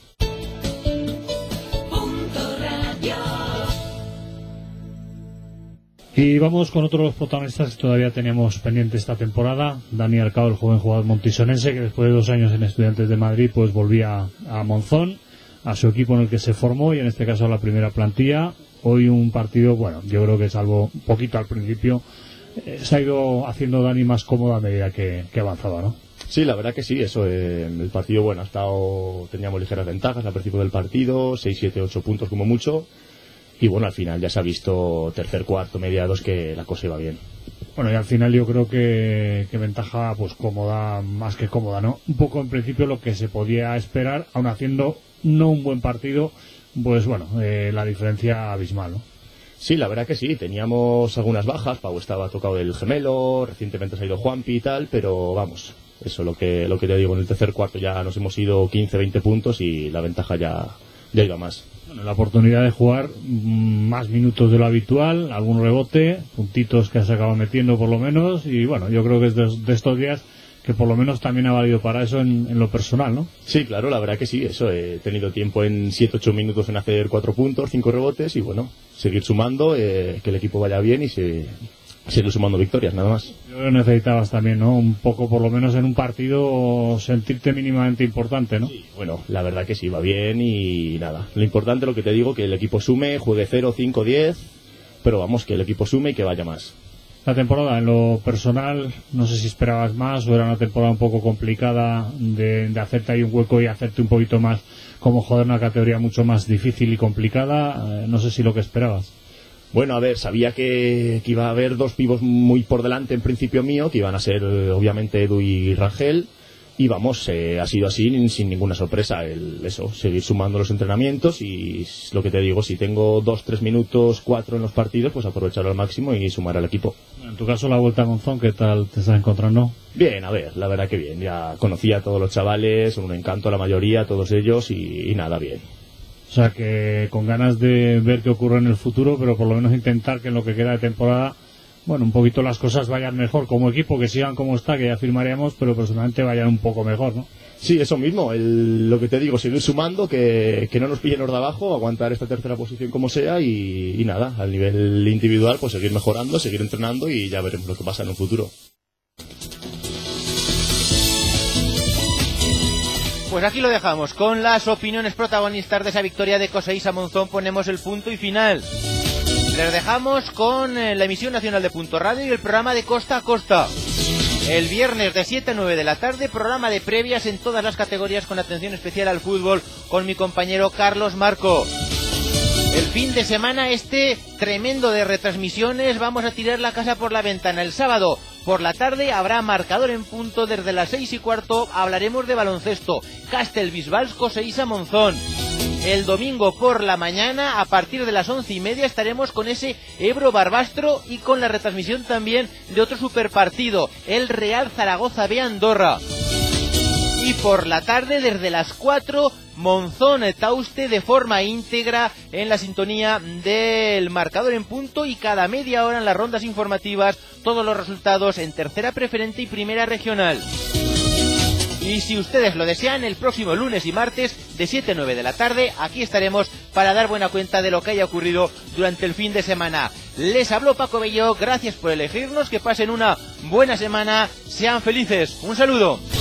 Y vamos con otros protagonistas que todavía teníamos pendiente esta temporada. Dani Arcao, el joven jugador montisonense, que después de 2 años en Estudiantes de Madrid, pues volvía a Monzón, a su equipo en el que se formó, y en este caso a la primera plantilla. Hoy un partido, bueno, yo creo que salvo un poquito al principio, se ha ido haciendo Dani más cómodo a medida que avanzaba, ¿no? Sí, la verdad que sí, eso, el partido, bueno, teníamos ligeras ventajas al principio del partido, 6, 7, 8 puntos como mucho. Y bueno, al final ya se ha visto tercer, cuarto, mediados que la cosa iba bien. Bueno, y al final yo creo que ventaja pues cómoda, más que cómoda, ¿no? Un poco en principio lo que se podía esperar, aun haciendo no un buen partido, pues bueno, la diferencia abismal, ¿no? Sí, la verdad que sí, teníamos algunas bajas, Pau estaba tocado del gemelo, recientemente se ha ido Juanpi y tal, pero vamos, eso lo que te digo, en el tercer, cuarto ya nos hemos ido 15, 20 puntos y la ventaja ya iba más. Bueno, la oportunidad de jugar más minutos de lo habitual, algún rebote, puntitos que has acabado metiendo por lo menos, y bueno, yo creo que es de estos días que por lo menos también ha valido para eso en lo personal, ¿no? Sí, claro, la verdad que sí, eso, he tenido tiempo en 7-8 minutos en hacer 4 puntos, 5 rebotes, y bueno, seguir sumando, que el equipo vaya bien y seguir sumando victorias, nada más. Yo creo que necesitabas también, ¿no? Un poco, por lo menos en un partido, sentirte mínimamente importante, ¿no? Sí, bueno, la verdad que sí, va bien y nada. Lo importante, lo que te digo, que el equipo sume, juegue 0, 5, 10, pero vamos, que el equipo sume y que vaya más. La temporada, en lo personal, no sé si esperabas más o era una temporada un poco complicada de hacerte ahí un hueco y hacerte un poquito más como jugador en una categoría mucho más difícil y complicada. No sé si lo que esperabas. Bueno, a ver, sabía que iba a haber 2 pibos muy por delante en principio mío, que iban a ser obviamente Edu y Rangel, y vamos, ha sido así sin ninguna sorpresa, seguir sumando los entrenamientos y lo que te digo, si tengo 2, 3 minutos, 4 en los partidos, pues aprovecharlo al máximo y sumar al equipo. En tu caso, la vuelta a Monzón, ¿qué tal te estás encontrando? Bien, a ver, la verdad que bien, ya conocía a todos los chavales, un encanto la mayoría, todos ellos, y nada, bien. O sea que con ganas de ver qué ocurre en el futuro, pero por lo menos intentar que en lo que queda de temporada, bueno, un poquito las cosas vayan mejor como equipo, que sigan como está, que ya firmaríamos, pero personalmente vayan un poco mejor, ¿no? Sí, eso mismo, lo que te digo, seguir sumando, que no nos pillen los de abajo, aguantar esta tercera posición como sea y nada, al nivel individual pues seguir mejorando, seguir entrenando y ya veremos lo que pasa en un futuro. Pues aquí lo dejamos, con las opiniones protagonistas de esa victoria de Coseísa Monzón ponemos el punto y final. Les dejamos con la emisión nacional de Punto Radio y el programa de Costa a Costa. El viernes de 7 a 9 de la tarde, programa de previas en todas las categorías con atención especial al fútbol con mi compañero Carlos Marco. El fin de semana tremendo de retransmisiones, vamos a tirar la casa por la ventana. El sábado por la tarde habrá marcador en punto, desde las 6:15 hablaremos de baloncesto, Castellbisbal Coseísa Monzón. El domingo por la mañana, a partir de las 11:30, estaremos con ese Ebro Barbastro y con la retransmisión también de otro superpartido, el Real Zaragoza B Andorra. Y por la tarde, desde las 4, Monzón Tauste de forma íntegra en la sintonía del marcador en punto, y cada media hora en las rondas informativas todos los resultados en tercera preferente y primera regional. y si ustedes lo desean, el próximo lunes y martes de 7 a 9 de la tarde, aquí estaremos para dar buena cuenta de lo que haya ocurrido durante el fin de semana. Les habló Paco Bello, gracias por elegirnos, que pasen una buena semana, sean felices, un saludo.